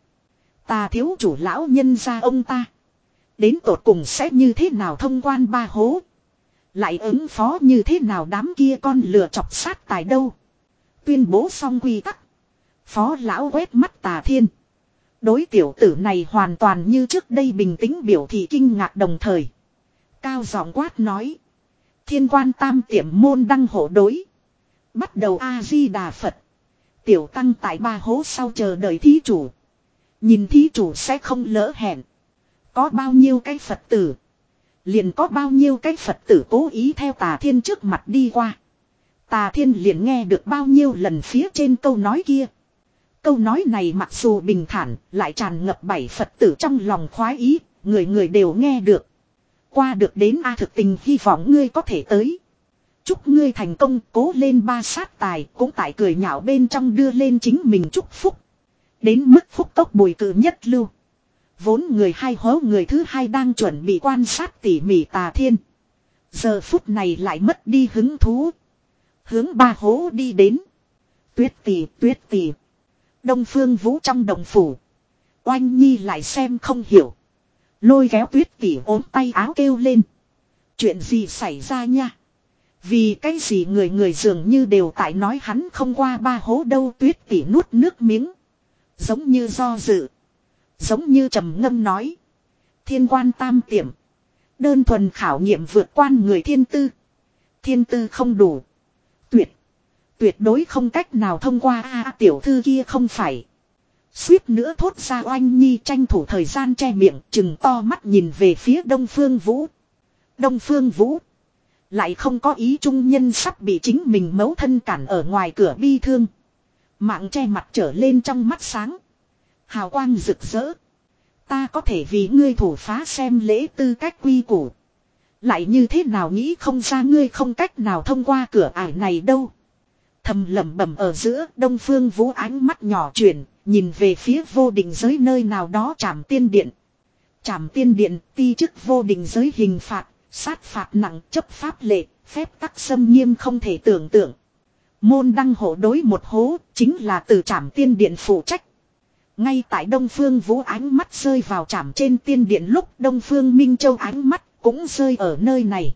Tà thiếu chủ lão nhân gia ông ta đến tột cùng sẽ như thế nào thông quan ba hố. Lại ứng phó như thế nào đám kia con lừa chọc sát tài đâu. Tuyên bố xong quy tắc. Phó lão quét mắt Tà Thiên. Đối tiểu tử này hoàn toàn như trước đây bình tĩnh biểu thị kinh ngạc, đồng thời cao giọng quát nói. Thiên quan tam tiệm môn đăng hộ đối. Bắt đầu A-di-đà Phật. Tiểu tăng tại ba hố sau chờ đợi thí chủ. Nhìn thí chủ sẽ không lỡ hẹn. Có bao nhiêu cái Phật tử. Liền có bao nhiêu cái Phật tử cố ý theo Tà Thiên trước mặt đi qua. Tà Thiên liền nghe được bao nhiêu lần phía trên câu nói kia. Câu nói này mặc dù bình thản lại tràn ngập bảy Phật tử trong lòng khoái ý. Người người đều nghe được. Qua được đến A thực tình hy vọng ngươi có thể tới. Chúc ngươi thành công, cố lên ba sát tài cũng tại cười nhạo bên trong đưa lên chính mình chúc phúc. Đến mức phúc tốc bùi cử nhất lưu. Vốn người hai hố người thứ hai đang chuẩn bị quan sát tỉ mỉ Tà Thiên. Giờ phút này lại mất đi hứng thú. Hướng ba hố đi đến. Tuyết tỷ, tuyết tỷ. Đông Phương Vũ trong đồng phủ. Oanh Nhi lại xem không hiểu. Lôi kéo tuyết tỷ ốm tay áo kêu lên. Chuyện gì xảy ra nha? Vì cái gì người người dường như đều tại nói hắn không qua ba hố đâu. Tuyết tỷ nuốt nước miếng. Giống như do dự. Giống như trầm ngâm nói. Thiên quan tam tiệm. Đơn thuần khảo nghiệm vượt quan người thiên tư. Thiên tư không đủ. Tuyệt. Tuyệt đối không cách nào thông qua a à, tiểu thư kia không phải. Suýt nữa thốt ra Oanh Nhi tranh thủ thời gian che miệng, chừng to mắt nhìn về phía Đông Phương Vũ. Đông Phương Vũ lại không có ý trung nhân sắp bị chính mình mấu thân cản ở ngoài cửa bi thương. Mạng che mặt trở lên trong mắt sáng. Hào quang rực rỡ. Ta có thể vì ngươi thủ phá xem lễ tư cách quy củ. Lại như thế nào nghĩ không ra ngươi không cách nào thông qua cửa ải này đâu. Thầm lẩm bẩm ở giữa, Đông Phương Vũ ánh mắt nhỏ chuyển, nhìn về phía vô định giới nơi nào đó Trảm Tiên Điện. Trảm Tiên Điện ti chức vô định giới hình phạt, sát phạt nặng, chấp pháp lệ, phép tắc xâm nghiêm không thể tưởng tượng. Môn đăng hộ đối một hố, chính là từ Trảm Tiên Điện phụ trách. Ngay tại Đông Phương Vũ ánh mắt rơi vào Trảm trên Tiên Điện lúc Đông Phương Minh Châu ánh mắt cũng rơi ở nơi này.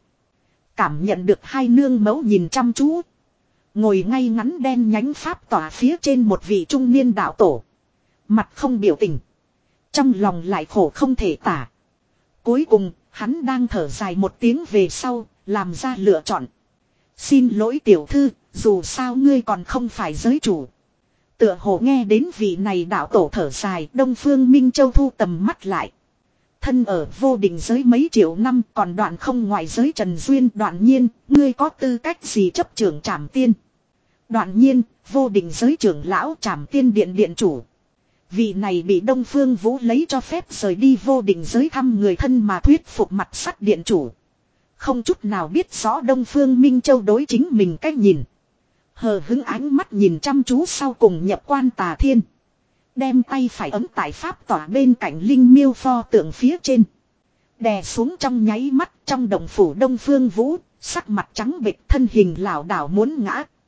Cảm nhận được hai nương mẫu nhìn chăm chú. Ngồi ngay ngắn đen nhánh pháp tỏa phía trên một vị trung niên đạo tổ. Mặt không biểu tình. Trong lòng lại khổ không thể tả. Cuối cùng, hắn đang thở dài một tiếng về sau, làm ra lựa chọn. Xin lỗi tiểu thư, dù sao ngươi còn không phải giới chủ. Tựa hồ nghe đến vị này đạo tổ thở dài, Đông Phương Minh Châu thu tầm mắt lại. Thân ở vô định giới mấy triệu năm còn đoạn không ngoại giới Trần Duyên, Đoạn Nhiên, ngươi có tư cách gì chấp trưởng Trảm Tiên? Đoạn Nhiên, vô định giới trưởng lão Trảm Tiên Điện điện chủ. Vị này bị Đông Phương Vũ lấy cho phép rời đi vô định giới thăm người thân mà thuyết phục mặt sắt điện chủ. Không chút nào biết rõ Đông Phương Minh Châu đối chính mình cách nhìn. Hờ hững ánh mắt nhìn chăm chú sau cùng nhập quan Tà Thiên. Đem tay phải ấm tại pháp tỏa bên cạnh linh miêu pho tượng phía trên. Đè xuống trong nháy mắt trong đồng phủ Đông Phương Vũ, sắc mặt trắng bệch thân hình lảo đảo muốn ngã.